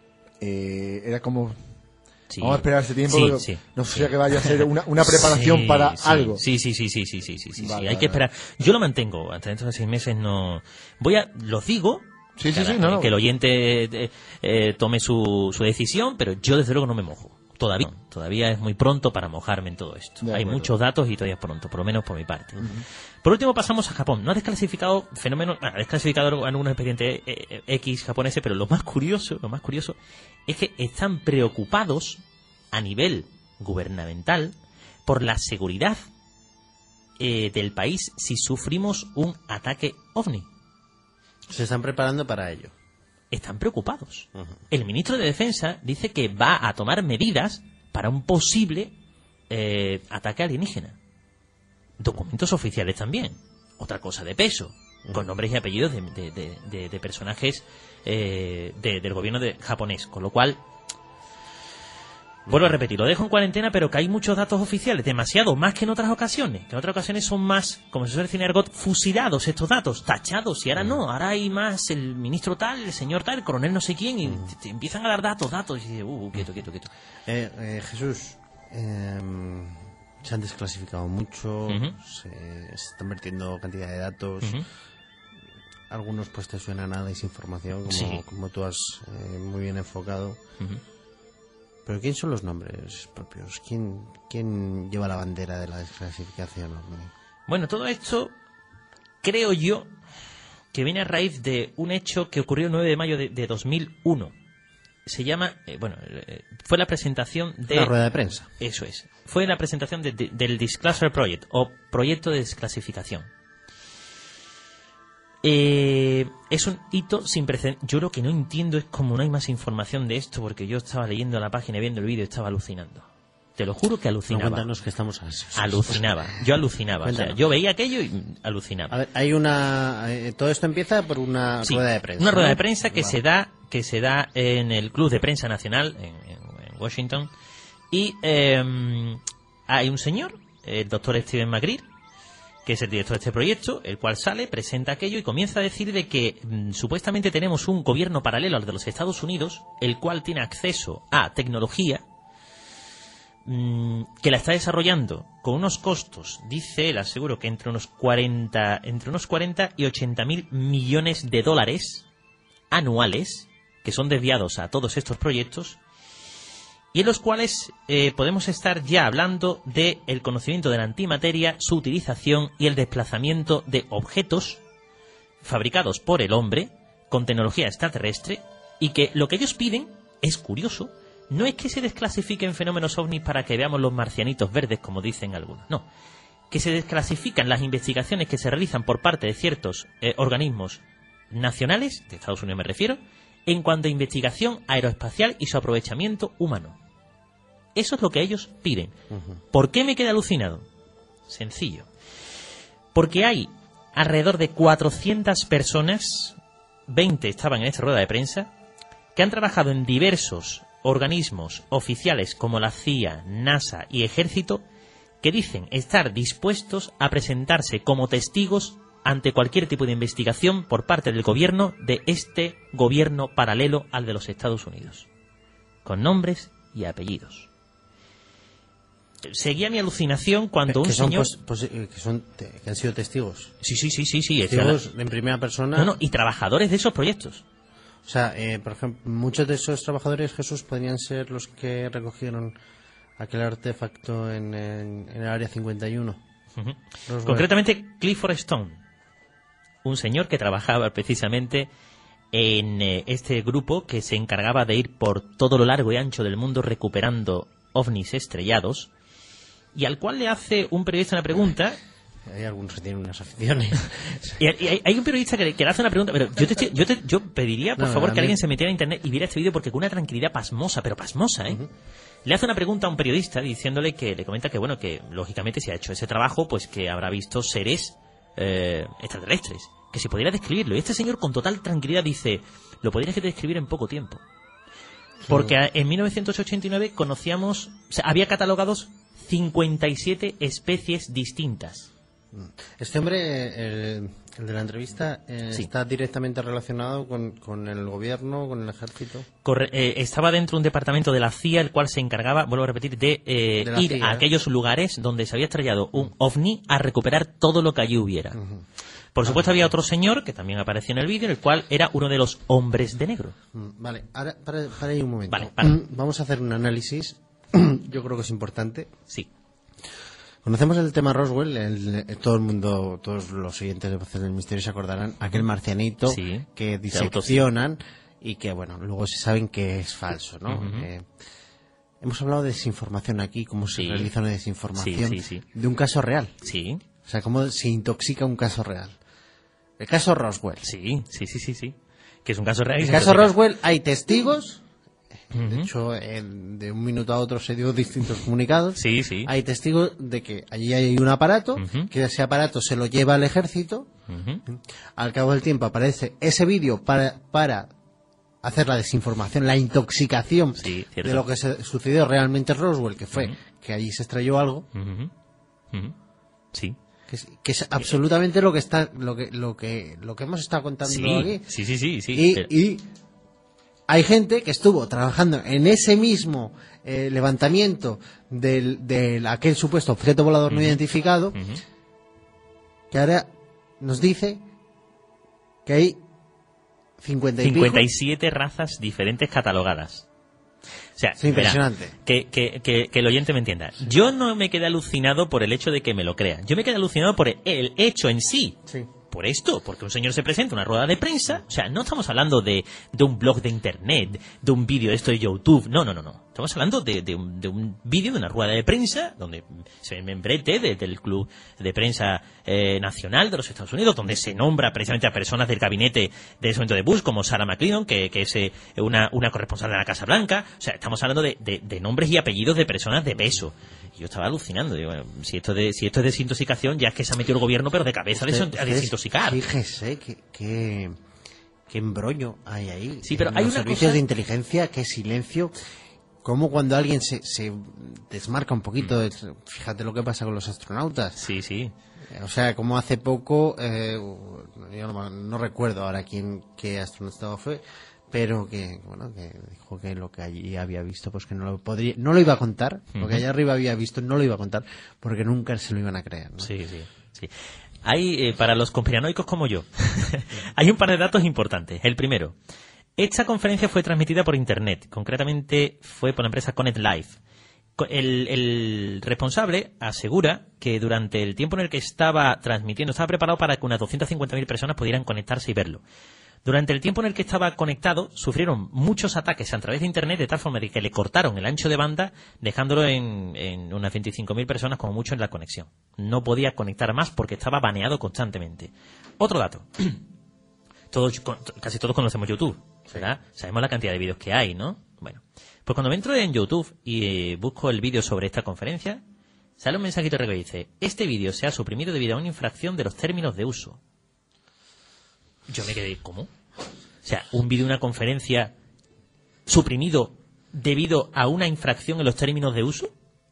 eh, era como... Sí. Vamos a esperar ese tiempo, Sí, pero sí, no sí. sea que vaya a ser una, una preparación Sí, para sí, algo. Sí, sí, sí, sí, sí, sí, sí, sí, sí. Vale, Hay vale, que esperar. Yo lo mantengo. Hasta dentro de seis meses no. Voy a, los digo. Sí, sí, que, sí, no, no. que el oyente eh, eh, tome su, su decisión, pero yo desde luego no me mojo. Todavía, todavía es muy pronto para mojarme en todo esto. De Hay acuerdo. muchos datos y todavía es pronto, por lo menos por mi parte. Uh-huh. Por último pasamos a Japón. No ha desclasificado fenómenos, ha desclasificado algunos expedientes eh, X japoneses, pero lo más curioso, lo más curioso es que están preocupados a nivel gubernamental por la seguridad eh, del país si sufrimos un ataque ovni. Se están preparando para ello. Están preocupados. Uh-huh. El ministro de Defensa dice que va a tomar medidas para un posible eh, ataque alienígena. Documentos oficiales también. Otra cosa de peso, uh-huh. con nombres y apellidos de, de, de, de, de personajes eh, de, del gobierno de, japonés. Con lo cual, vuelvo a repetir, lo dejo en cuarentena, pero que hay muchos datos oficiales, demasiado, más que en otras ocasiones. Que en otras ocasiones son más, como se suele decir en argot, fusilados estos datos, tachados, y ahora no, ahora hay más el ministro tal, el señor tal, el coronel no sé quién, y te, te empiezan a dar datos, datos, y dices, uh, quieto, quieto, quieto. Eh, eh, Jesús, eh, se han desclasificado mucho, Uh-huh. se, se están vertiendo cantidad de datos. Uh-huh. Algunos pues te suenan a desinformación, como, Sí. como tú has eh, muy bien enfocado. Uh-huh. Pero ¿quién son los nombres propios? ¿Quién, quién lleva la bandera de la desclasificación? Bueno, todo esto creo yo que viene a raíz de un hecho que ocurrió el nueve de mayo de, de dos mil uno. Se llama, eh, bueno, eh, fue la presentación de... Una rueda de prensa. Eso es. Fue la presentación de, de, del Disclosure Project, o Proyecto de Desclasificación. Eh, es un hito sin precedentes. Yo lo que no entiendo es cómo no hay más información de esto, porque yo estaba leyendo la página y viendo el vídeo y estaba alucinando. Te lo juro que No, alucinaba. cuéntanos que estamos ansiosos. Alucinaba. Yo alucinaba. O sea, Cuéntanos. yo veía aquello y alucinaba. A ver, hay una... eh, todo esto empieza por una Sí, rueda de prensa. Una rueda ¿no? de prensa que Vale. se da que se da en el Club de Prensa Nacional en, en- en Washington, y eh, hay un señor, el doctor Steven McGreer, que es el director de este proyecto, el cual sale, presenta aquello y comienza a decir de que mm, supuestamente tenemos un gobierno paralelo al de los Estados Unidos, el cual tiene acceso a tecnología mm, que la está desarrollando con unos costos, dice él, aseguro que entre unos cuarenta, entre unos cuarenta y ochenta mil millones de dólares anuales, que son desviados a todos estos proyectos, y en los cuales eh, podemos estar ya hablando de el conocimiento de la antimateria, su utilización y el desplazamiento de objetos fabricados por el hombre con tecnología extraterrestre, y que lo que ellos piden es curioso, no es que se desclasifiquen fenómenos ovnis para que veamos los marcianitos verdes, como dicen algunos, no. Que se desclasifican las investigaciones que se realizan por parte de ciertos eh, organismos nacionales, de Estados Unidos me refiero, en cuanto a investigación aeroespacial y su aprovechamiento humano. Eso es lo que ellos piden. Uh-huh. ¿Por qué me quedé alucinado? Sencillo. Porque hay alrededor de cuatrocientas personas, veinte estaban en esta rueda de prensa, que han trabajado en diversos organismos oficiales como la C I A, NASA y Ejército, que dicen estar dispuestos a presentarse como testigos ante cualquier tipo de investigación por parte del gobierno de este gobierno paralelo al de los Estados Unidos, con nombres y apellidos. Seguía mi alucinación cuando que un son señor... Pos, pos, que, son, que han sido testigos. Sí, sí, sí, sí. sí testigos en primera persona. No, no, y trabajadores de esos proyectos. O sea, eh, por ejemplo, muchos de esos trabajadores, Jesús, podrían ser los que recogieron aquel artefacto en, en, en el área cincuenta y uno. Uh-huh. Concretamente, Clifford Stone, un señor que trabajaba precisamente en eh, este grupo que se encargaba de ir por todo lo largo y ancho del mundo recuperando ovnis estrellados, y al cual le hace un periodista una pregunta. Hay algunos que tienen unas aficiones. Y hay, hay un periodista que le, que le hace una pregunta, pero yo, te, yo, te, yo pediría, por no, favor, que alguien se metiera a internet y viera este vídeo, porque con una tranquilidad pasmosa, pero pasmosa, ¿eh? Uh-huh. Le hace una pregunta a un periodista diciéndole que le comenta que, bueno, que lógicamente si ha hecho ese trabajo, pues que habrá visto seres eh, extraterrestres, que si pudiera describirlo. Y este señor con total tranquilidad dice, lo podrías describir en poco tiempo. Porque en mil novecientos ochenta y nueve conocíamos, o sea, había catalogados cincuenta y siete especies distintas. Este hombre, el, el de la entrevista, eh, sí. está directamente relacionado con, con el gobierno, con el ejército. Corre, eh, estaba dentro de un departamento de la C I A, el cual se encargaba, vuelvo a repetir, de, eh, de ir C I A, a aquellos lugares donde se había estrellado un ovni a recuperar todo lo que allí hubiera. Uh-huh. Por supuesto, ah, había otro señor que también aparecía en el vídeo, el cual era uno de los hombres de negro. Vale, ahora para, para ahí un momento. Vale, para. Vamos a hacer un análisis. Yo creo que es importante. Sí. Conocemos el tema Roswell, el, el, todo el mundo, todos los oyentes de Voces del Misterio se acordarán, aquel marcianito sí, que diseccionan y que, bueno, luego se saben que es falso, ¿no? Uh-huh. Eh, hemos hablado de desinformación aquí, cómo se sí. realiza una desinformación sí, sí, sí. de un caso real. Sí. O sea, cómo se intoxica un caso real. El caso Roswell. Sí, sí, sí, sí, sí. Que es un caso real. El caso Roswell, hay testigos. Uh-huh. De hecho, eh, de un minuto a otro se dio distintos comunicados. Sí, sí. Hay testigos de que allí hay un aparato, uh-huh. que ese aparato se lo lleva al ejército. Uh-huh. Al cabo del tiempo aparece ese vídeo para, para hacer la desinformación, la intoxicación sí, de lo que se sucedió realmente en Roswell, que fue uh-huh. que allí se estrelló algo. Uh-huh. Uh-huh. Sí. Que es, que es absolutamente lo que está, lo que, lo que, lo que hemos estado contando sí, aquí. Sí, sí, sí, sí. Y, pero... y hay gente que estuvo trabajando en ese mismo eh, levantamiento del, del aquel supuesto objeto volador uh-huh. no identificado, uh-huh. que ahora nos dice que hay cincuenta y cincuenta y siete razas diferentes catalogadas. O sea, es impresionante. Verá, que, que, que, que el oyente me entienda. Sí. Yo no me quedé alucinado por el hecho de que me lo crean. Yo me quedé alucinado por el, el hecho en sí. Sí. Por esto, porque un señor se presenta en una rueda de prensa, o sea, no estamos hablando de, de un blog de internet, de un vídeo de esto de YouTube, no, no, no, no. Estamos hablando de, de un, de un vídeo de una rueda de prensa, donde se ve membrete de, del Club de Prensa eh, Nacional de los Estados Unidos, donde se nombra precisamente a personas del gabinete de ese momento de Bush, como Sarah McClellan, que, que es eh, una, una corresponsal de la Casa Blanca. O sea, estamos hablando de, de, de nombres y apellidos de personas de peso. Yo estaba alucinando. Digo, bueno, si esto de si esto es desintoxicación, ya es que se ha metido el gobierno, pero de cabeza usted, a desintoxicar. Fíjese que, que, que embrollo hay ahí. Sí, pero en hay los una servicios cosa... de inteligencia, qué silencio. Como cuando alguien se, se desmarca un poquito. Mm. Fíjate lo que pasa con los astronautas. Sí, sí. O sea, como hace poco, eh, yo no, no recuerdo ahora quién qué astronauta fue, pero que bueno que dijo que lo que allí había visto pues que no lo podría no lo iba a contar, uh-huh. lo que allá arriba había visto no lo iba a contar porque nunca se lo iban a creer, ¿no? Sí, sí, sí. Hay eh, para los conspiranoicos como yo hay un par de datos importantes. El primero, esta conferencia fue transmitida por internet, concretamente fue por la empresa Connect Live. El, el responsable asegura que durante el tiempo en el que estaba transmitiendo estaba preparado para que unas doscientas cincuenta mil personas pudieran conectarse y verlo. Durante el tiempo en el que estaba conectado, sufrieron muchos ataques a través de Internet, de tal forma de que le cortaron el ancho de banda, dejándolo en, en unas veinticinco mil personas como mucho en la conexión. No podía conectar más porque estaba baneado constantemente. Otro dato. Todos, casi todos conocemos YouTube, ¿verdad? Sabemos la cantidad de vídeos que hay, ¿no? Bueno, pues cuando me entro en YouTube y eh, busco el vídeo sobre esta conferencia, sale un mensajito que dice: este vídeo se ha suprimido debido a una infracción de los términos de uso. Yo me quedé, ¿cómo? O sea, un vídeo de una conferencia suprimido debido a una infracción en los términos de uso.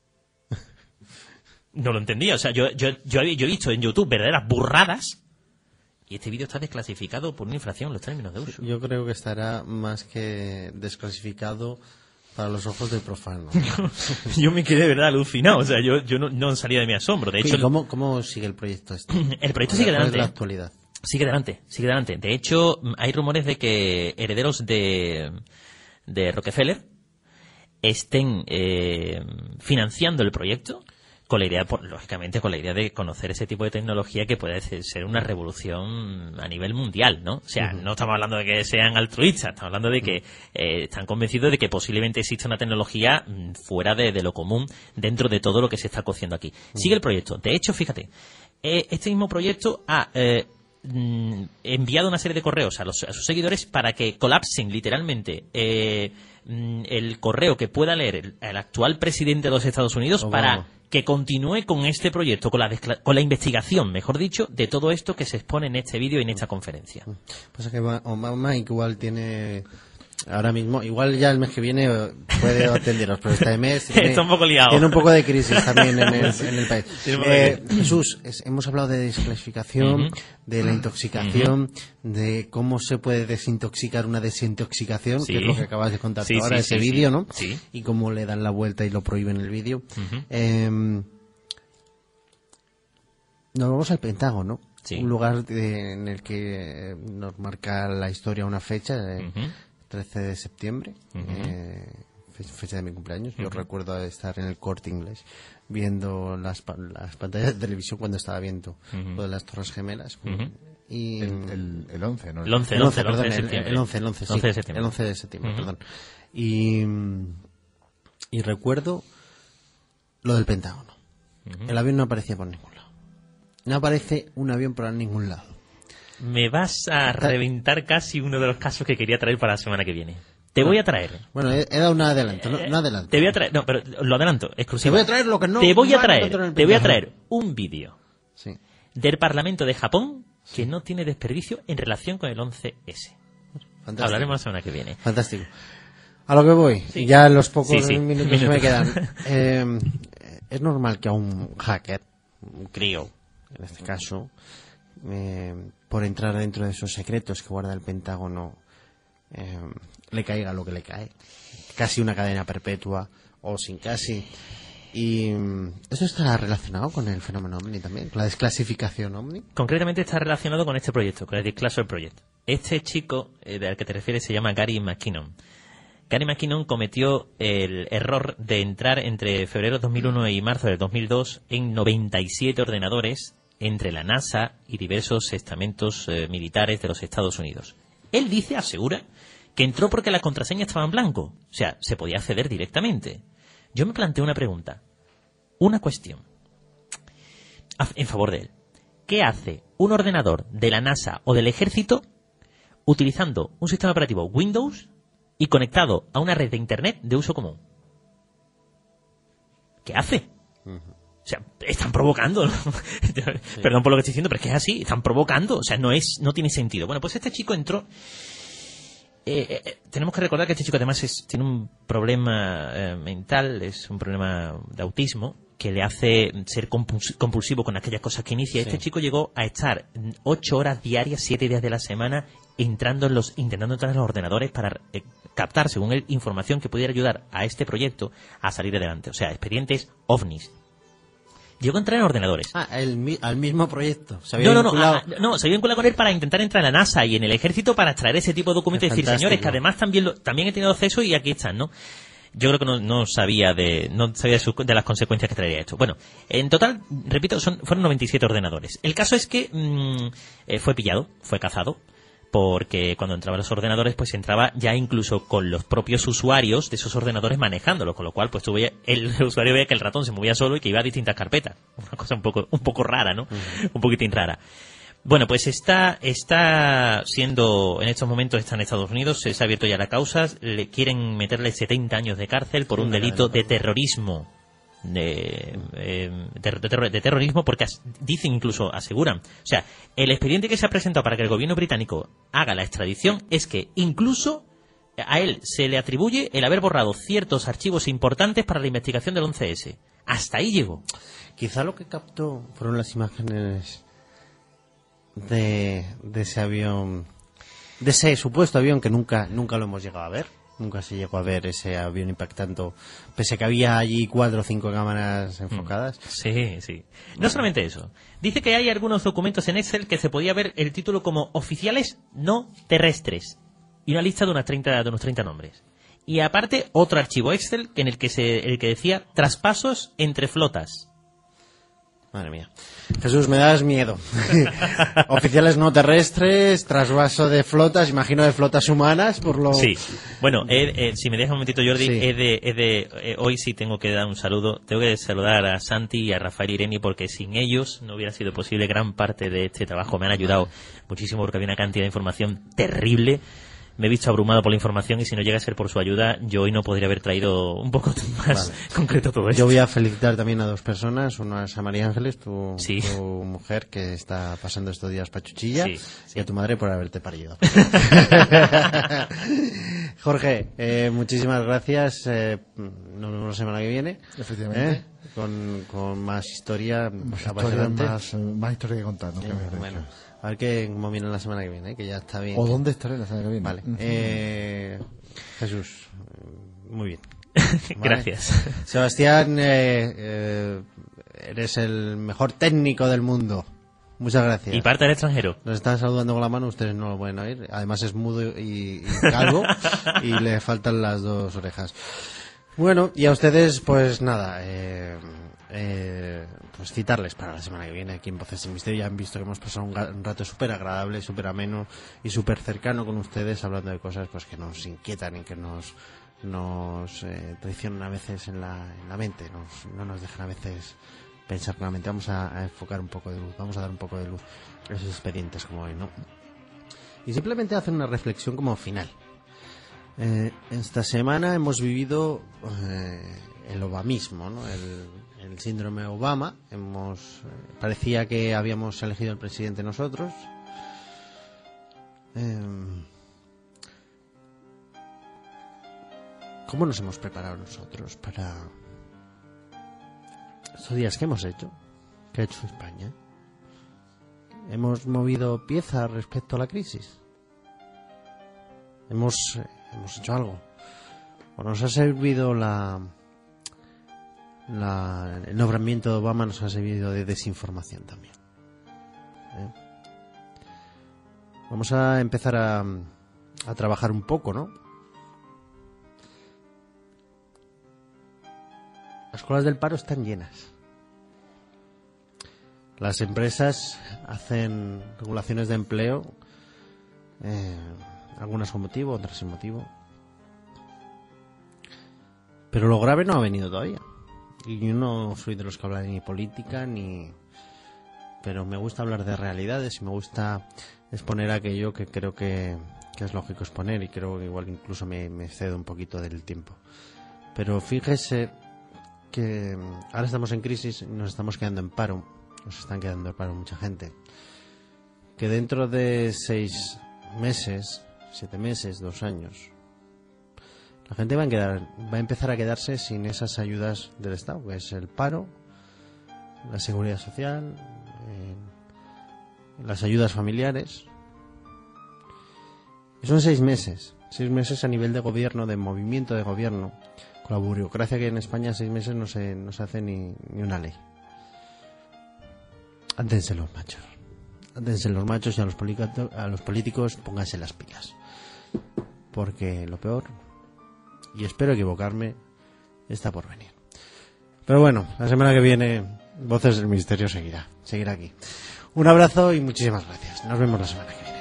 No lo entendía. O sea, yo, yo, yo, he, yo he visto en YouTube verdaderas burradas y este vídeo está desclasificado por una infracción en los términos de uso. Yo creo que estará más que desclasificado para los ojos del profano. Yo me quedé de verdad alucinado. O sea, yo, yo no, no salía de mi asombro. De hecho, ¿Cómo, ¿Cómo sigue el proyecto este? El proyecto sigue adelante. ¿Cuál es la actualidad? Sigue adelante, sigue adelante. De hecho, hay rumores de que herederos de, de Rockefeller estén eh, financiando el proyecto con la idea, lógicamente, con la idea de conocer ese tipo de tecnología que puede ser una revolución a nivel mundial, ¿no? O sea, uh-huh. no estamos hablando de que sean altruistas, estamos hablando de que eh, están convencidos de que posiblemente existe una tecnología fuera de, de lo común dentro de todo lo que se está cociendo aquí. Uh-huh. Sigue el proyecto. De hecho, fíjate, eh, este mismo proyecto ha eh, enviado una serie de correos a, los, a sus seguidores para que colapsen literalmente eh, el correo que pueda leer el, el actual presidente de los Estados Unidos oh, para wow. que continúe con este proyecto, con la, con la investigación, mejor dicho, de todo esto que se expone en este vídeo y en esta conferencia. Pasa que Obama igual tiene... Ahora mismo, igual ya el mes que viene puede atenderos, pero este mes tiene, está un poco liado. Tiene un poco de crisis también en el, en el país. Eh, Jesús, es, hemos hablado de desclasificación, uh-huh. de la intoxicación, uh-huh. de cómo se puede desintoxicar una desintoxicación, sí. que es lo que acabas de contar sí, ahora, sí, ese sí, vídeo, ¿no? Sí. Y cómo le dan la vuelta y lo prohíben el vídeo. Uh-huh. Eh, nos vamos al Pentágono, sí. un lugar de, en el que nos marca la historia una fecha. Eh, uh-huh. trece de septiembre, uh-huh. eh, fecha de mi cumpleaños. Uh-huh. Yo recuerdo estar en el Corte Inglés viendo las, las pantallas de televisión cuando estaba viendo uh-huh. lo de las Torres Gemelas. Uh-huh. Y el, el, el once, ¿no? El once, el once, el once, perdón, de septiembre. El once, el once, sí, once de septiembre. El once de septiembre, uh-huh. perdón. Y, y recuerdo lo del Pentágono. Uh-huh. El avión no aparecía por ningún lado. No aparece un avión por ningún lado. Me vas a reventar casi uno de los casos que quería traer para la semana que viene. Te voy a traer. Bueno, he, he dado un adelanto, no, no adelanto. Te voy a traer, no, pero lo adelanto, exclusivo. Te voy a traer lo que no. Te voy a traer, te voy a traer un vídeo sí. del Parlamento de Japón que sí. no tiene desperdicio en relación con el once ese. Fantástico. Hablaremos la semana que viene. Fantástico. A lo que voy, sí. ya los pocos sí, sí. minutos, minutos que me quedan. Eh, es normal que a un hacker, un crío, en este caso, eh, por entrar dentro de esos secretos que guarda el Pentágono, eh, le caiga lo que le cae. Casi una cadena perpetua, o sin casi. Y ¿eso estará relacionado con el fenómeno OVNI también? ¿Con la desclasificación OVNI? Concretamente está relacionado con este proyecto, con el Disclosure Project. Este chico eh, al que te refieres se llama Gary McKinnon. Gary McKinnon cometió el error de entrar entre febrero de dos mil uno y marzo del dos mil dos en noventa y siete ordenadores entre la NASA y diversos estamentos eh, militares de los Estados Unidos. Él dice, asegura, que entró porque la contraseña estaba en blanco. O sea, se podía acceder directamente. Yo me planteo una pregunta, una cuestión, en favor de él. ¿Qué hace un ordenador de la NASA o del Ejército utilizando un sistema operativo Windows y conectado a una red de Internet de uso común? ¿Qué hace? Uh-huh. O sea, están provocando, ¿no? Sí. Perdón por lo que estoy diciendo, pero es que es así, están provocando, o sea, no es, no tiene sentido. Bueno, pues este chico entró... Eh, eh, tenemos que recordar que este chico además es, tiene un problema eh, mental, es un problema de autismo que le hace ser compuls- compulsivo con aquellas cosas que inicia. Sí. Este chico llegó a estar ocho horas diarias, siete días de la semana, entrando en los, intentando entrar en los ordenadores para eh, captar, según él, información que pudiera ayudar a este proyecto a salir adelante. O sea, expedientes ovnis. Llegó a entrar en ordenadores. Ah, el, al mismo proyecto. ¿Se había no, no, no, vinculado? a, no, se había vinculado con él para intentar entrar en la NASA y en el Ejército para extraer ese tipo de documentos y decir, señores, que además también lo, también he tenido acceso y aquí están, ¿no? Yo creo que no, no sabía de no sabía de, su, de las consecuencias que traería esto. Bueno, en total, repito, son, fueron noventa y siete ordenadores. El caso es que mmm, eh, fue pillado, fue cazado porque cuando entraba a los ordenadores, pues entraba ya incluso con los propios usuarios de esos ordenadores manejándolos, con lo cual pues tú veías, el usuario veía que el ratón se movía solo y que iba a distintas carpetas. Una cosa un poco, un poco rara, ¿no? Uh-huh. Un poquitín rara. Bueno, pues está, está siendo, en estos momentos está en Estados Unidos, se ha abierto ya la causa, le quieren meterle setenta años de cárcel por un delito de terrorismo. De, eh, de, de, de terrorismo, porque as, dicen, incluso aseguran, o sea, el expediente que se ha presentado para que el gobierno británico haga la extradición es que incluso a él se le atribuye el haber borrado ciertos archivos importantes para la investigación del once ese. Hasta ahí llegó. Quizá lo que captó fueron las imágenes de, de ese avión, de ese supuesto avión que nunca, nunca lo hemos llegado a ver. Nunca se llegó a ver ese avión impactando, pese a que había allí cuatro o cinco cámaras enfocadas. Sí, sí. No solamente eso. Dice que hay algunos documentos en Excel que se podía ver el título como oficiales no terrestres. Y una lista de, unas treinta, de unos treinta nombres. Y aparte, otro archivo Excel en el que, se, el que decía traspasos entre flotas. Madre mía. Jesús, me das miedo. Oficiales no terrestres, trasvaso de flotas, imagino de flotas humanas, por lo... Sí. Bueno, he, eh, si me dejas un momentito, Jordi, Sí. he de, he de, eh, hoy sí tengo que dar un saludo. Tengo que saludar a Santi y a Rafael Ireni, porque sin ellos no hubiera sido posible gran parte de este trabajo. Me han ayudado muchísimo porque había una cantidad de información terrible. Me he visto abrumado por la información y si no llega a ser por su ayuda, yo hoy no podría haber traído un poco más Vale. concreto todo esto. Yo voy a felicitar también a dos personas. Una es a María Ángeles, tu, Sí. tu mujer, que está pasando estos días pachuchilla, Sí, y a tu madre por haberte parido. Jorge, eh, muchísimas gracias. Eh, nos vemos la semana que viene. Efectivamente. ¿Eh? Con, con más historia. Más, más historia, adelante. más, eh, más historia que contar, ¿no? Eh, Que mejor dicho. bueno, a ver qué, cómo viene la semana que viene, ¿eh? Que ya está bien. ¿O dónde estaré la semana que viene? Vale. Eh, Jesús, muy bien. Vale. Gracias. Sebastián, eh, eh, eres el mejor técnico del mundo. Muchas gracias. Y parte del extranjero. Nos están saludando con la mano, ustedes no lo pueden oír. Además es mudo y, y calvo y le faltan las dos orejas. Bueno, y a ustedes, pues nada, eh, eh, pues citarles para la semana que viene aquí en Voces del Misterio. Ya han visto que hemos pasado un, ga- un rato súper agradable, súper ameno y súper cercano con ustedes, hablando de cosas pues que nos inquietan y que nos nos eh, traicionan a veces en la, en la mente, nos, no nos dejan a veces pensar claramente. Vamos a, a enfocar un poco de luz, vamos a dar un poco de luz a esos expedientes como hoy, ¿no? Y simplemente hacer una reflexión como final. Eh, esta semana hemos vivido eh, el obamismo, ¿no? El, el síndrome Obama. Hemos eh, parecía que habíamos elegido al presidente nosotros. Eh, ¿Cómo nos hemos preparado nosotros para estos días? ¿Qué hemos hecho? ¿Qué ha hecho España? ¿Hemos movido piezas respecto a la crisis? ¿Hemos, eh, hemos hecho algo? ¿O nos ha servido la, la el nombramiento de Obama nos ha servido de desinformación también? ¿Eh? Vamos a empezar a, a trabajar un poco, ¿no? Las colas del paro están llenas. Las empresas hacen regulaciones de empleo, eh, algunas con motivo, otras sin motivo. Pero lo grave no ha venido todavía. Y yo no soy de los que hablan ni política ni... Pero me gusta hablar de realidades y me gusta exponer aquello que creo que, que es lógico exponer, y creo que igual incluso me, me cedo un poquito del tiempo. Pero fíjese que ahora estamos en crisis y nos estamos quedando en paro. Nos están quedando en paro mucha gente. Que dentro de seis meses, siete meses, dos años, la gente va a, quedar, va a empezar a quedarse sin esas ayudas del Estado, que es el paro, la seguridad social, eh, las ayudas familiares. Y son seis meses, seis meses a nivel de gobierno, de movimiento de gobierno, con la burocracia que en España seis meses no se, no se hace ni, ni una ley. Ándense los machos, ándense los machos y a los, a los políticos pónganse las pilas. Porque lo peor, y espero equivocarme, está por venir. Pero bueno, la semana que viene Voces del Misterio seguirá, seguirá aquí. Un abrazo y muchísimas gracias. Nos vemos la semana que viene.